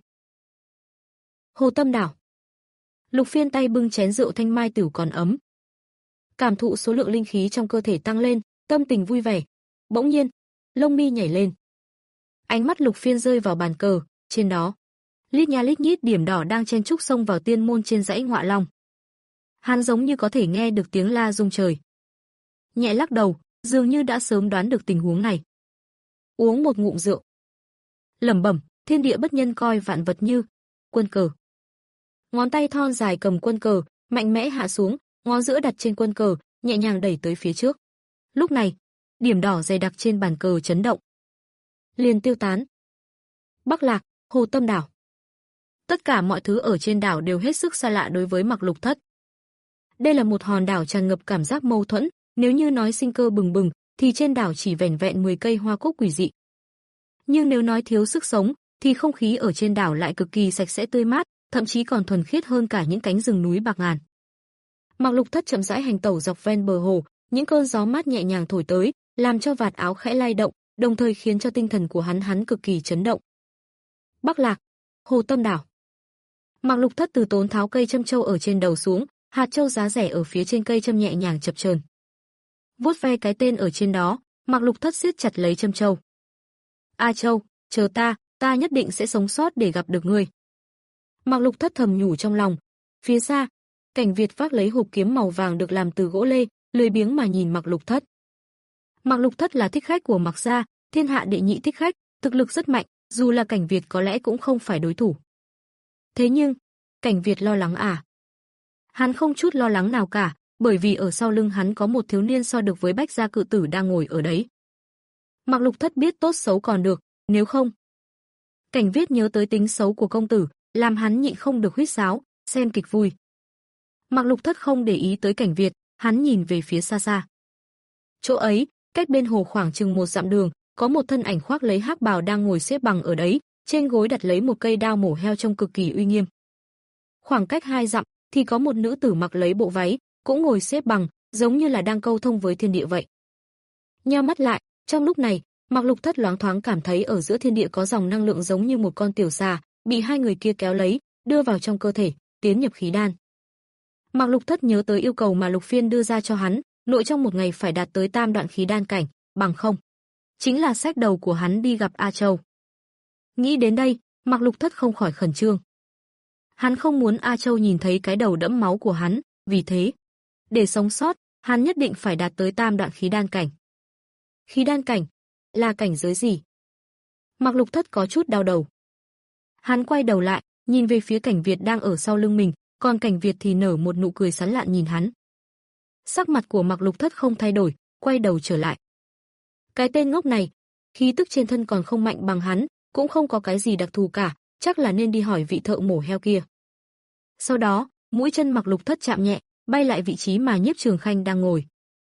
Hồ Tâm Đảo. Lục Phiên tay bưng chén rượu thanh mai tử còn ấm. Cảm thụ số lượng linh khí trong cơ thể tăng lên, tâm tình vui vẻ. Bỗng nhiên, lông mi nhảy lên. Ánh mắt Lục Phiên rơi vào bàn cờ, trên đó, lít nha lít nhít điểm đỏ đang chen chúc xông vào tiên môn trên dãy Ngọa Long. Hắn giống như có thể nghe được tiếng la rung trời. Nhẹ lắc đầu, dường như đã sớm đoán được tình huống này. Uống một ngụm rượu. Lẩm bẩm, thiên địa bất nhân coi vạn vật như quân cờ. Ngón tay thon dài cầm quân cờ, mạnh mẽ hạ xuống, ngón giữa đặt trên quân cờ, nhẹ nhàng đẩy tới phía trước. Lúc này, điểm đỏ dày đặc trên bàn cờ chấn động, liền tiêu tán. Bắc Lạc, Hồ Tâm Đảo. Tất cả mọi thứ ở trên đảo đều hết sức xa lạ đối với Mạc Lục Thất. Đây là một hòn đảo tràn ngập cảm giác mâu thuẫn, nếu như nói sinh cơ bừng bừng, thì trên đảo chỉ vẻn vẹn mười cây hoa cúc quỷ dị. Nhưng nếu nói thiếu sức sống, thì không khí ở trên đảo lại cực kỳ sạch sẽ tươi mát, thậm chí còn thuần khiết hơn cả những cánh rừng núi bạc ngàn. Mạc Lục Thất chậm rãi hành tẩu dọc ven bờ hồ, những cơn gió mát nhẹ nhàng thổi tới, làm cho vạt áo khẽ lay động, đồng thời khiến cho tinh thần của hắn hắn cực kỳ chấn động. Bắc Lạc, Hồ Tâm Đảo. Mạc Lục Thất từ tốn tháo cây châm châu ở trên đầu xuống, hạt châu giá rẻ ở phía trên cây châm nhẹ nhàng chập chờn. Vuốt ve cái tên ở trên đó, Mạc Lục Thất siết chặt lấy châm châu. A Châu, chờ ta, ta nhất định sẽ sống sót để gặp được ngươi. Mạc Lục Thất thầm nhủ trong lòng. Phía xa, Cảnh Việt vác lấy hộp kiếm màu vàng được làm từ gỗ lê, lười biếng mà nhìn Mạc Lục Thất. Mạc Lục Thất là thích khách của Mạc gia, thiên hạ đệ nhị thích khách, thực lực rất mạnh, dù là Cảnh Việt có lẽ cũng không phải đối thủ. Thế nhưng, Cảnh Việt lo lắng à? Hắn không chút lo lắng nào cả, bởi vì ở sau lưng hắn có một thiếu niên so được với Bách gia cự tử đang ngồi ở đấy. Mạc Lục Thất biết tốt xấu còn được, nếu không. Cảnh Việt nhớ tới tính xấu của công tử, làm hắn nhịn không được huýt sáo, xem kịch vui. Mạc Lục Thất không để ý tới Cảnh Việt, hắn nhìn về phía xa xa. Chỗ ấy, cách bên hồ khoảng chừng một dặm đường, có một thân ảnh khoác lấy hắc bào đang ngồi xếp bằng ở đấy, trên gối đặt lấy một cây đao mổ heo trông cực kỳ uy nghiêm. Khoảng cách hai dặm thì có một nữ tử mặc lấy bộ váy, cũng ngồi xếp bằng, giống như là đang câu thông với thiên địa vậy. Nheo mắt lại, trong lúc này, Mạc Lục Thất loáng thoáng cảm thấy ở giữa thiên địa có dòng năng lượng giống như một con tiểu xà, bị hai người kia kéo lấy, đưa vào trong cơ thể, tiến nhập khí đan. Mạc Lục Thất nhớ tới yêu cầu mà Lục Phiên đưa ra cho hắn, nội trong một ngày phải đạt tới tam đoạn khí đan cảnh, bằng không, chính là xách đầu của hắn đi gặp A Châu. Nghĩ đến đây, Mạc Lục Thất không khỏi khẩn trương. Hắn không muốn A Châu nhìn thấy cái đầu đẫm máu của hắn, vì thế, để sống sót, hắn nhất định phải đạt tới tam đoạn khí đan cảnh. Khí đan cảnh là cảnh giới gì? Mạc Lục Thất có chút đau đầu. Hắn quay đầu lại, nhìn về phía Cảnh Việt đang ở sau lưng mình, còn Cảnh Việt thì nở một nụ cười sán lạn nhìn hắn. Sắc mặt của Mạc Lục Thất không thay đổi, quay đầu trở lại. Cái tên ngốc này, khí tức trên thân còn không mạnh bằng hắn, cũng không có cái gì đặc thù cả, chắc là nên đi hỏi vị thợ mổ heo kia. Sau đó, mũi chân Mạc Lục Thất chạm nhẹ, bay lại vị trí mà Nhiếp Trường Khanh đang ngồi.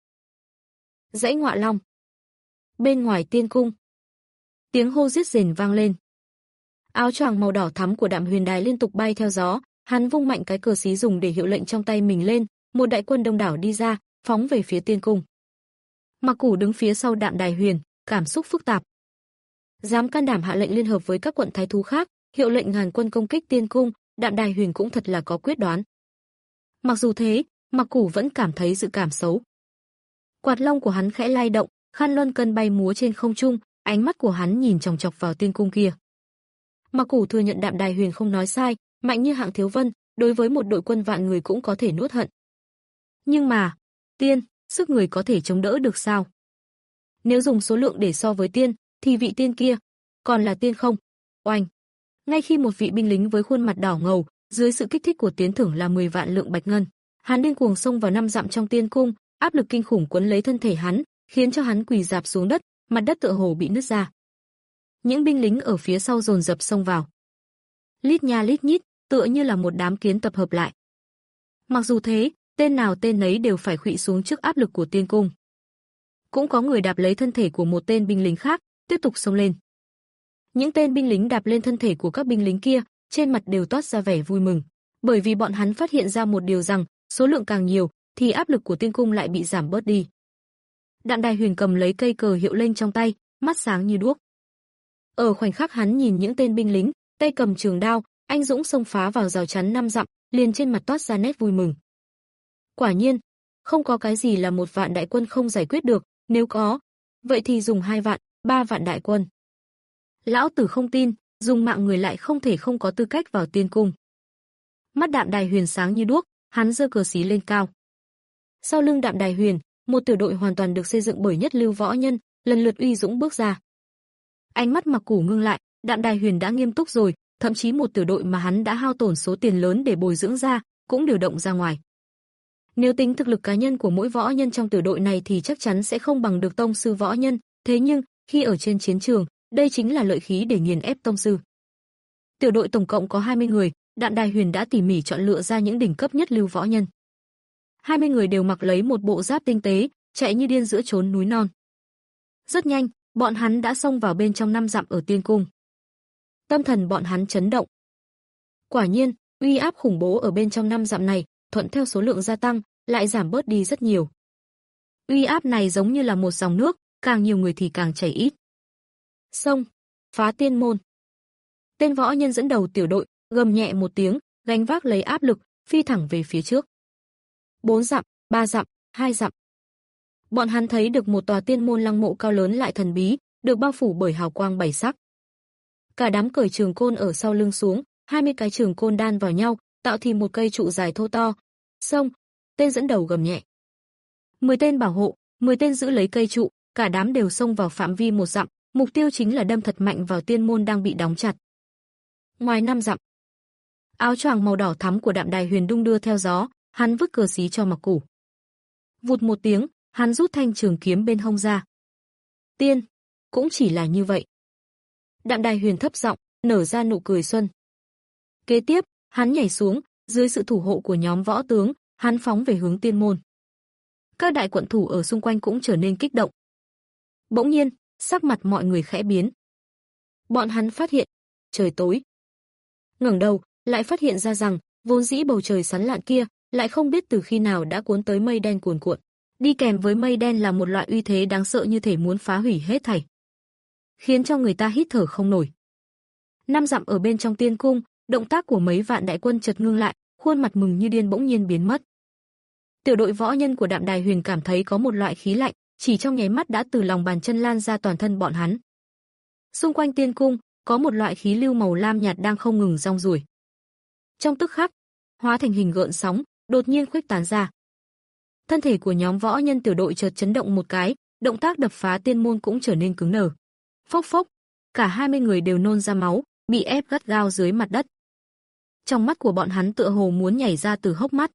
Dãy Ngọa Long. Bên ngoài tiên cung, tiếng hô giết rền vang lên. Áo choàng màu đỏ thắm của Đạm Huyền Đài liên tục bay theo gió, hắn vung mạnh cái cờ xí dùng để hiệu lệnh trong tay mình lên, một đại quân đông đảo đi ra, phóng về phía tiên cung. Mạc Củ đứng phía sau Đạm Đài Huyền, cảm xúc phức tạp. Dám can đảm hạ lệnh liên hợp với các quận thái thú khác, hiệu lệnh ngàn quân công kích tiên cung, Đạm Đài Huyền cũng thật là có quyết đoán. Mặc dù thế, Mạc Củ vẫn cảm thấy dự cảm xấu. Quạt lông của hắn khẽ lay động, khăn luân cân bay múa trên không trung, ánh mắt của hắn nhìn chòng chọc vào tiên cung kia. Mạc Củ thừa nhận Đạm Đài Huyền không nói sai, mạnh như Hạng Thiếu Vân, đối với một đội quân vạn người cũng có thể nuốt hận. Nhưng mà, tiên, sức người có thể chống đỡ được sao? Nếu dùng số lượng để so với tiên, thì vị tiên kia còn là tiên không? Oanh! Ngay khi một vị binh lính với khuôn mặt đỏ ngầu, dưới sự kích thích của tiến thưởng là mười vạn lượng bạch ngân, hắn điên cuồng xông vào năm dặm trong tiên cung, áp lực kinh khủng quấn lấy thân thể hắn, khiến cho hắn quỳ rạp xuống đất, mặt đất tựa hồ bị nứt ra. Những binh lính ở phía sau dồn dập xông vào. Lít nha lít nhít, tựa như là một đám kiến tập hợp lại. Mặc dù thế, tên nào tên nấy đều phải khuỵu xuống trước áp lực của tiên cung. Cũng có người đạp lấy thân thể của một tên binh lính khác, tiếp tục xông lên. Những tên binh lính đạp lên thân thể của các binh lính kia, trên mặt đều toát ra vẻ vui mừng, bởi vì bọn hắn phát hiện ra một điều rằng, số lượng càng nhiều thì áp lực của tiên cung lại bị giảm bớt đi. Đạm Đài Huyền cầm lấy cây cờ hiệu lệnh trong tay, mắt sáng như đuốc. Ở khoảnh khắc hắn nhìn những tên binh lính, tay cầm trường đao, anh dũng xông phá vào rào chắn năm dặm, liền trên mặt toát ra nét vui mừng. Quả nhiên, không có cái gì là một vạn đại quân không giải quyết được, nếu có, vậy thì dùng hai vạn, ba vạn đại quân. Lão tử không tin, dùng mạng người lại không thể không có tư cách vào tiên cung. Mắt Đạm Đài Huyền sáng như đuốc, hắn giơ cờ xí lên cao. Sau lưng Đạm Đài Huyền, một tiểu đội hoàn toàn được xây dựng bởi nhất lưu võ nhân, lần lượt uy dũng bước ra. Ánh mắt Mặc Củ ngưng lại, Đạm Đài Huyền đã nghiêm túc rồi, thậm chí một tiểu đội mà hắn đã hao tổn số tiền lớn để bồi dưỡng ra, cũng điều động ra ngoài. Nếu tính thực lực cá nhân của mỗi võ nhân trong tiểu đội này thì chắc chắn sẽ không bằng được tông sư võ nhân, thế nhưng, khi ở trên chiến trường, đây chính là lợi khí để nghiền ép tông sư. Tiểu đội tổng cộng có hai mươi người, Đạm Đài Huyền đã tỉ mỉ chọn lựa ra những đỉnh cấp nhất lưu võ nhân. hai mươi người đều mặc lấy một bộ giáp tinh tế, chạy như điên giữa chốn núi non. Rất nhanh, bọn hắn đã xông vào bên trong năm dặm ở tiên cung. Tâm thần bọn hắn chấn động. Quả nhiên, uy áp khủng bố ở bên trong năm dặm này, thuận theo số lượng gia tăng, lại giảm bớt đi rất nhiều. Uy áp này giống như là một dòng nước, càng nhiều người thì càng chảy ít. Xông, phá tiên môn. Tên võ nhân dẫn đầu tiểu đội, gầm nhẹ một tiếng, gánh vác lấy áp lực, phi thẳng về phía trước. Bốn dặm, ba dặm, hai dặm. Bọn hắn thấy được một tòa tiên môn lăng mộ cao lớn lại thần bí, được bao phủ bởi hào quang bảy sắc. Cả đám cởi trường côn ở sau lưng xuống, hai mươi cái trường côn đan vào nhau, tạo thành một cây trụ dài thô to. Xông, tên dẫn đầu gầm nhẹ. mười tên bảo hộ, mười tên giữ lấy cây trụ, cả đám đều xông vào phạm vi một dặm, mục tiêu chính là đâm thật mạnh vào tiên môn đang bị đóng chặt. Ngoài năm dặm, áo choàng màu đỏ thắm của Đạm Đài Huyền đung đưa theo gió, hắn vứt cờ xí cho Mặc Củ. Vụt một tiếng, hắn rút thanh trường kiếm bên hông ra. Tiên, cũng chỉ là như vậy. Đạm Đài Huyền thấp giọng, nở ra nụ cười xuân. Kế tiếp, hắn nhảy xuống, dưới sự thủ hộ của nhóm võ tướng, hắn phóng về hướng tiên môn. Các đại quận thủ ở xung quanh cũng trở nên kích động. Bỗng nhiên, sắc mặt mọi người khẽ biến. Bọn hắn phát hiện, trời tối. Ngẩng đầu, lại phát hiện ra rằng, vốn dĩ bầu trời sán lạn kia, lại không biết từ khi nào đã cuốn tới mây đen cuồn cuộn. Đi kèm với mây đen là một loại uy thế đáng sợ như thể muốn phá hủy hết thảy, khiến cho người ta hít thở không nổi. Năm dặm ở bên trong tiên cung, động tác của mấy vạn đại quân chợt ngưng lại, khuôn mặt mừng như điên bỗng nhiên biến mất. Tiểu đội võ nhân của Đạm Đài Huyền cảm thấy có một loại khí lạnh, chỉ trong nháy mắt đã từ lòng bàn chân lan ra toàn thân bọn hắn. Xung quanh tiên cung, có một loại khí lưu màu lam nhạt đang không ngừng rong ruổi. Trong tức khắc, hóa thành hình gợn sóng, đột nhiên khuếch tán ra. Thân thể của nhóm võ nhân tiểu đội chợt chấn động một cái, động tác đập phá tiên môn cũng trở nên cứng đờ. Phốc phốc, cả hai mươi người đều nôn ra máu, bị ép gắt gao dưới mặt đất. Trong mắt của bọn hắn tựa hồ muốn nhảy ra từ hốc mắt.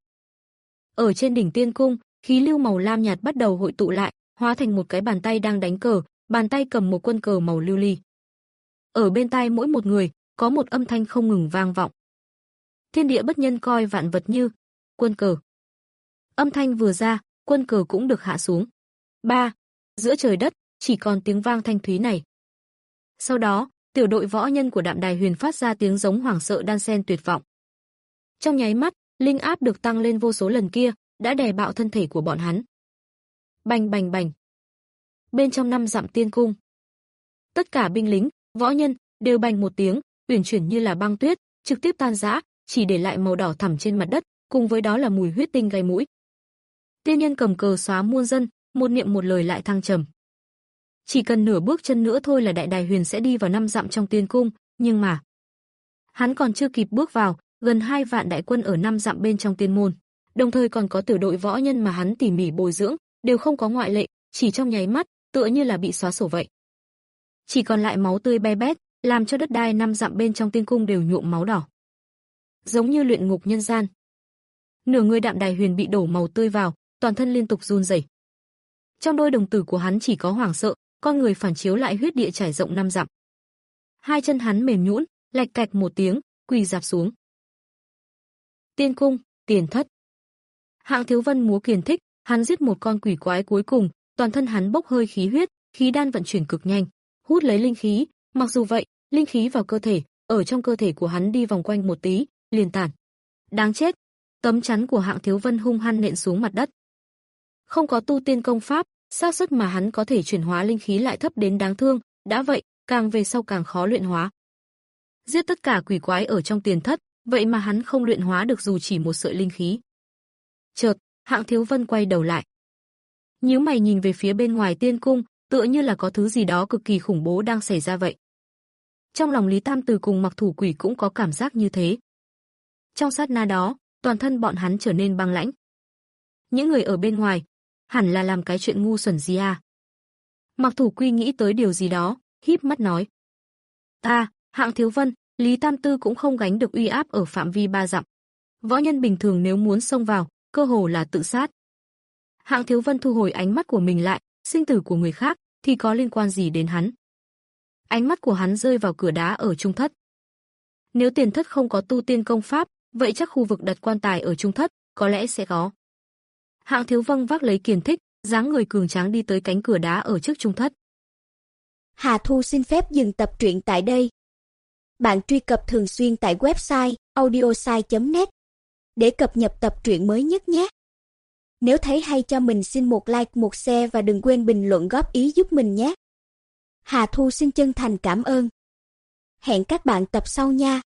Ở trên đỉnh tiên cung, khí lưu màu lam nhạt bắt đầu hội tụ lại, hóa thành một cái bàn tay đang đánh cờ, bàn tay cầm một quân cờ màu lưu ly. Ở bên tai mỗi một người, có một âm thanh không ngừng vang vọng. Thiên địa bất nhân coi vạn vật như quân cờ. Âm thanh vừa ra, quân cờ cũng được hạ xuống. Ba, giữa trời đất, chỉ còn tiếng vang thanh thúy này. Sau đó, tiểu đội võ nhân của Đạm Đài Huyền phát ra tiếng giống hoảng sợ đan xen tuyệt vọng. Trong nháy mắt, linh áp được tăng lên vô số lần kia, đã đè bạo thân thể của bọn hắn. Bành bành bành. Bên trong năm dặm tiên cung, tất cả binh lính, võ nhân đều bành một tiếng, uyển chuyển như là băng tuyết, trực tiếp tan rã, chỉ để lại màu đỏ thẳm trên mặt đất, cùng với đó là mùi huyết tinh gây mũi. Tiên nhân cầm cờ xóa muôn dân, một niệm một lời lại thăng trầm. Chỉ cần nửa bước chân nữa thôi là Đại Đài Huyền sẽ đi vào năm dặm trong tiên cung, nhưng mà hắn còn chưa kịp bước vào, gần hai vạn đại quân ở năm dặm bên trong tiên môn, đồng thời còn có tiểu đội võ nhân mà hắn tỉ mỉ bồi dưỡng, đều không có ngoại lệ, chỉ trong nháy mắt, tựa như là bị xóa sổ vậy. Chỉ còn lại máu tươi be bét, làm cho đất đai năm dặm bên trong tiên cung đều nhuộm máu đỏ. Giống như luyện ngục nhân gian. Nửa người Đạm Đài Huyền bị đổ màu tươi vào, toàn thân liên tục run rẩy. Trong đôi đồng tử của hắn chỉ có hoảng sợ, con người phản chiếu lại huyết địa trải rộng năm dặm. Hai chân hắn mềm nhũn, lạch cạch một tiếng, quỳ rạp xuống. Tiên cung, tiền thất. Hạng Thiếu Vân múa kiền thích, hắn giết một con quỷ quái cuối cùng, toàn thân hắn bốc hơi khí huyết, khí đan vận chuyển cực nhanh. hút lấy linh khí, mặc dù vậy, linh khí vào cơ thể, ở trong cơ thể của hắn đi vòng quanh một tí, liền tản. Đáng chết, tấm chắn của Hạng Thiếu Vân hung hăng nện xuống mặt đất. Không có tu tiên công pháp, xác suất mà hắn có thể chuyển hóa linh khí lại thấp đến đáng thương, đã vậy, càng về sau càng khó luyện hóa. Giết tất cả quỷ quái ở trong tiền thất, vậy mà hắn không luyện hóa được dù chỉ một sợi linh khí. Chợt, Hạng Thiếu Vân quay đầu lại. Nhíu mày nhìn về phía bên ngoài tiên cung, tựa như là có thứ gì đó cực kỳ khủng bố đang xảy ra vậy. Trong lòng Lý Tam Từ cùng Mặc Thủ Quỷ cũng có cảm giác như thế. Trong sát na đó, toàn thân bọn hắn trở nên băng lãnh. Những người ở bên ngoài, hẳn là làm cái chuyện ngu xuẩn gì à? Mặc Thủ Quy nghĩ tới điều gì đó, híp mắt nói. Ta, Hạng Thiếu Vân, Lý Tam Tư cũng không gánh được uy áp ở phạm vi ba dặm. Võ nhân bình thường nếu muốn xông vào, cơ hồ là tự sát. Hạng Thiếu Vân thu hồi ánh mắt của mình lại, sinh tử của người khác thì có liên quan gì đến hắn? Ánh mắt của hắn rơi vào cửa đá ở trung thất. Nếu tiền thất không có tu tiên công pháp, vậy chắc khu vực đặt quan tài ở trung thất có lẽ sẽ có. Hạng Thiếu Vân vác lấy kiền thích, dáng người cường tráng đi tới cánh cửa đá ở trước trung thất. Hà Thu xin phép dừng tập truyện tại đây. Bạn truy cập thường xuyên tại website audiosai chấm net để cập nhật tập truyện mới nhất nhé. Nếu thấy hay cho mình xin một like, một share và đừng quên bình luận góp ý giúp mình nhé. Hà Thu xin chân thành cảm ơn. Hẹn các bạn tập sau nha.